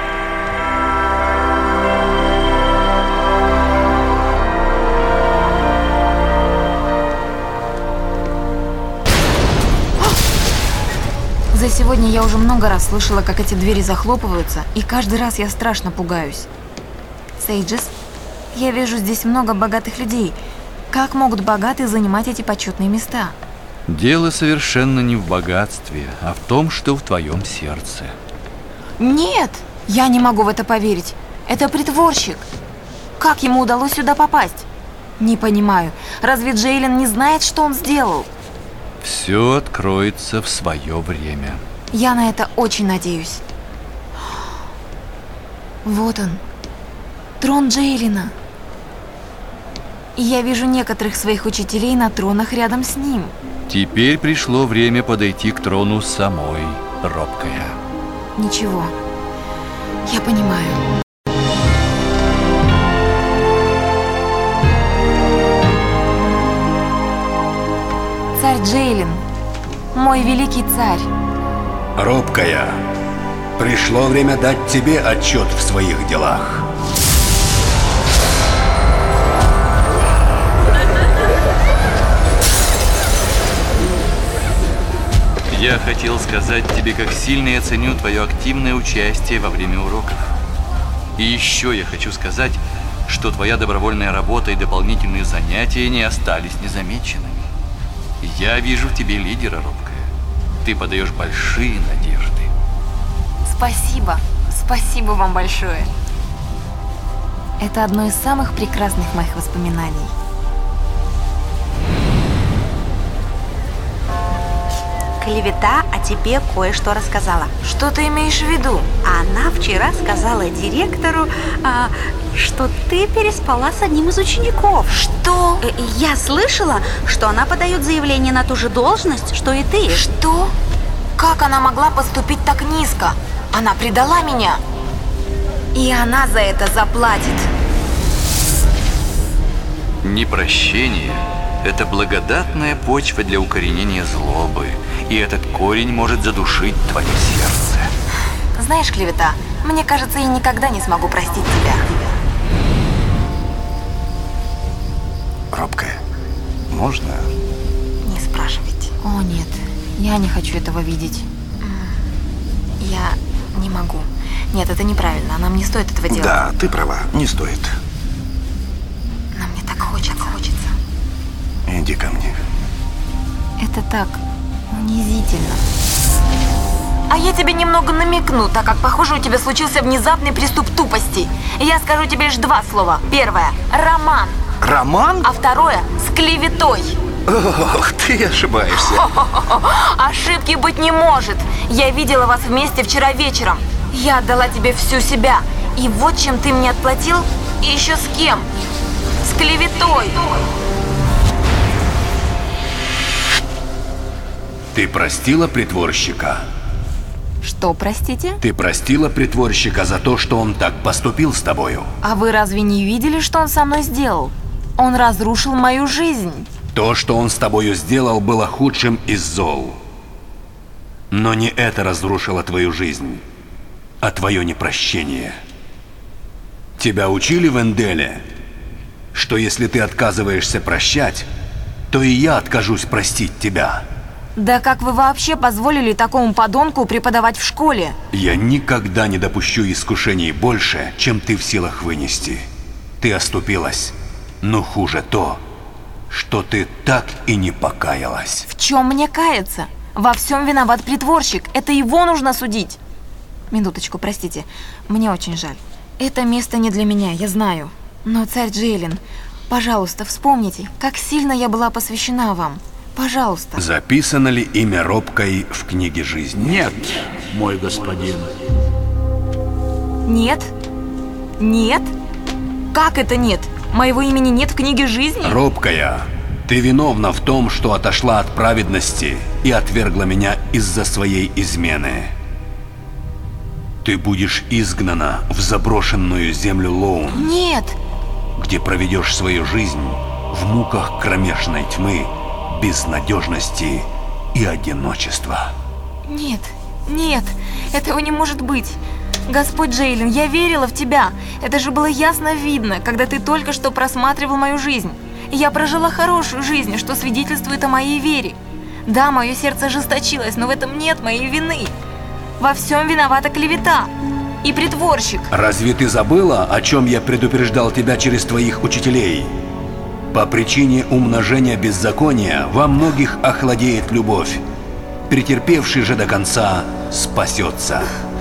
За сегодня я уже много раз слышала, как эти двери захлопываются, и каждый раз я страшно пугаюсь. Сейджес, я вижу здесь много богатых людей. Как могут богатые занимать эти почетные места? Дело совершенно не в богатстве, а в том, что в твоем сердце. Нет, я не могу в это поверить. Это притворщик. Как ему удалось сюда попасть? Не понимаю. Разве Джейлин не знает, что он сделал? Все откроется в свое время. Я на это очень надеюсь. Вот он, трон Джейлина. И я вижу некоторых своих учителей на тронах рядом с ним. Теперь пришло время подойти к трону самой, робкая. Ничего, я понимаю. Царь Джейлин, мой великий царь. Робкая, пришло время дать тебе отчет в своих делах. Я хотел сказать тебе, как сильно я ценю твое активное участие во время уроков. И еще я хочу сказать, что твоя добровольная работа и дополнительные занятия не остались незамеченными. Я вижу в тебе лидера, робкая. Ты подаешь большие надежды. Спасибо. Спасибо вам большое. Это одно из самых прекрасных моих воспоминаний. Клевета о тебе кое-что рассказала. Что ты имеешь в виду? Она вчера сказала директору, что ты переспала с одним из учеников. Что? Я слышала, что она подает заявление на ту же должность, что и ты. Что? Как она могла поступить так низко? Она предала меня. И она за это заплатит. Непрощение – это благодатная почва для укоренения злобы. И этот корень может задушить твое сердце. Знаешь, Клевета, мне кажется, я никогда не смогу простить тебя. Робкая, можно? Не спрашивайте. О, нет, я не хочу этого видеть. Я не могу. Нет, это неправильно, нам не стоит этого делать. Да, ты права, не стоит. Но мне так хочется. Иди ко мне. Это так унизительно. А я тебе немного намекну, так как, похоже, у тебя случился внезапный приступ тупости. Я скажу тебе лишь два слова. Первое – роман. Роман? А второе – с клеветой. Ох, ты ошибаешься. Ошибки быть не может. Я видела вас вместе вчера вечером. Я отдала тебе всю себя. И вот чем ты мне отплатил. И еще с кем? С клеветой. Ты простила притворщика? Что, простите? Ты простила притворщика за то, что он так поступил с тобою? А вы разве не видели, что он со мной сделал? Он разрушил мою жизнь. То, что он с тобою сделал, было худшим из зол. Но не это разрушило твою жизнь, а твое непрощение. Тебя учили в Энделе, что если ты отказываешься прощать, то и я откажусь простить тебя. Да как вы вообще позволили такому подонку преподавать в школе? Я никогда не допущу искушений больше, чем ты в силах вынести. Ты оступилась, но хуже то, что ты так и не покаялась. В чем мне каяться? Во всем виноват притворщик. Это его нужно судить. Минуточку, простите. Мне очень жаль. Это место не для меня, я знаю. Но, царь Джейлин, пожалуйста, вспомните, как сильно я была посвящена вам. Пожалуйста. Записано ли имя робкой в книге жизни? Нет, мой господин. Нет? Нет? Как это нет? Моего имени нет в книге жизни? Робкая, ты виновна в том, что отошла от праведности и отвергла меня из-за своей измены. Ты будешь изгнана в заброшенную землю Лоун. Нет! Где проведешь свою жизнь в муках кромешной тьмы, безнадежности и одиночества. Нет, нет, этого не может быть. Господь Джейлин, я верила в тебя. Это же было ясно видно, когда ты только что просматривал мою жизнь. Я прожила хорошую жизнь, что свидетельствует о моей вере. Да, мое сердце ожесточилось, но в этом нет моей вины. Во всем виновата клевета и притворщик. Разве ты забыла, о чем я предупреждал тебя через твоих учителей? По причине умножения беззакония во многих охладеет любовь. Претерпевший же до конца спасется.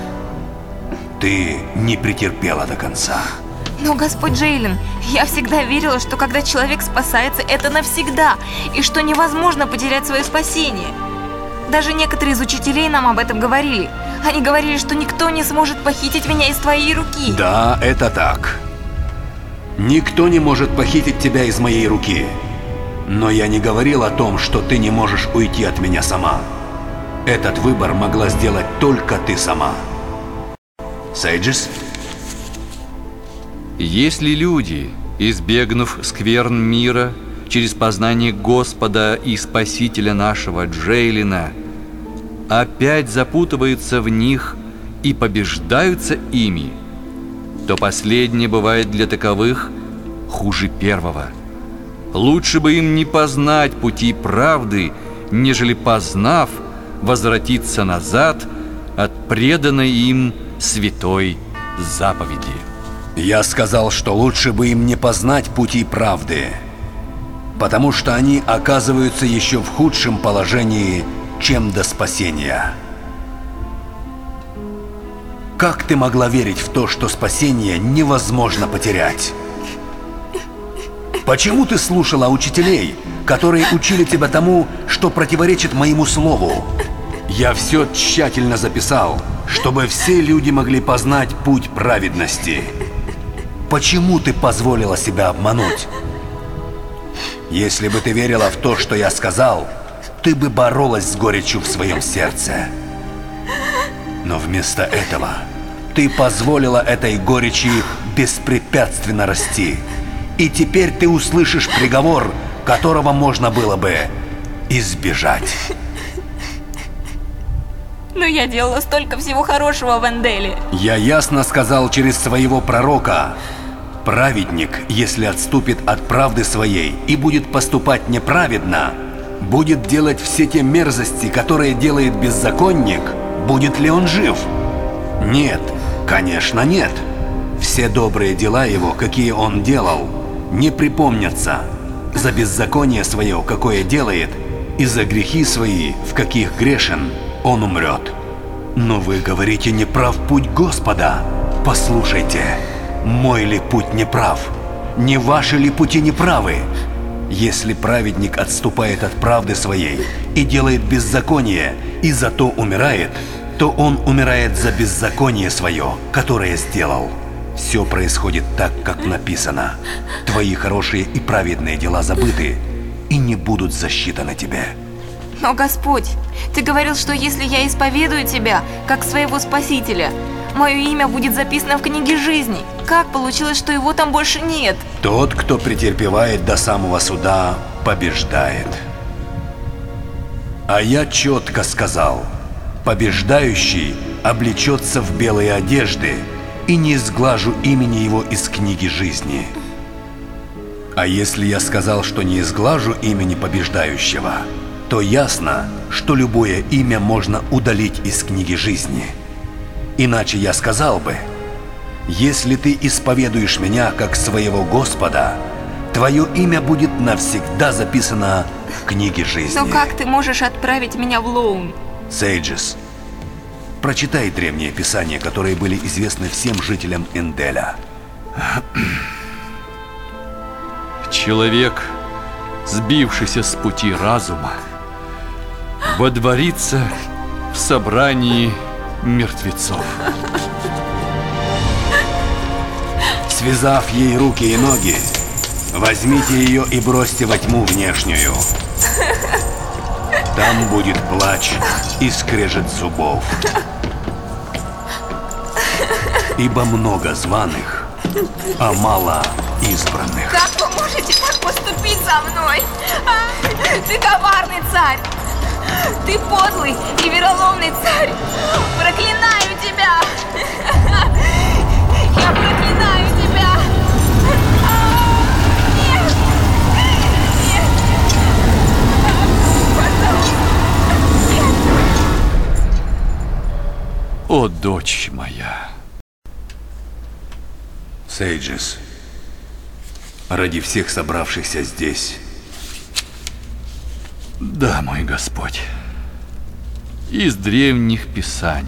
Ты не претерпела до конца. Но, Господь Джейлин, я всегда верила, что когда человек спасается, это навсегда, и что невозможно потерять свое спасение. Даже некоторые из учителей нам об этом говорили. Они говорили, что никто не сможет похитить меня из твоей руки. Да, это так. Никто не может похитить тебя из моей руки. Но я не говорил о том, что ты не можешь уйти от меня сама. Этот выбор могла сделать только ты сама. Сейджис? Если люди, избегнув скверн мира, через познание Господа и Спасителя нашего Джейлина, опять запутываются в них и побеждаются ими, то последнее бывает для таковых хуже первого. Лучше бы им не познать пути правды, нежели, познав, возвратиться назад от преданной им святой заповеди. Я сказал, что лучше бы им не познать пути правды, потому что они оказываются еще в худшем положении, чем до спасения. Как ты могла верить в то, что спасение невозможно потерять? Почему ты слушала учителей, которые учили тебя тому, что противоречит моему слову? Я все тщательно записал, чтобы все люди могли познать путь праведности. Почему ты позволила себя обмануть? Если бы ты верила в то, что я сказал, ты бы боролась с горечью в своем сердце. Но вместо этого ты позволила этой горечи беспрепятственно расти. И теперь ты услышишь приговор, которого можно было бы избежать. Но я делала столько всего хорошего в Энделе. Я ясно сказал через своего пророка: праведник, если отступит от правды своей и будет поступать неправедно, будет делать все те мерзости, которые делает беззаконник, будет ли он жив? Нет, конечно, нет. Все добрые дела его, какие он делал, не припомнятся. За беззаконие свое, какое делает, и за грехи свои, в каких грешен, он умрет. Но вы говорите, не прав путь Господа. Послушайте, мой ли путь не прав? Не ваши ли пути неправы? Если праведник отступает от правды своей и делает беззаконие, и зато умирает, то он умирает за беззаконие свое, которое сделал. Все происходит так, как написано. Твои хорошие и праведные дела забыты и не будут засчитаны тебе. Но, Господь, Ты говорил, что если я исповедую Тебя, как своего Спасителя, мое имя будет записано в книге жизни. Как получилось, что его там больше нет? Тот, кто претерпевает до самого суда, побеждает. А я четко сказал: побеждающий облечется в белые одежды, и не изглажу имени его из книги жизни. А если я сказал, что не изглажу имени побеждающего, то ясно, что любое имя можно удалить из книги жизни. Иначе я сказал бы: если ты исповедуешь меня как своего Господа, твое имя будет навсегда записано в книге жизни. Но как ты можешь отправить меня в Лоун? Сейджис, прочитай древние писания, которые были известны всем жителям Энделя. Человек, сбившийся с пути разума, водворится в собрании мертвецов. Связав ей руки и ноги, возьмите ее и бросьте во тьму внешнюю. Там будет плач и скрежет зубов. Ибо много званых, а мало избранных. Как вы можете так поступить со мной? Ты коварный царь! Ты подлый и вероломный царь! Проклинаю тебя! Я проклинаю тебя! Нет! Нет! Пожалуйста! Нет! О, дочь моя! Сейджес, ради всех собравшихся здесь. Да, мой Господь, из древних писаний.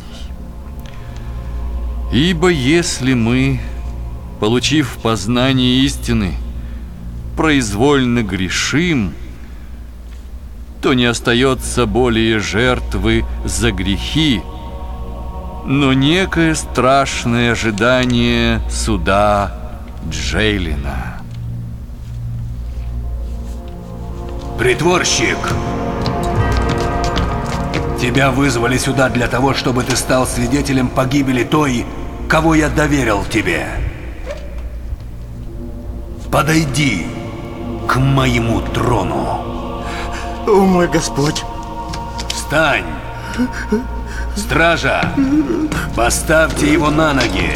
Ибо если мы, получив познание истины, произвольно грешим, то не остается более жертвы за грехи, но некое страшное ожидание суда Джейлина. Притворщик! Тебя вызвали сюда для того, чтобы ты стал свидетелем погибели той, кого я доверил тебе. Подойди к моему трону. О, мой Господь! Встань! Стража! Поставьте его на ноги!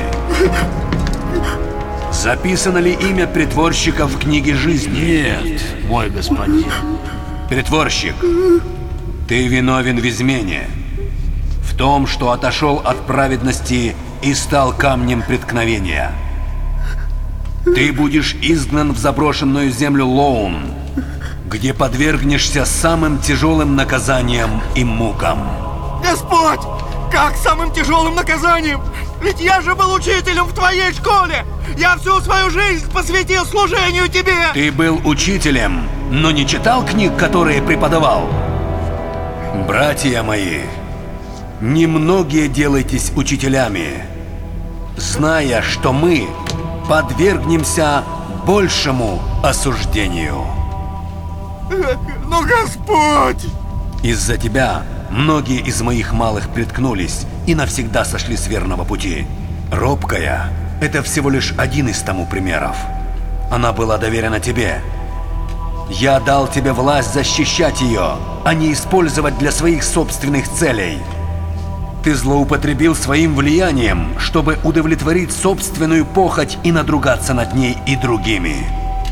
Записано ли имя притворщика в книге жизни? Нет, мой господин. Притворщик, ты виновен в измене, в том, что отошел от праведности и стал камнем преткновения. Ты будешь изгнан в заброшенную землю Лоун, где подвергнешься самым тяжелым наказаниям и мукам. Господь! Как самым тяжелым наказанием? Ведь я же был учителем в твоей школе! Я всю свою жизнь посвятил служению тебе! Ты был учителем, но не читал книг, которые преподавал? Братья мои, немногие делайтесь учителями, зная, что мы подвергнемся большему осуждению. Но, Господь! Из-за тебя многие из моих малых приткнулись и навсегда сошли с верного пути. Робкая – это всего лишь один из тому примеров. Она была доверена тебе. Я дал тебе власть защищать ее, а не использовать для своих собственных целей. Ты злоупотребил своим влиянием, чтобы удовлетворить собственную похоть и надругаться над ней и другими.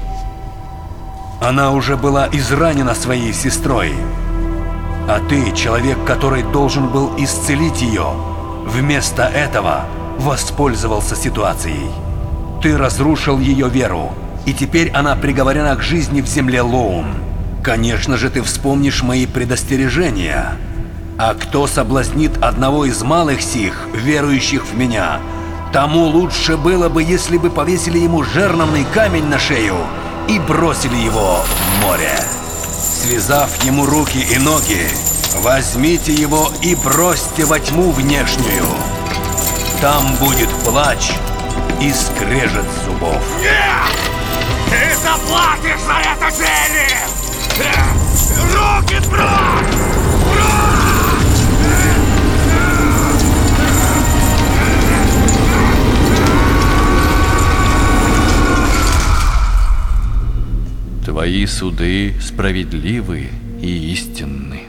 Она уже была изранена своей сестрой. А ты, человек, который должен был исцелить ее, вместо этого воспользовался ситуацией. Ты разрушил ее веру, и теперь она приговорена к жизни в земле Лоун. Конечно же, ты вспомнишь мои предостережения. А кто соблазнит одного из малых сих, верующих в меня, тому лучше было бы, если бы повесили ему жерновный камень на шею и бросили его в море. Связав ему руки и ноги, возьмите его и бросьте во тьму внешнюю. Там будет плач и скрежет зубов. Нет! Ты заплатишь за это, Джерри! Руки прочь! Твои суды справедливы и истинны.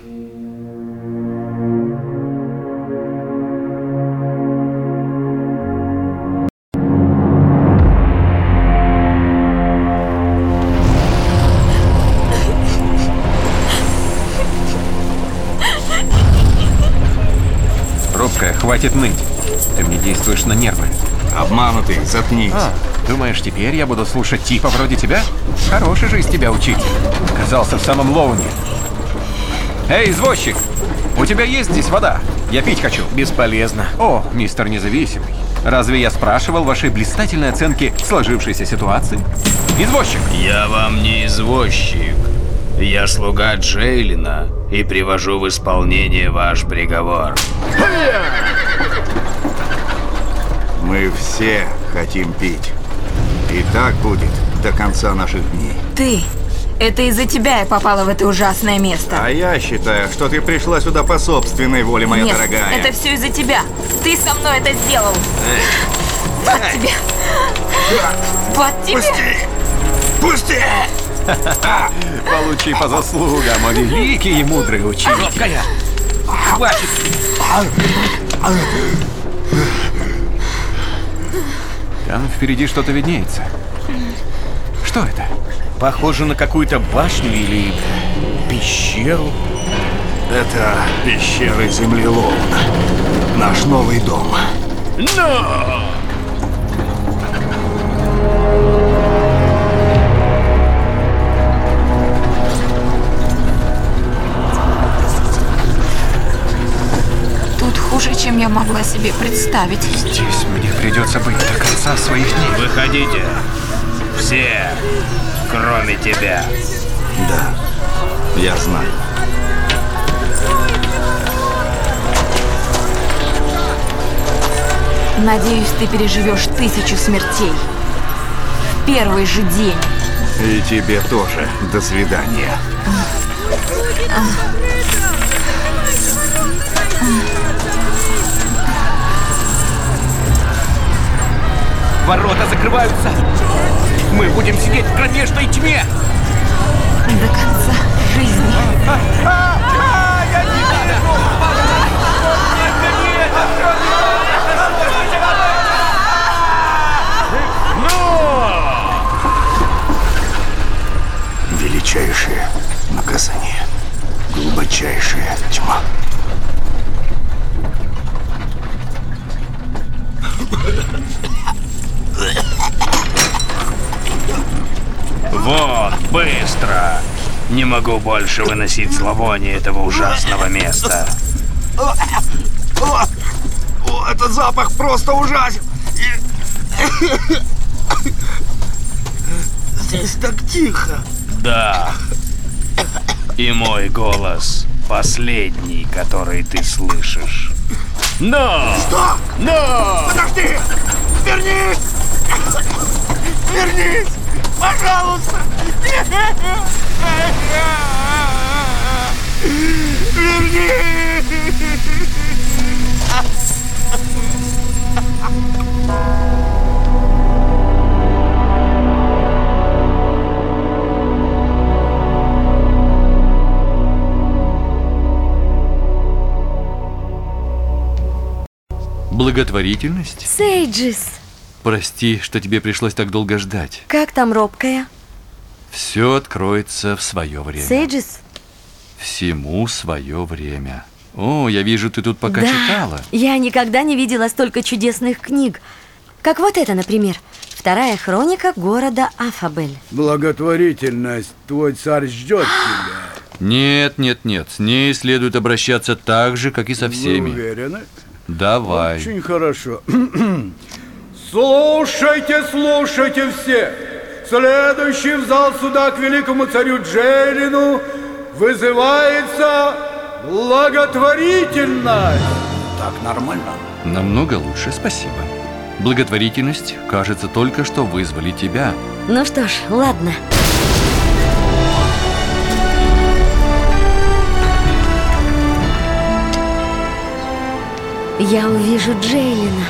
Робкая, хватит ныть. Ты мне действуешь на нервы. Обманутый, заткнись. Думаешь, теперь я буду слушать типа вроде тебя? Хороший же из тебя учитель. Оказался в самом Лоуне. Эй, извозчик! У тебя есть здесь вода? Я пить хочу. Бесполезно. О, мистер Независимый. Разве я спрашивал вашей блистательной оценки сложившейся ситуации? Извозчик! Я вам не извозчик. Я слуга Джейлина и привожу в исполнение ваш приговор. Мы все хотим пить. И так будет до конца наших дней. Ты! Это из-за тебя я попала в это ужасное место. А я считаю, что ты пришла сюда по собственной воле, моя Нет, дорогая. это все из-за тебя. Ты со мной это сделал. Вот тебе. Вот тебе. Пусти! Получи по заслугам, о великий и мудрый ученик. Робкая! Хватит! Там впереди что-то виднеется. Что это? Похоже на какую-то башню или пещеру. Это пещера Землеловна. Наш новый дом. Но! Тут хуже, чем я могла себе представить. Здесь мне придется быть до конца своих дней. Выходите. Все, кроме тебя. Да, я знаю. Надеюсь, ты переживешь 1000 смертей. В первый же день. И тебе тоже. До свидания. Ворота закрываются. Мы будем сидеть в кромешной тьме. До конца жизни. Величайшее наказание. Глубочайшая тьма. Вон, быстро! Не могу больше выносить зловоние этого ужасного места. Этот запах просто ужасен. Здесь так тихо. Да. И мой голос последний, который ты слышишь. Но! Что? Но! Подожди! Вернись! Вернись! Пожалуйста! Вернись! Благотворительность? Сейджис! Прости, что тебе пришлось так долго ждать. Как там робкая? Все откроется в свое время. Сейджис? Всему свое время. О, я вижу, ты тут пока читала. Я никогда не видела столько чудесных книг. Как вот это, например. Вторая хроника города Афабель. Благотворительность. Твой царь ждет тебя. Нет, нет, нет. С ней следует обращаться так же, как и со всеми. Вы уверены? Давай. Очень хорошо. Слушайте, слушайте все. Следующий в зал суда к великому царю Джейлину вызывается благотворительность. Так нормально? Намного лучше, спасибо. Благотворительность, кажется, только что вызвали тебя. Ну что ж, ладно. Я увижу Джейлина.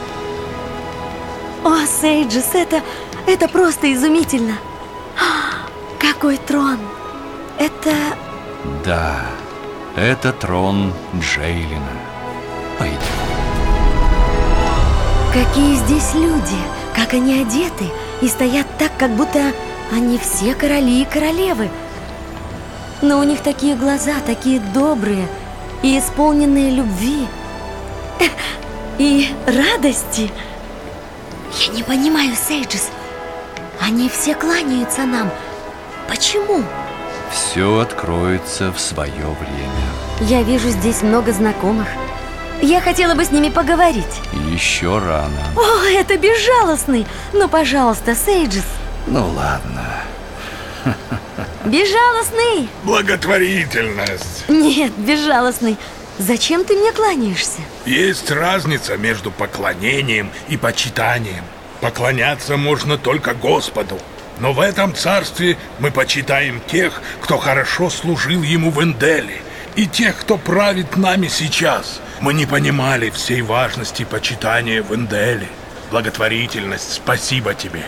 О, Сейджис, это просто изумительно. Какой трон! Это... Да, это трон Джейлина. Пойдем. Какие здесь люди, как они одеты и стоят так, как будто они все короли и королевы. Но у них такие глаза, такие добрые и исполненные любви и радости. Я не понимаю, Сейджис. Они все кланяются нам. Почему? Все откроется в свое время. Я вижу здесь много знакомых. Я хотела бы с ними поговорить. Еще рано. О, это безжалостный. Ну, пожалуйста, Сейджис. Ну ладно. Безжалостный! Благотворительность. Нет, безжалостный. Зачем ты мне кланяешься? Есть разница между поклонением и почитанием. Поклоняться можно только Господу. Но в этом царстве мы почитаем тех, кто хорошо служил ему в Энделе, и тех, кто правит нами сейчас. Мы не понимали всей важности почитания в Энделе. Благотворительность, спасибо тебе.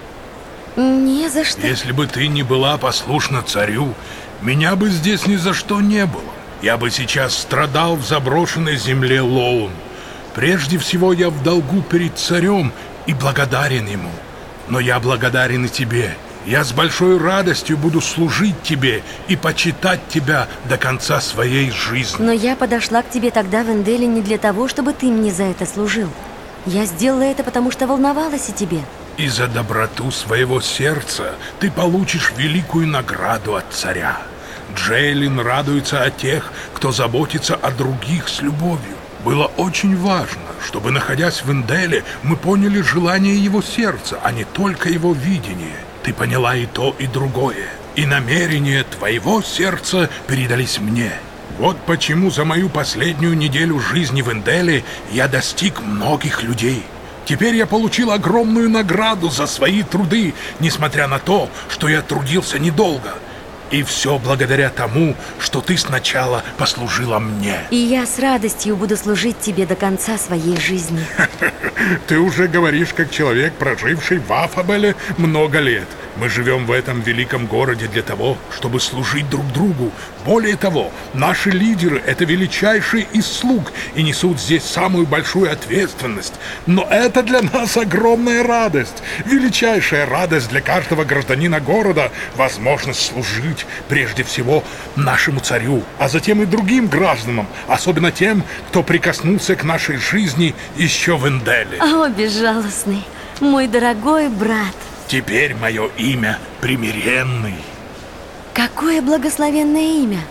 Не за что. Если бы ты не была послушна царю, меня бы здесь ни за что не было. Я бы сейчас страдал в заброшенной земле Лоун. Прежде всего я в долгу перед царем и благодарен ему. Но я благодарен и тебе. Я с большой радостью буду служить тебе и почитать тебя до конца своей жизни. Но я подошла к тебе тогда в Энделе не для того, чтобы ты мне за это служил. Я сделала это, потому что волновалась о тебе. И за доброту своего сердца ты получишь великую награду от царя. Джейлин радуется о тех, кто заботится о других с любовью. Было очень важно, чтобы, находясь в Энделе, мы поняли желание его сердца, а не только его видение. Ты поняла и то, и другое. И намерения твоего сердца передались мне. Вот почему за мою последнюю неделю жизни в Энделе я достиг многих людей. Теперь я получил огромную награду за свои труды, несмотря на то, что я трудился недолго. И все благодаря тому, что ты сначала послужила мне. И я с радостью буду служить тебе до конца своей жизни. Ты уже говоришь, как человек, проживший в Афабеле много лет. Мы живем в этом великом городе для того, чтобы служить друг другу. Более того, наши лидеры — это величайшие из слуг и несут здесь самую большую ответственность. Но это для нас огромная радость. Величайшая радость для каждого гражданина города — возможность служить прежде всего нашему царю, а затем и другим гражданам, особенно тем, кто прикоснулся к нашей жизни еще в Энделе. О, безжалостный, мой дорогой брат. Теперь мое имя Примиренный. Какое благословенное имя.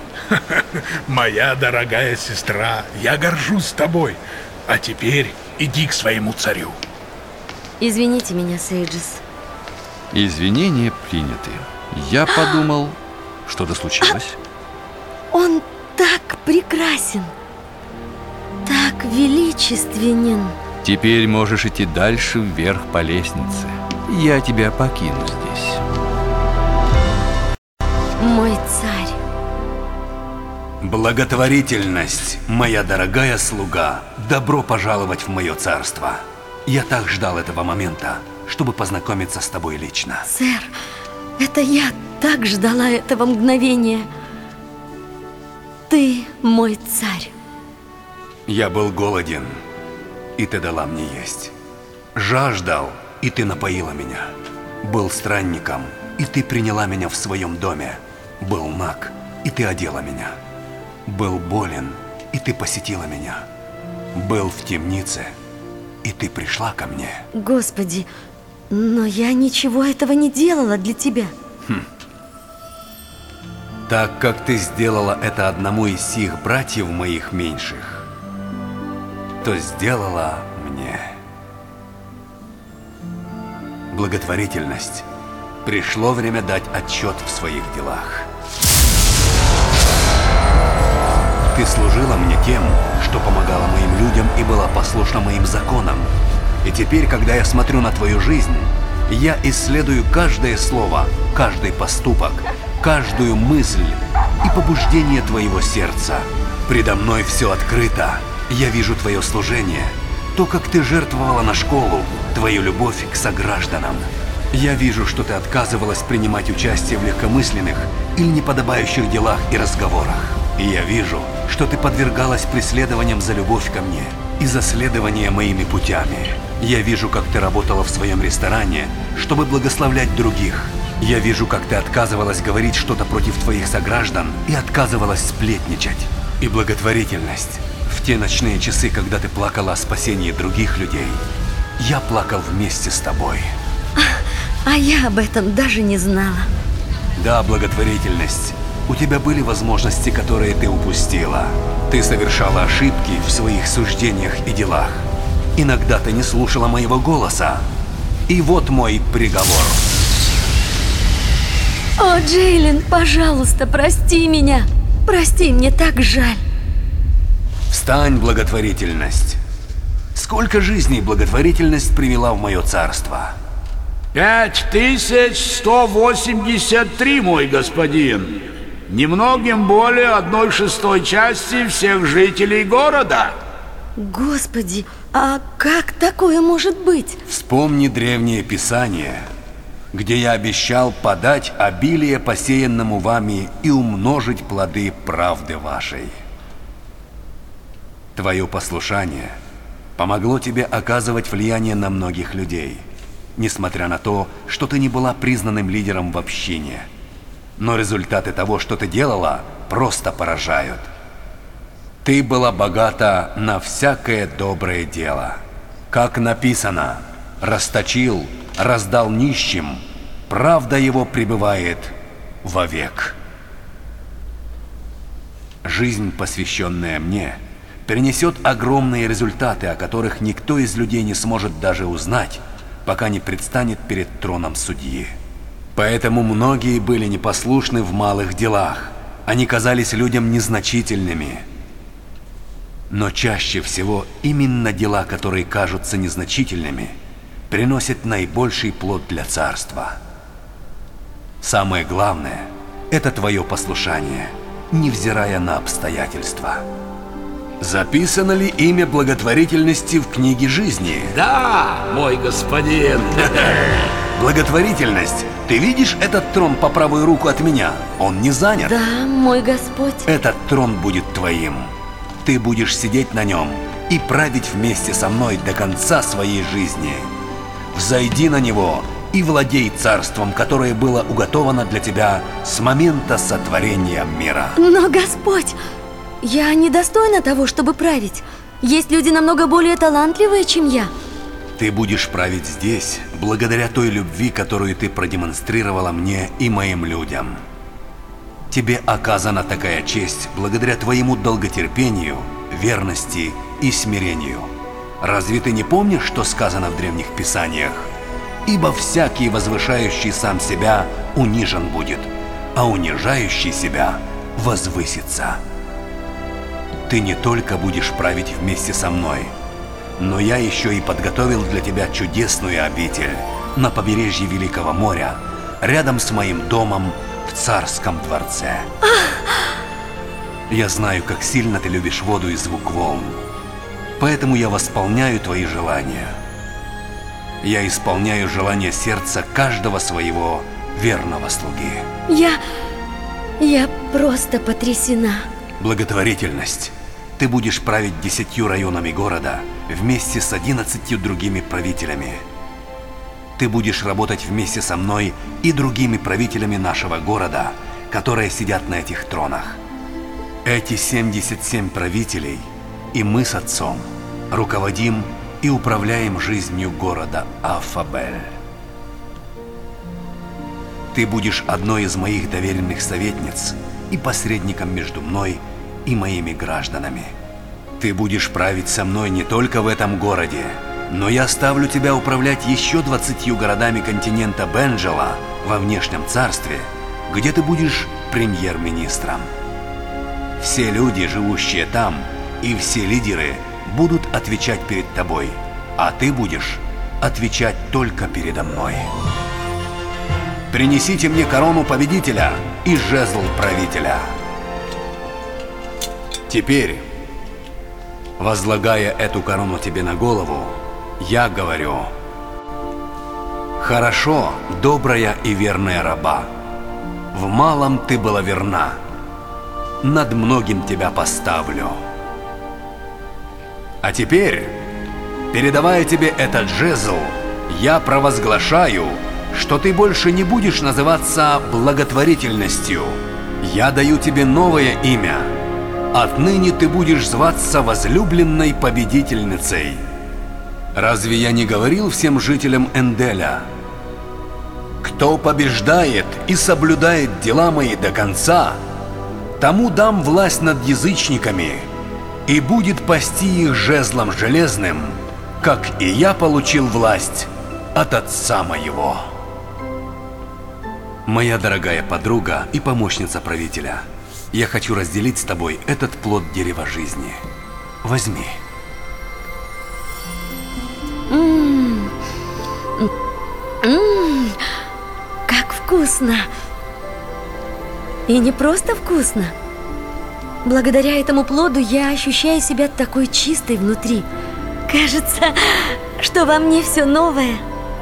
Моя дорогая сестра, я горжусь тобой. А теперь иди к своему царю. Извините меня, Сейджес. Извинения приняты. Я подумал, что-то случилось. Он так прекрасен, так величественен. Теперь можешь идти дальше вверх по лестнице. Я тебя покину здесь. Мой царь. Благотворительность, моя дорогая слуга, добро пожаловать в мое царство. Я так ждал этого момента, чтобы познакомиться с тобой лично. Сэр, это я так ждала этого мгновения. Ты мой царь. Я был голоден, и ты дала мне есть. Жаждал, и ты напоила меня. Был странником, и ты приняла меня в своем доме. Был наг, и ты одела меня. Был болен, и ты посетила меня. Был в темнице, и ты пришла ко мне. Господи, но я ничего этого не делала для тебя. Так как ты сделала это одному из сих братьев моих меньших, то сделала мне. Благотворительность. Пришло время дать отчет в своих делах. Ты служила мне тем, что помогала моим людям и была послушна моим законам. И теперь, когда я смотрю на твою жизнь, я исследую каждое слово, каждый поступок, каждую мысль и побуждение твоего сердца. Предо мной все открыто. Я вижу твое служение, то, как ты жертвовала на школу, твою любовь к согражданам. Я вижу, что ты отказывалась принимать участие в легкомысленных или неподобающих делах и разговорах. И я вижу, что ты подвергалась преследованиям за любовь ко мне и за следование моими путями. Я вижу, как ты работала в своем ресторане, чтобы благословлять других. Я вижу, как ты отказывалась говорить что-то против твоих сограждан и отказывалась сплетничать. И благотворительность. В те ночные часы, когда ты плакала о спасении других людей, я плакал вместе с тобой. А я об этом даже не знала. Да, благотворительность. У тебя были возможности, которые ты упустила. Ты совершала ошибки в своих суждениях и делах. Иногда ты не слушала моего голоса. И вот мой приговор. О, Джейлин, пожалуйста, прости меня. Прости, мне так жаль. Встань, благотворительность. Сколько жизней благотворительность привела в мое царство? 5183, мой господин. Немногим более 1/6 части всех жителей города. Господи, а как такое может быть? Вспомни древнее писание, где я обещал подать обилие посеянному вами и умножить плоды правды вашей. Твое послушание помогло тебе оказывать влияние на многих людей, несмотря на то, что ты не была признанным лидером в общине. Но результаты того, что ты делала, просто поражают. Ты была богата на всякое доброе дело. Как написано, расточил, раздал нищим, правда его пребывает вовек. Жизнь, посвященная мне, принесет огромные результаты, о которых никто из людей не сможет даже узнать, пока не предстанет перед троном судьи. Поэтому многие были непослушны в малых делах. Они казались людям незначительными. Но чаще всего именно дела, которые кажутся незначительными, приносят наибольший плод для царства. Самое главное – это твое послушание, невзирая на обстоятельства. Записано ли имя благотворительности в книге жизни? Да, мой господин. Благотворительность, ты видишь этот трон по правую руку от меня? Он не занят. Да, мой Господь. Этот трон будет твоим. Ты будешь сидеть на нем и править вместе со мной до конца своей жизни. Взойди на него и владей царством, которое было уготовано для тебя с момента сотворения мира. Но, Господь, я недостойна того, чтобы править. Есть люди намного более талантливые, чем я. Ты будешь править здесь, благодаря той любви, которую ты продемонстрировала мне и моим людям. Тебе оказана такая честь благодаря твоему долготерпению, верности и смирению. Разве ты не помнишь, что сказано в древних писаниях? Ибо всякий, возвышающий сам себя, унижен будет, а унижающий себя возвысится. Ты не только будешь править вместе со мной, но я еще и подготовил для тебя чудесную обитель на побережье Великого моря, рядом с моим домом в царском дворце. Я знаю, как сильно ты любишь воду и звук волн, поэтому я восполняю твои желания. Я исполняю желания сердца каждого своего верного слуги. Я просто потрясена. Благотворительность. Ты будешь править 10 районами города вместе с 11 другими правителями. Ты будешь работать вместе со мной и другими правителями нашего города, которые сидят на этих тронах. Эти 77 правителей и мы с отцом руководим и управляем жизнью города Аффабель. Ты будешь одной из моих доверенных советниц и посредником между мной и моими гражданами. Ты будешь править со мной не только в этом городе, но я ставлю тебя управлять еще 20 городами континента Бенджела во внешнем царстве, где ты будешь премьер-министром. Все люди, живущие там, и все лидеры будут отвечать перед тобой, а ты будешь отвечать только передо мной. Принесите мне корону победителя и жезл правителя. Теперь, возлагая эту корону тебе на голову, я говорю: хорошо, добрая и верная раба, в малом ты была верна, над многим тебя поставлю. А теперь, передавая тебе этот жезл, я провозглашаю, что ты больше не будешь называться благотворительностью. Я даю тебе новое имя. Отныне ты будешь зваться возлюбленной победительницей. Разве я не говорил всем жителям Энделя? Кто побеждает и соблюдает дела мои до конца, тому дам власть над язычниками и будет пасти их жезлом железным, как и я получил власть от отца моего. Моя дорогая подруга и помощница правителя, я хочу разделить с тобой этот плод дерева жизни. Возьми. Как вкусно! И не просто вкусно. Благодаря этому плоду я ощущаю себя такой чистой внутри. Кажется, что во мне все новое.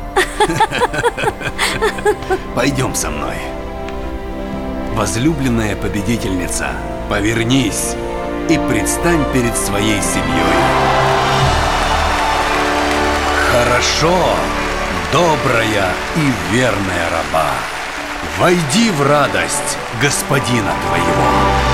Пойдем со мной. Возлюбленная победительница, повернись и предстань перед своей семьей. Хорошо, добрая и верная раба, войди в радость господина твоего.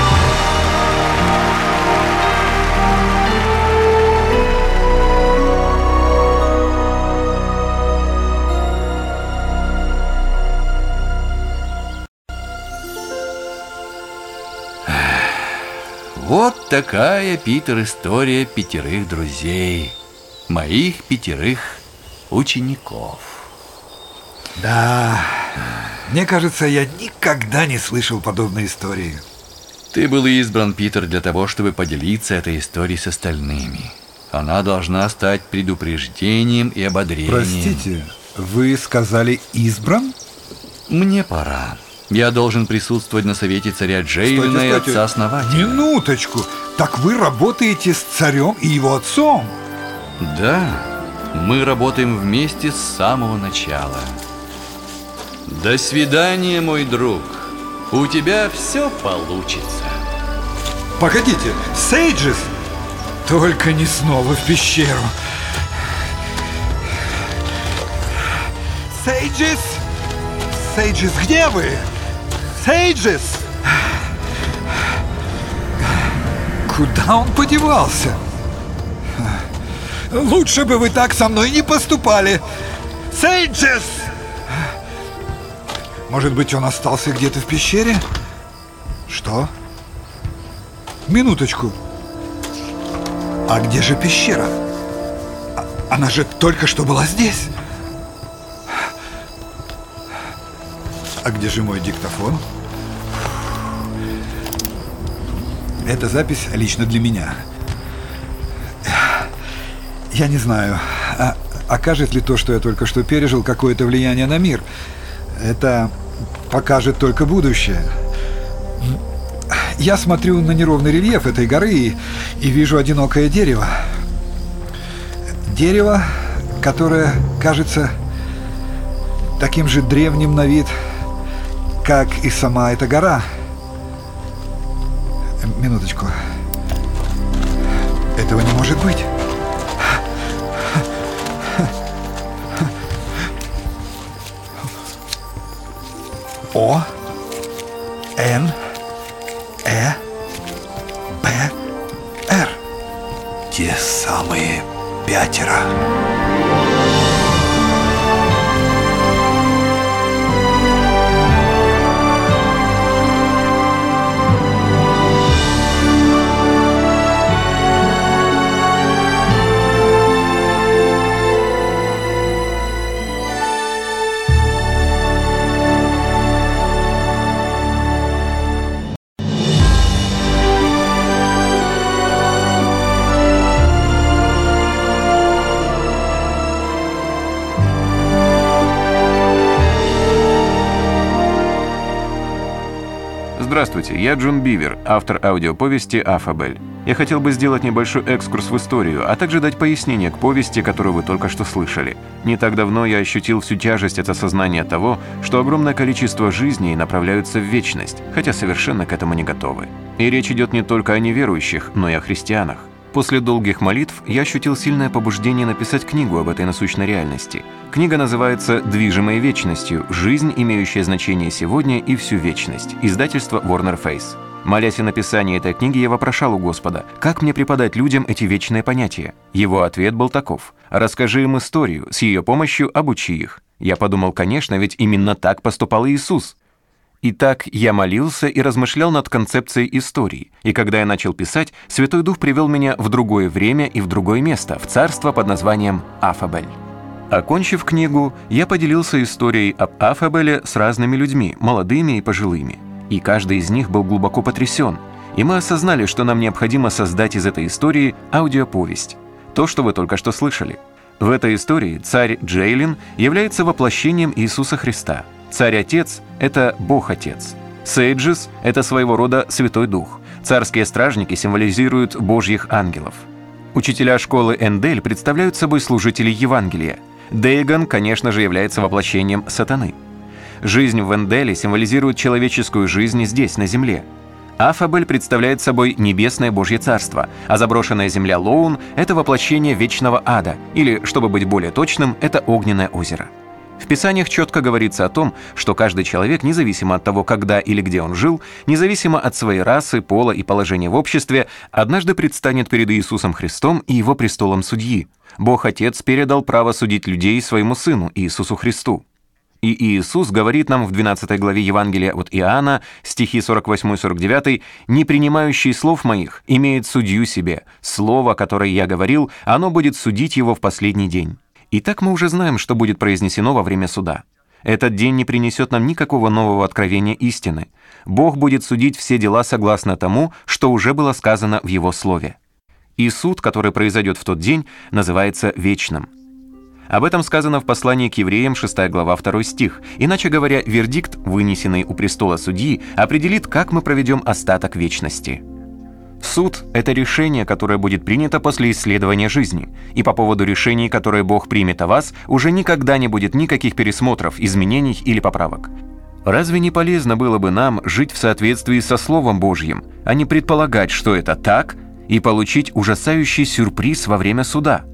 Вот такая, Питер, история 5 друзей. Моих 5 учеников. Да, мне кажется, я никогда не слышал подобной истории. Ты был избран, Питер, для того, чтобы поделиться этой историей с остальными. Она должна стать предупреждением и ободрением. Простите, вы сказали избран? Мне пора. Я должен присутствовать на совете царя Джейлина и отца-основателя. Минуточку, так вы работаете с царем и его отцом? Да, мы работаем вместе с самого начала. До свидания, мой друг. У тебя все получится. Погодите, Сейджис! Только не снова в пещеру. Сейджис! Сейджис, где вы? Сейджис! Куда он подевался? Лучше бы вы так со мной не поступали. Сейджис! Может быть, он остался где-то в пещере? Что? Минуточку. А где же пещера? Она же только что была здесь. А где же мой диктофон? Эта запись лично для меня. Я не знаю, окажет ли то, что я только что пережил, какое-то влияние на мир. Это покажет только будущее. Я смотрю на неровный рельеф этой горы и вижу одинокое дерево. Дерево, которое кажется таким же древним на вид, как и сама эта гора. Минуточку. Этого не может быть. О, Н, Э, Б, Р. Те самые 5. Здравствуйте, я Джон Бивер, автор аудиоповести «Аффабель». Я хотел бы сделать небольшой экскурс в историю, а также дать пояснение к повести, которую вы только что слышали. Не так давно я ощутил всю тяжесть от осознания того, что огромное количество жизней направляются в вечность, хотя совершенно к этому не готовы. И речь идет не только о неверующих, но и о христианах. После долгих молитв я ощутил сильное побуждение написать книгу об этой насущной реальности. Книга называется «Движимая вечностью. Жизнь, имеющая значение сегодня и всю вечность». Издательство Warner Face. Молясь о написании этой книги, я вопрошал у Господа, как мне преподать людям эти вечные понятия. Его ответ был таков: «Расскажи им историю, с ее помощью обучи их». Я подумал, конечно, ведь именно так поступал Иисус. Итак, я молился и размышлял над концепцией истории, и когда я начал писать, Святой Дух привел меня в другое время и в другое место, в царство под названием Аффабель. Окончив книгу, я поделился историей об Афабеле с разными людьми, молодыми и пожилыми. И каждый из них был глубоко потрясен. И мы осознали, что нам необходимо создать из этой истории аудиоповесть. То, что вы только что слышали. В этой истории царь Джейлин является воплощением Иисуса Христа. Царь-отец – это Бог-отец. Сейджис – это своего рода Святой Дух. Царские стражники символизируют Божьих ангелов. Учителя школы Эндель представляют собой служителей Евангелия. Дейган, конечно же, является воплощением сатаны. Жизнь в Энделе символизирует человеческую жизнь здесь, на земле. Афабель представляет собой небесное Божье царство, а заброшенная земля Лоун – это воплощение вечного ада, или, чтобы быть более точным, это огненное озеро. В Писаниях четко говорится о том, что каждый человек, независимо от того, когда или где он жил, независимо от своей расы, пола и положения в обществе, однажды предстанет перед Иисусом Христом и Его престолом судьи. Бог-Отец передал право судить людей своему Сыну, Иисусу Христу. И Иисус говорит нам в 12 главе Евангелия от Иоанна, стихи 48-49, «Не принимающий слов моих имеет судью себе. Слово, которое я говорил, оно будет судить его в последний день». Итак, мы уже знаем, что будет произнесено во время суда. Этот день не принесет нам никакого нового откровения истины. Бог будет судить все дела согласно тому, что уже было сказано в Его Слове. И суд, который произойдет в тот день, называется вечным. Об этом сказано в послании к евреям, 6 глава, 2 стих. Иначе говоря, вердикт, вынесенный у престола судьи, определит, как мы проведем остаток вечности. Суд – это решение, которое будет принято после исследования жизни. И по поводу решений, которые Бог примет о вас, уже никогда не будет никаких пересмотров, изменений или поправок. Разве не полезно было бы нам жить в соответствии со Словом Божьим, а не предполагать, что это так, и получить ужасающий сюрприз во время суда?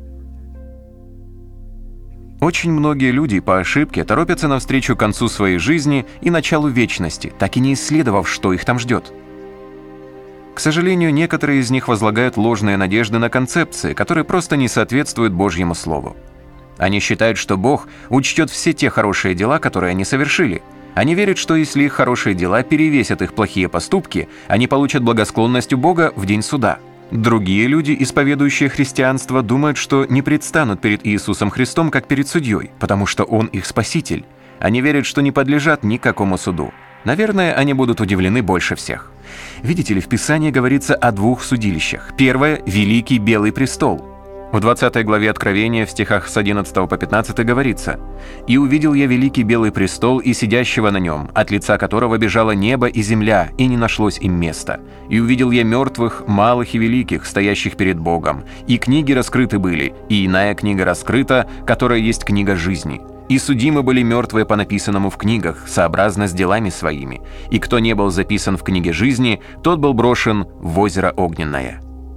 Очень многие люди по ошибке торопятся навстречу концу своей жизни и началу вечности, так и не исследовав, что их там ждет. К сожалению, некоторые из них возлагают ложные надежды на концепции, которые просто не соответствуют Божьему Слову. Они считают, что Бог учтет все те хорошие дела, которые они совершили. Они верят, что если их хорошие дела перевесят их плохие поступки, они получат благосклонность у Бога в день суда. Другие люди, исповедующие христианство, думают, что не предстанут перед Иисусом Христом как перед судьей, потому что Он их Спаситель. Они верят, что не подлежат никакому суду. Наверное, они будут удивлены больше всех. Видите ли, в Писании говорится о двух судилищах. Первое – Великий Белый Престол. В 20 главе Откровения, в стихах с 11 по 15 говорится: «И увидел я великий белый престол и сидящего на нем, от лица которого бежало небо и земля, и не нашлось им места. И увидел я мертвых, малых и великих, стоящих перед Богом. И книги раскрыты были, и иная книга раскрыта, которая есть книга жизни. И судимы были мертвые по написанному в книгах, сообразно с делами своими. И кто не был записан в книге жизни, тот был брошен в озеро огненное».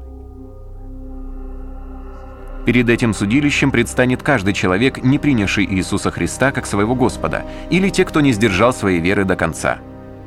Перед этим судилищем предстанет каждый человек, не принявший Иисуса Христа как своего Господа, или те, кто не сдержал своей веры до конца.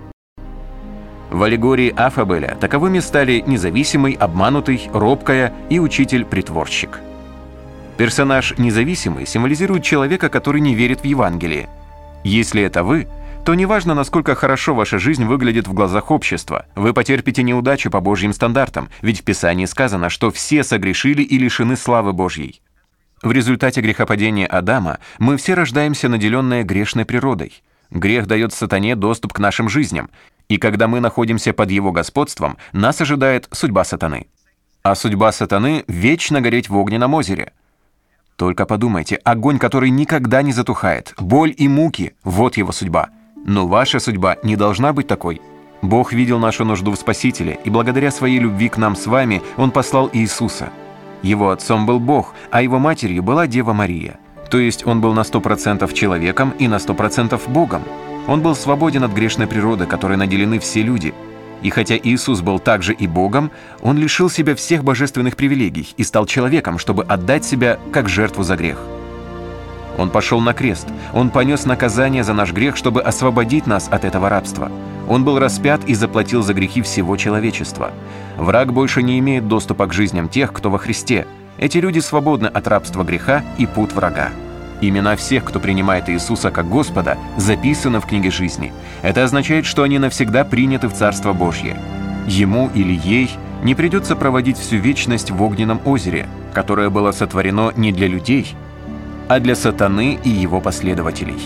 В аллегории Афабеля таковыми стали независимый, обманутый, робкая и учитель-притворщик. Персонаж «независимый» символизирует человека, который не верит в Евангелие. Если это вы, то неважно, насколько хорошо ваша жизнь выглядит в глазах общества, вы потерпите неудачу по Божьим стандартам, ведь в Писании сказано, что все согрешили и лишены славы Божьей. В результате грехопадения Адама мы все рождаемся наделенные грешной природой. Грех дает сатане доступ к нашим жизням, и когда мы находимся под его господством, нас ожидает судьба сатаны. А судьба сатаны – вечно гореть в огненном озере. Только подумайте, огонь, который никогда не затухает, боль и муки – вот его судьба. Но ваша судьба не должна быть такой. Бог видел нашу нужду в Спасителе, и благодаря своей любви к нам с вами Он послал Иисуса. Его отцом был Бог, а его матерью была Дева Мария. То есть Он был на 100% человеком и на 100% Богом. Он был свободен от грешной природы, которой наделены все люди. И хотя Иисус был также и Богом, Он лишил себя всех божественных привилегий и стал человеком, чтобы отдать себя как жертву за грех. Он пошел на крест, Он понес наказание за наш грех, чтобы освободить нас от этого рабства. Он был распят и заплатил за грехи всего человечества. Враг больше не имеет доступа к жизням тех, кто во Христе. Эти люди свободны от рабства греха и пут врага. Имена всех, кто принимает Иисуса как Господа, записаны в книге жизни. Это означает, что они навсегда приняты в Царство Божье. Ему или ей не придется проводить всю вечность в огненном озере, которое было сотворено не для людей, а для сатаны и его последователей.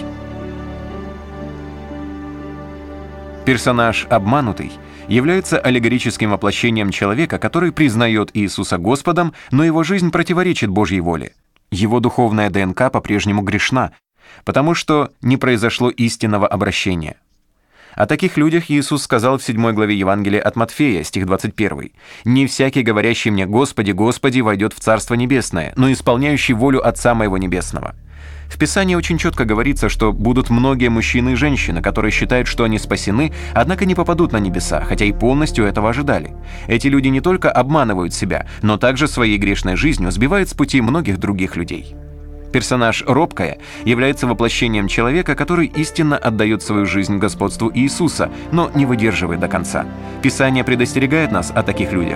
Персонаж «обманутый» является аллегорическим воплощением человека, который признает Иисуса Господом, но его жизнь противоречит Божьей воле. Его духовная ДНК по-прежнему грешна, потому что не произошло истинного обращения. О таких людях Иисус сказал в 7 главе Евангелия от Матфея, стих 21. «Не всякий, говорящий мне «Господи, Господи», войдет в Царство Небесное, но исполняющий волю Отца Моего Небесного». В Писании очень четко говорится, что будут многие мужчины и женщины, которые считают, что они спасены, однако не попадут на небеса, хотя и полностью этого ожидали. Эти люди не только обманывают себя, но также своей грешной жизнью сбивают с пути многих других людей. Персонаж «робкая» является воплощением человека, который истинно отдает свою жизнь господству Иисуса, но не выдерживает до конца. Писание предостерегает нас о таких людях.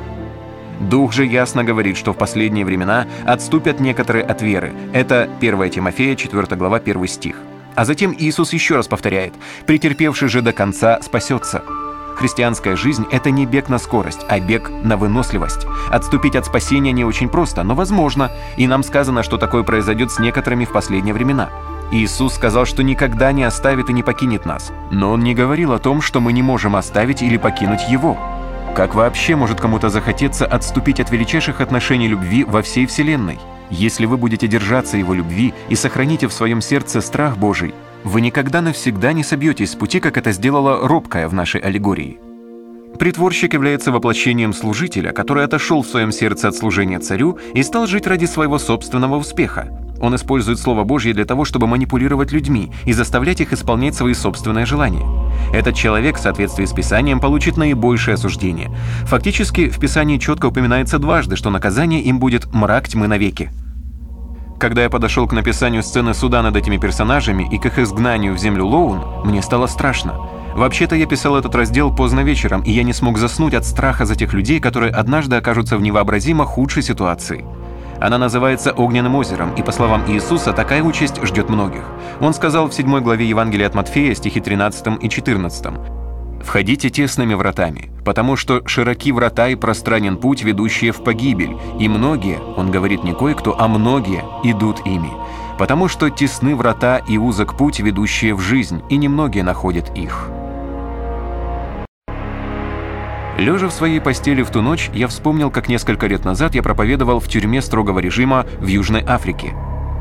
Дух же ясно говорит, что в последние времена отступят некоторые от веры. Это 1 Тимофея, 4 глава, 1 стих. А затем Иисус еще раз повторяет: «Претерпевший же до конца спасется». Христианская жизнь — это не бег на скорость, а бег на выносливость. Отступить от спасения не очень просто, но возможно, и нам сказано, что такое произойдет с некоторыми в последние времена. Иисус сказал, что никогда не оставит и не покинет нас, но Он не говорил о том, что мы не можем оставить или покинуть Его. Как вообще может кому-то захотеться отступить от величайших отношений любви во всей Вселенной? Если вы будете держаться Его любви и сохраните в своем сердце страх Божий, вы никогда навсегда не собьетесь с пути, как это сделала робкая в нашей аллегории. Притворщик является воплощением служителя, который отошел в своем сердце от служения царю и стал жить ради своего собственного успеха. Он использует Слово Божье для того, чтобы манипулировать людьми и заставлять их исполнять свои собственные желания. Этот человек в соответствии с Писанием получит наибольшее осуждение. Фактически, в Писании четко упоминается дважды, что наказание им будет мрак тьмы навеки. Когда я подошел к написанию сцены суда над этими персонажами и к их изгнанию в землю Лоун, мне стало страшно. Вообще-то я писал этот раздел поздно вечером, и я не смог заснуть от страха за тех людей, которые однажды окажутся в невообразимо худшей ситуации. Она называется «Огненным озером», и, по словам Иисуса, такая участь ждет многих. Он сказал в 7 главе Евангелия от Матфея, стихи 13 и 14. «Входите тесными вратами, потому что широки врата и пространен путь, ведущие в погибель, и многие, он говорит не кое-кто, а многие идут ими, потому что тесны врата и узок путь, ведущие в жизнь, и немногие находят их». Лежа в своей постели в ту ночь, я вспомнил, как несколько лет назад я проповедовал в тюрьме строгого режима в Южной Африке.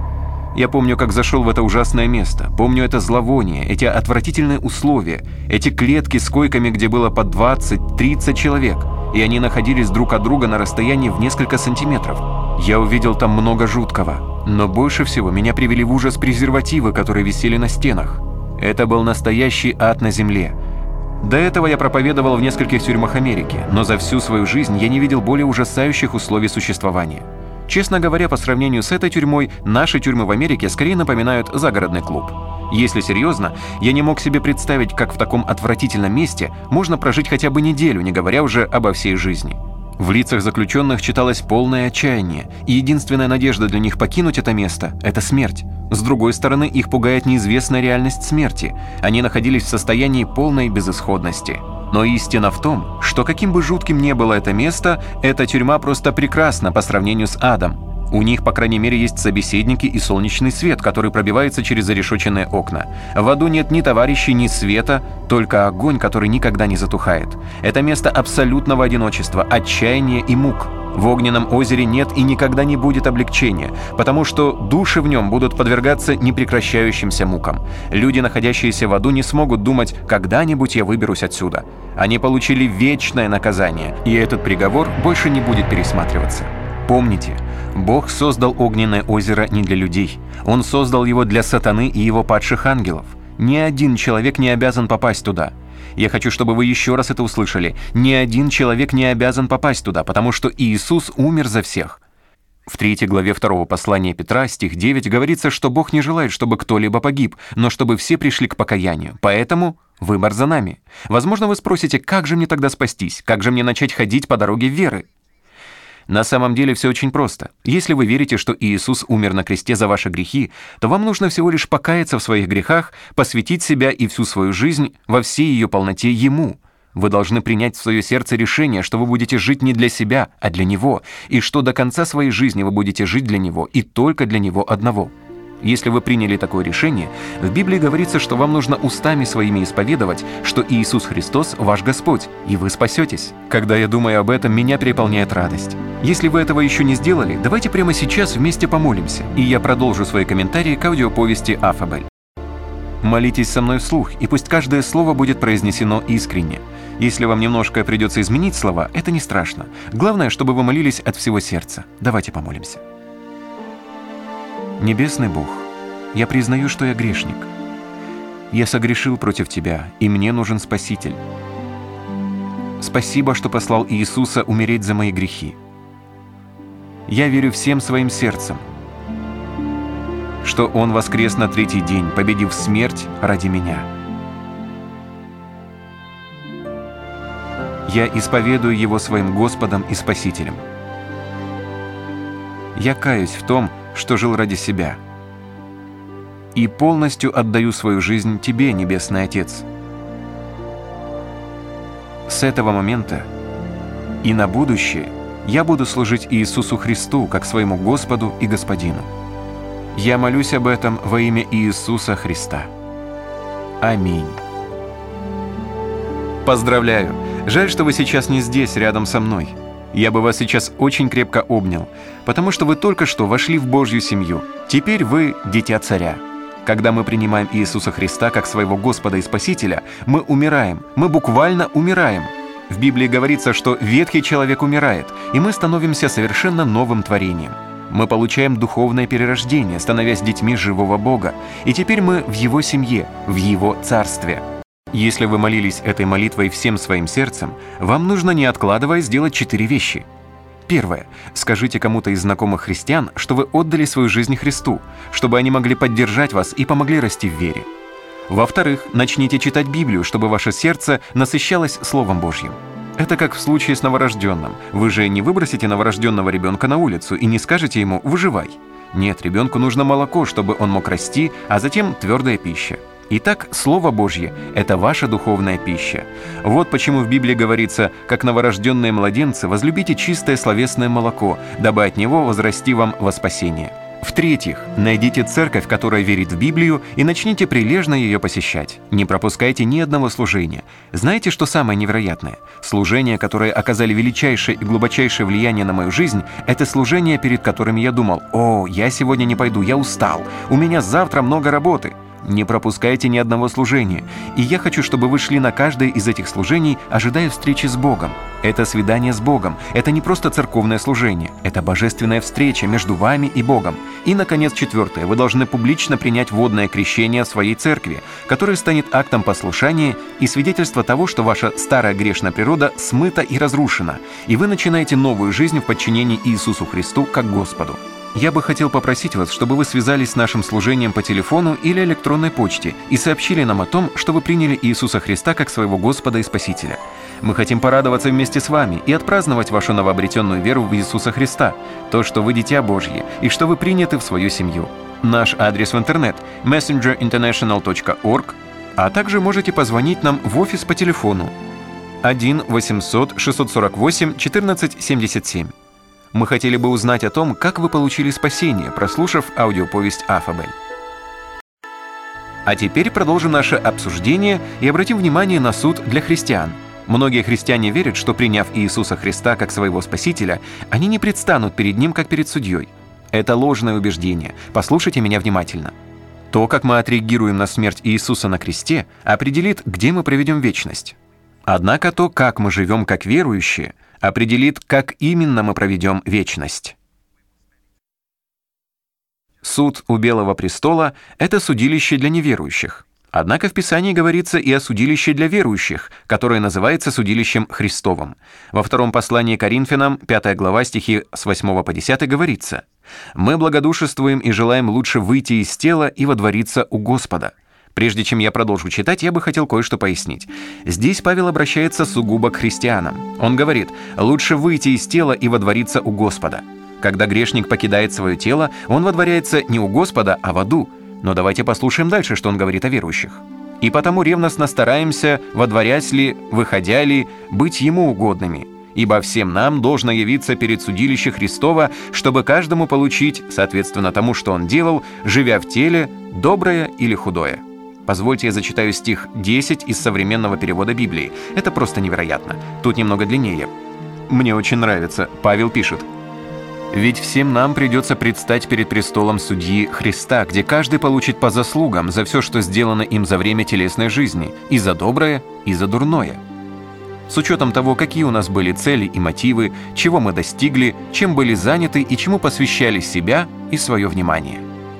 Я помню, как зашел в это ужасное место, помню это зловоние, эти отвратительные условия, эти клетки с койками, где было по 20-30 человек, и они находились друг от друга на расстоянии в несколько сантиметров. Я увидел там много жуткого, но больше всего меня привели в ужас презервативы, которые висели на стенах. Это был настоящий ад на земле. До этого я проповедовал в нескольких тюрьмах Америки, но за всю свою жизнь я не видел более ужасающих условий существования. Честно говоря, по сравнению с этой тюрьмой, наши тюрьмы в Америке скорее напоминают загородный клуб. Если серьезно, я не мог себе представить, как в таком отвратительном месте можно прожить хотя бы неделю, не говоря уже обо всей жизни. В лицах заключенных читалось полное отчаяние, и единственная надежда для них покинуть это место – это смерть. С другой стороны, их пугает неизвестная реальность смерти. Они находились в состоянии полной безысходности. Но истина в том, что каким бы жутким ни было это место, эта тюрьма просто прекрасна по сравнению с адом. У них, по крайней мере, есть собеседники и солнечный свет, который пробивается через зарешоченные окна. В аду нет ни товарищей, ни света, только огонь, который никогда не затухает. Это место абсолютного одиночества, отчаяния и мук. В огненном озере нет и никогда не будет облегчения, потому что души в нем будут подвергаться непрекращающимся мукам. Люди, находящиеся в аду, не смогут думать «когда-нибудь я выберусь отсюда». Они получили вечное наказание, и этот приговор больше не будет пересматриваться. Помните, Бог создал огненное озеро не для людей. Он создал его для сатаны и его падших ангелов. Ни один человек не обязан попасть туда. Я хочу, чтобы вы еще раз это услышали. Ни один человек не обязан попасть туда, потому что Иисус умер за всех. В 3 главе 2 послания Петра, стих 9, говорится, что Бог не желает, чтобы кто-либо погиб, но чтобы все пришли к покаянию. Поэтому выбор за нами. Возможно, вы спросите, как же мне тогда спастись? Как же мне начать ходить по дороге веры? На самом деле все очень просто. Если вы верите, что Иисус умер на кресте за ваши грехи, то вам нужно всего лишь покаяться в своих грехах, посвятить себя и всю свою жизнь во всей ее полноте Ему. Вы должны принять в свое сердце решение, что вы будете жить не для себя, а для Него, и что до конца своей жизни вы будете жить для Него и только для Него одного. Если вы приняли такое решение, в Библии говорится, что вам нужно устами своими исповедовать, что Иисус Христос ваш Господь, и вы спасетесь. Когда я думаю об этом, меня переполняет радость. Если вы этого еще не сделали, давайте прямо сейчас вместе помолимся, и я продолжу свои комментарии к аудиоповести Аффабель. Молитесь со мной вслух, и пусть каждое слово будет произнесено искренне. Если вам немножко придется изменить слова, это не страшно. Главное, чтобы вы молились от всего сердца. Давайте помолимся. Небесный Бог, я признаю, что я грешник. Я согрешил против Тебя, и мне нужен Спаситель. Спасибо, что послал Иисуса умереть за мои грехи. Я верю всем своим сердцем, что Он воскрес на третий день, победив смерть ради меня. Я исповедую Его своим Господом и Спасителем. Я каюсь в том, что жил ради себя, и полностью отдаю свою жизнь Тебе, Небесный Отец. С этого момента и на будущее я буду служить Иисусу Христу как своему Господу и Господину. Я молюсь об этом во имя Иисуса Христа. Аминь. Поздравляю! Жаль, что вы сейчас не здесь, рядом со мной. Я бы вас сейчас очень крепко обнял, потому что вы только что вошли в Божью семью. Теперь вы дитя Царя. Когда мы принимаем Иисуса Христа как своего Господа и Спасителя, мы умираем, мы буквально умираем. В Библии говорится, что ветхий человек умирает, и мы становимся совершенно новым творением. Мы получаем духовное перерождение, становясь детьми живого Бога, и теперь мы в Его семье, в Его Царстве. Если вы молились этой молитвой всем своим сердцем, вам нужно, не откладывая, сделать 4 вещи. Первое. Скажите кому-то из знакомых христиан, что вы отдали свою жизнь Христу, чтобы они могли поддержать вас и помогли расти в вере. Во-вторых, начните читать Библию, чтобы ваше сердце насыщалось Словом Божьим. Это как в случае с новорожденным. Вы же не выбросите новорожденного ребенка на улицу и не скажете ему «выживай». Нет, ребенку нужно молоко, чтобы он мог расти, а затем твердая пища. Итак, Слово Божье – это ваша духовная пища. Вот почему в Библии говорится: «Как новорожденные младенцы, возлюбите чистое словесное молоко, дабы от него возрасти вам во спасение». В-третьих, найдите церковь, которая верит в Библию, и начните прилежно ее посещать. Не пропускайте ни одного служения. Знаете, что самое невероятное? Служения, которые оказали величайшее и глубочайшее влияние на мою жизнь, это служения, перед которыми я думал: «О, я сегодня не пойду, я устал, у меня завтра много работы». Не пропускайте ни одного служения. И я хочу, чтобы вы шли на каждое из этих служений, ожидая встречи с Богом. Это свидание с Богом. Это не просто церковное служение. Это божественная встреча между вами и Богом. И, наконец, 4. Вы должны публично принять водное крещение в своей церкви, которое станет актом послушания и свидетельство того, что ваша старая грешная природа смыта и разрушена, и вы начинаете новую жизнь в подчинении Иисусу Христу как Господу. Я бы хотел попросить вас, чтобы вы связались с нашим служением по телефону или электронной почте и сообщили нам о том, что вы приняли Иисуса Христа как своего Господа и Спасителя. Мы хотим порадоваться вместе с вами и отпраздновать вашу новообретенную веру в Иисуса Христа, то, что вы дитя Божье и что вы приняты в свою семью. Наш адрес в интернет – messengerinternational.org, а также можете позвонить нам в офис по телефону 1-800-648-1477. Мы хотели бы узнать о том, как вы получили спасение, прослушав аудиоповесть Аффабель. А теперь продолжим наше обсуждение и обратим внимание на суд для христиан. Многие христиане верят, что, приняв Иисуса Христа как своего Спасителя, они не предстанут перед Ним, как перед судьей. Это ложное убеждение. Послушайте меня внимательно. То, как мы отреагируем на смерть Иисуса на кресте, определит, где мы проведем вечность. Однако то, как мы живем как верующие, определит, как именно мы проведем вечность. Суд у Белого престола – это судилище для неверующих. Однако в Писании говорится и о судилище для верующих, которое называется судилищем Христовым. Во втором послании Коринфянам, 5 глава, стихи с 8 по 10 говорится: «Мы благодушествуем и желаем лучше выйти из тела и водвориться у Господа». Прежде чем я продолжу читать, я бы хотел кое-что пояснить. Здесь Павел обращается сугубо к христианам. Он говорит: «Лучше выйти из тела и водвориться у Господа». Когда грешник покидает свое тело, он водворяется не у Господа, а в аду. Но давайте послушаем дальше, что он говорит о верующих. И потому ревностно стараемся, водворясь ли, выходя ли, быть Ему угодными. Ибо всем нам должно явиться перед судилище Христова, чтобы каждому получить, соответственно тому, что он делал, живя в теле, доброе или худое. Позвольте, я зачитаю стих 10 из современного перевода Библии. Это просто невероятно. Тут немного длиннее. Мне очень нравится. Павел пишет: «Ведь всем нам придется предстать перед престолом судьи Христа, где каждый получит по заслугам за все, что сделано им за время телесной жизни, и за доброе, и за дурное». С учетом того, какие у нас были цели и мотивы, чего мы достигли, чем были заняты и чему посвящали себя и свое внимание.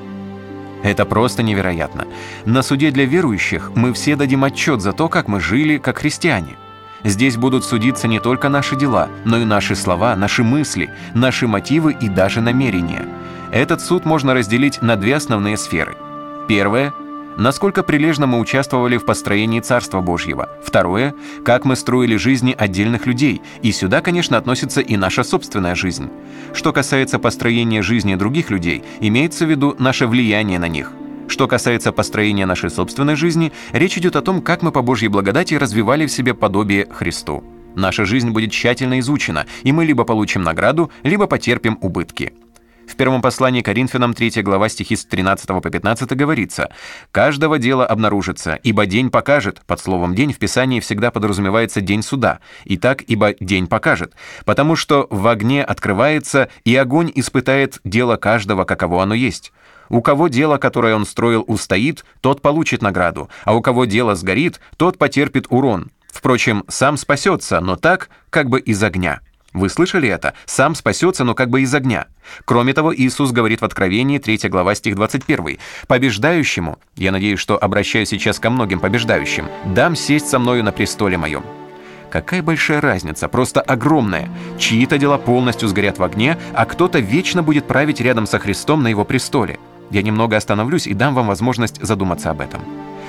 Это просто невероятно. На суде для верующих мы все дадим отчет за то, как мы жили, как христиане. Здесь будут судиться не только наши дела, но и наши слова, наши мысли, наши мотивы и даже намерения. Этот суд можно разделить на две основные сферы. Первое – насколько прилежно мы участвовали в построении Царства Божьего. Второе – как мы строили жизни отдельных людей. И сюда, конечно, относится и наша собственная жизнь. Что касается построения жизни других людей, имеется в виду наше влияние на них. Что касается построения нашей собственной жизни, речь идет о том, как мы по Божьей благодати развивали в себе подобие Христу. Наша жизнь будет тщательно изучена, и мы либо получим награду, либо потерпим убытки. В первом послании к Коринфянам, 3 глава, стихи с 13 по 15 говорится: «Каждого дела обнаружится, ибо день покажет». Под словом «день» в Писании всегда подразумевается день суда. Итак, ибо день покажет. Потому что в огне открывается, и огонь испытает дело каждого, каково оно есть. У кого дело, которое он строил, устоит, тот получит награду, а у кого дело сгорит, тот потерпит урон. Впрочем, сам спасется, но так, как бы из огня. Вы слышали это? Сам спасется, но как бы из огня. Кроме того, Иисус говорит в Откровении, 3 глава, стих 21. «Побеждающему», я надеюсь, что обращаюсь сейчас ко многим побеждающим, «дам сесть со мною на престоле моем». Какая большая разница, просто огромная. Чьи-то дела полностью сгорят в огне, а кто-то вечно будет править рядом со Христом на его престоле. Я немного остановлюсь и дам вам возможность задуматься об этом.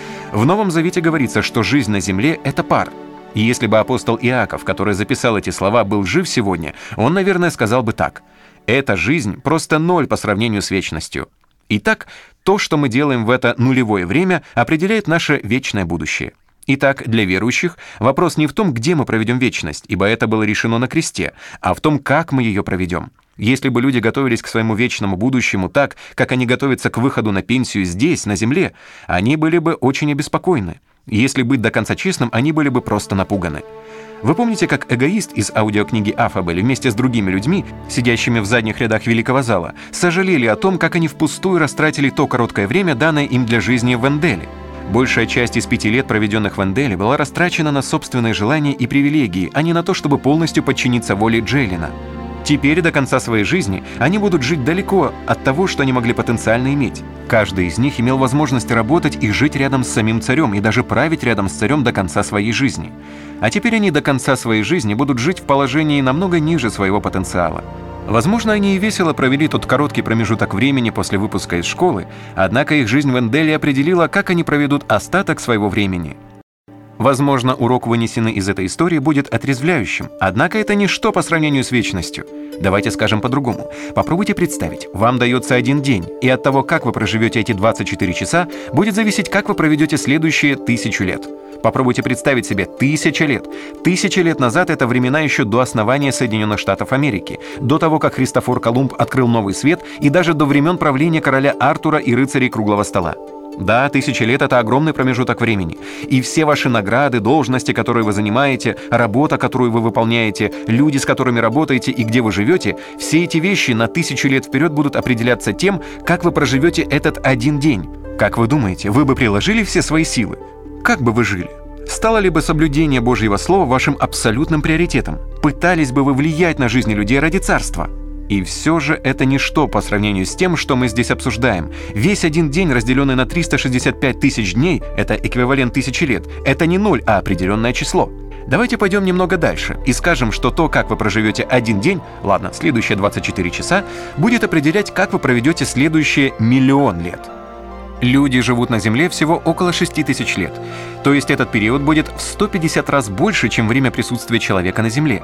В Новом Завете говорится, что жизнь на земле – это пар. И если бы апостол Иаков, который записал эти слова, был жив сегодня, он, наверное, сказал бы так: «Эта жизнь просто ноль по сравнению с вечностью». Итак, то, что мы делаем в это нулевое время, определяет наше вечное будущее. Итак, для верующих вопрос не в том, где мы проведем вечность, ибо это было решено на кресте, а в том, как мы ее проведем. Если бы люди готовились к своему вечному будущему так, как они готовятся к выходу на пенсию здесь, на земле, они были бы очень обеспокоены. Если быть до конца честным, они были бы просто напуганы. Вы помните, как эгоист из аудиокниги Аффабель вместе с другими людьми, сидящими в задних рядах великого зала, сожалели о том, как они впустую растратили то короткое время, данное им для жизни в Энделе. Большая часть из 5 лет, проведенных в Энделе, была растрачена на собственные желания и привилегии, а не на то, чтобы полностью подчиниться воле Джейлина. Теперь до конца своей жизни они будут жить далеко от того, что они могли потенциально иметь. Каждый из них имел возможность работать и жить рядом с самим царем, и даже править рядом с царем до конца своей жизни. А теперь они до конца своей жизни будут жить в положении намного ниже своего потенциала. Возможно, они и весело провели тот короткий промежуток времени после выпуска из школы, однако их жизнь в Энделе определила, как они проведут остаток своего времени. Возможно, урок, вынесенный из этой истории, будет отрезвляющим, однако это ничто по сравнению с вечностью. Давайте скажем по-другому. Попробуйте представить, вам дается один день, и от того, как вы проживете эти 24 часа, будет зависеть, как вы проведете следующие 1000 лет. Попробуйте представить себе 1000 лет. 1000 лет назад это времена еще до основания Соединенных Штатов Америки, до того, как Христофор Колумб открыл новый свет, и даже до времен правления короля Артура и рыцарей Круглого стола. Да, 1000 лет – это огромный промежуток времени. И все ваши награды, должности, которые вы занимаете, работа, которую вы выполняете, люди, с которыми работаете и где вы живете, все эти вещи на 1000 лет вперед будут определяться тем, как вы проживете этот один день. Как вы думаете, вы бы приложили все свои силы? Как бы вы жили? Стало ли бы соблюдение Божьего Слова вашим абсолютным приоритетом? Пытались бы вы влиять на жизни людей ради Царства? И все же это ничто по сравнению с тем, что мы здесь обсуждаем. Весь один день, разделенный на 365 тысяч дней, это эквивалент 1000 лет. Это не 0, а определенное число. Давайте пойдем немного дальше и скажем, что то, как вы проживете один день, ладно, следующие 24 часа, будет определять, как вы проведете следующие 1 000 000 лет. Люди живут на Земле всего около 6000 лет. То есть этот период будет в 150 раз больше, чем время присутствия человека на Земле.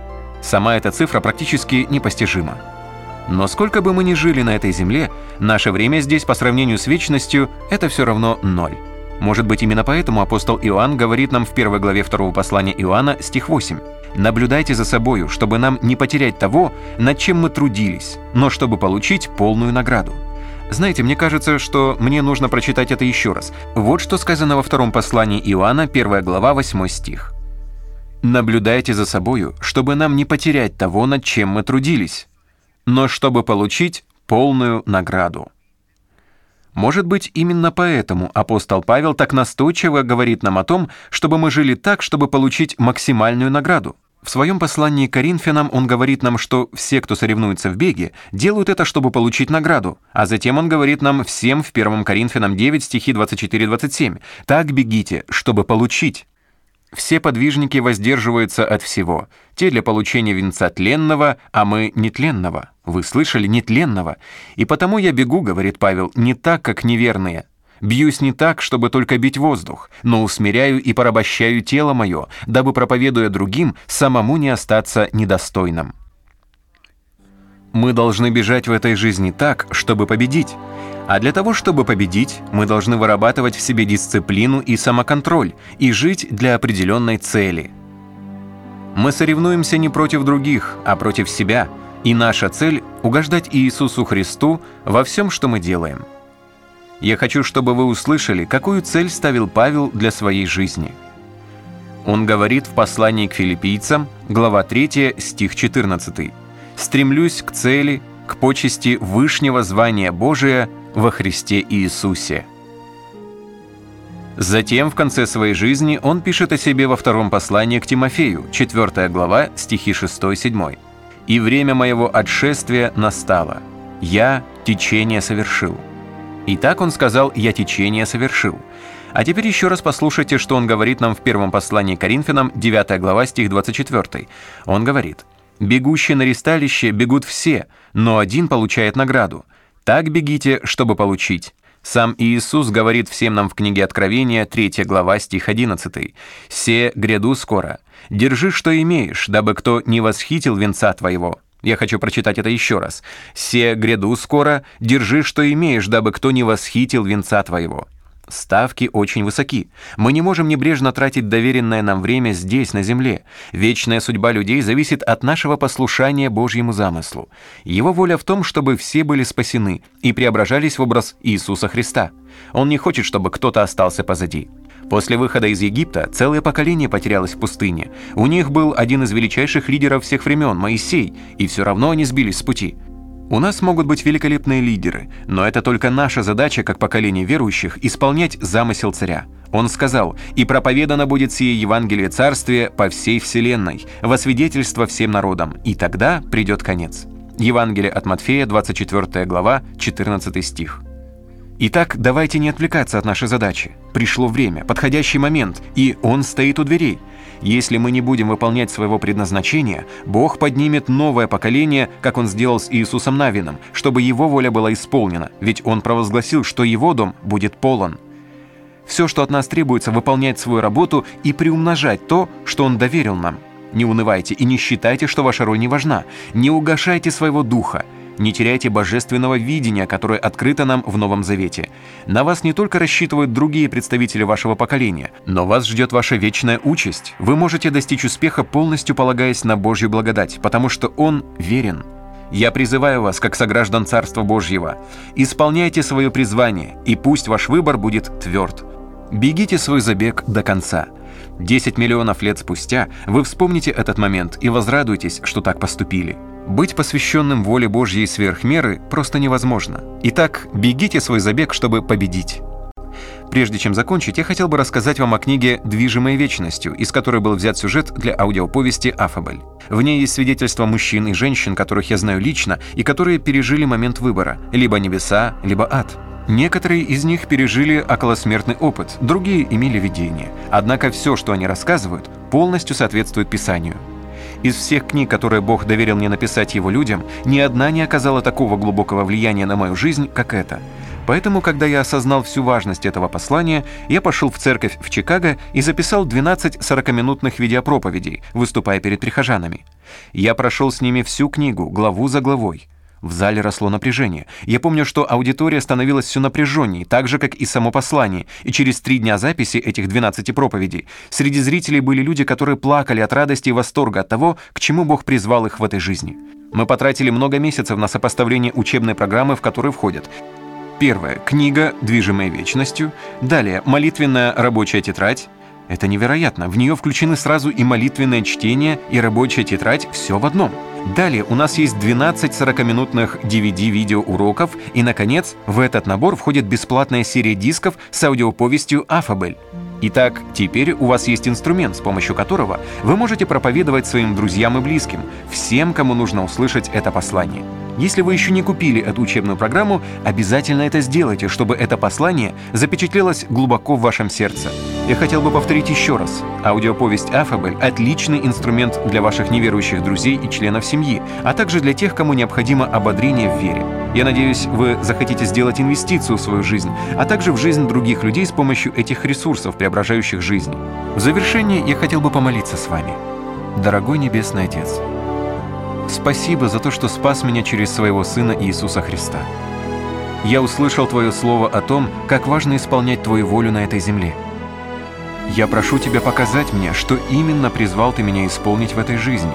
Сама эта цифра практически непостижима. Но сколько бы мы ни жили на этой земле, наше время здесь по сравнению с вечностью – это все равно 0. Может быть, именно поэтому апостол Иоанн говорит нам в 1 главе 2 послания Иоанна, стих 8. «Наблюдайте за собою, чтобы нам не потерять того, над чем мы трудились, но чтобы получить полную награду». Знаете, мне кажется, что мне нужно прочитать это еще раз. Вот что сказано во 2 послании Иоанна, 1 глава, 8 стих. «Наблюдайте за собою, чтобы нам не потерять того, над чем мы трудились, но чтобы получить полную награду». Может быть, именно поэтому апостол Павел так настойчиво говорит нам о том, чтобы мы жили так, чтобы получить максимальную награду. В своем послании к Коринфянам он говорит нам, что все, кто соревнуется в беге, делают это, чтобы получить награду. А затем он говорит нам всем в 1 Коринфянам 9, стихи 24-27. «Так бегите, чтобы получить». Все подвижники воздерживаются от всего. Те для получения венца тленного, а мы нетленного. Вы слышали, нетленного. И потому я бегу, говорит Павел, не так, как неверные. Бьюсь не так, чтобы только бить воздух, но усмиряю и порабощаю тело мое, дабы, проповедуя другим, самому не остаться недостойным. Мы должны бежать в этой жизни так, чтобы победить. А для того, чтобы победить, мы должны вырабатывать в себе дисциплину и самоконтроль и жить для определенной цели. Мы соревнуемся не против других, а против себя, и наша цель – угождать Иисусу Христу во всем, что мы делаем. Я хочу, чтобы вы услышали, какую цель ставил Павел для своей жизни. Он говорит в послании к филиппийцам, глава 3, стих 14. «Стремлюсь к цели, к почести вышнего звания Божия во Христе Иисусе». Затем, в конце своей жизни, он пишет о себе во 2 послании к Тимофею, 4 глава, стихи 6-7. «И время моего отшествия настало. Я течение совершил». Итак, он сказал «я течение совершил». А теперь еще раз послушайте, что он говорит нам в 1 послании к Коринфянам, 9 глава, стих 24. Он говорит: «Бегущие на ристалище бегут все, но один получает награду. Так бегите, чтобы получить». Сам Иисус говорит всем нам в книге Откровения, 3 глава, стих 11. «Се гряду скоро. Держи, что имеешь, дабы кто не восхитил венца твоего». Я хочу прочитать это еще раз. «Се гряду скоро. Держи, что имеешь, дабы кто не восхитил венца твоего». Ставки очень высоки. Мы не можем небрежно тратить доверенное нам время здесь, на земле. Вечная судьба людей зависит от нашего послушания Божьему замыслу. Его воля в том, чтобы все были спасены и преображались в образ Иисуса Христа. Он не хочет, чтобы кто-то остался позади. После выхода из Египта целое поколение потерялось в пустыне. У них был один из величайших лидеров всех времен, Моисей, и все равно они сбились с пути. У нас могут быть великолепные лидеры, но это только наша задача, как поколение верующих, исполнять замысел царя. Он сказал: «И проповедано будет сие Евангелие Царствия по всей вселенной, во свидетельство всем народам, и тогда придет конец». Евангелие от Матфея, 24 глава, 14 стих. Итак, давайте не отвлекаться от нашей задачи. Пришло время, подходящий момент, и он стоит у дверей. Если мы не будем выполнять своего предназначения, Бог поднимет новое поколение, как Он сделал с Иисусом Навином, чтобы Его воля была исполнена, ведь Он провозгласил, что Его дом будет полон. Все, что от нас требуется, выполнять свою работу и приумножать то, что Он доверил нам. Не унывайте и не считайте, что ваша роль не важна. Не угашайте своего духа. Не теряйте божественного видения, которое открыто нам в Новом Завете. На вас не только рассчитывают другие представители вашего поколения, но вас ждет ваша вечная участь. Вы можете достичь успеха, полностью полагаясь на Божью благодать, потому что Он верен. Я призываю вас, как сограждан Царства Божьего, исполняйте свое призвание, и пусть ваш выбор будет тверд. Бегите свой забег до конца. 10 миллионов лет спустя вы вспомните этот момент и возрадуйтесь, что так поступили. Быть посвященным воле Божьей сверх меры просто невозможно. Итак, бегите свой забег, чтобы победить. Прежде чем закончить, я хотел бы рассказать вам о книге «Движимой вечностью», из которой был взят сюжет для аудиоповести «Аффабель». В ней есть свидетельства мужчин и женщин, которых я знаю лично, и которые пережили момент выбора – либо небеса, либо ад. Некоторые из них пережили околосмертный опыт, другие имели видение. Однако все, что они рассказывают, полностью соответствует Писанию. Из всех книг, которые Бог доверил мне написать Его людям, ни одна не оказала такого глубокого влияния на мою жизнь, как эта. Поэтому, когда я осознал всю важность этого послания, я пошел в церковь в Чикаго и записал 12 40-минутных видеопроповедей, выступая перед прихожанами. Я прошел с ними всю книгу, главу за главой. В зале росло напряжение. Я помню, что аудитория становилась все напряженней, так же, как и само послание. И через 3 дня записи этих 12 проповедей среди зрителей были люди, которые плакали от радости и восторга от того, к чему Бог призвал их в этой жизни. Мы потратили много месяцев на сопоставление учебной программы, в которую входят: первое — книга, движимая вечностью. Далее — молитвенная рабочая тетрадь. Это невероятно. В нее включены сразу и молитвенное чтение, и рабочая тетрадь, все в одном. Далее у нас есть 12 40-минутных DVD-видеоуроков, и, наконец, в этот набор входит бесплатная серия дисков с аудиоповестью «Аффабель». Итак, теперь у вас есть инструмент, с помощью которого вы можете проповедовать своим друзьям и близким, всем, кому нужно услышать это послание. Если вы еще не купили эту учебную программу, обязательно это сделайте, чтобы это послание запечатлелось глубоко в вашем сердце. Я хотел бы повторить еще раз. Аудиоповесть «Аффабель» — отличный инструмент для ваших неверующих друзей и членов семьи, а также для тех, кому необходимо ободрение в вере. Я надеюсь, вы захотите сделать инвестицию в свою жизнь, а также в жизнь других людей с помощью этих ресурсов, преображающих жизни. В завершение я хотел бы помолиться с вами. Дорогой Небесный Отец, спасибо за то, что спас меня через своего Сына Иисуса Христа. Я услышал Твое Слово о том, как важно исполнять Твою волю на этой земле. Я прошу Тебя показать мне, что именно призвал Ты меня исполнить в этой жизни.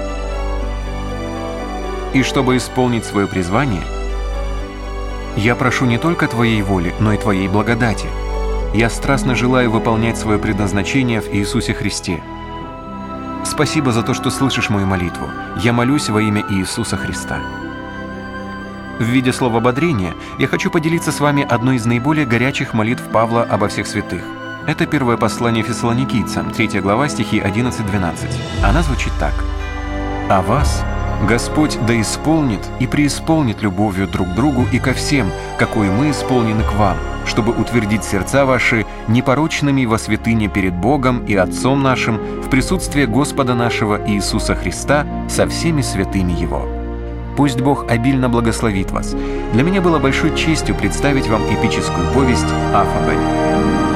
И чтобы исполнить свое призвание, я прошу не только Твоей воли, но и Твоей благодати. Я страстно желаю выполнять свое предназначение в Иисусе Христе. Спасибо за то, что слышишь мою молитву. Я молюсь во имя Иисуса Христа. В виде слова ободрения я хочу поделиться с вами одной из наиболее горячих молитв Павла обо всех святых. Это первое послание Фессалоникийцам, 3 глава, стихи 11-12. Она звучит так. «А вас Господь да исполнит и преисполнит любовью друг к другу и ко всем, какой мы исполнены к вам, чтобы утвердить сердца ваши непорочными во святыне перед Богом и Отцом нашим в присутствии Господа нашего Иисуса Христа со всеми святыми Его». Пусть Бог обильно благословит вас. Для меня было большой честью представить вам эпическую повесть «Аффабель».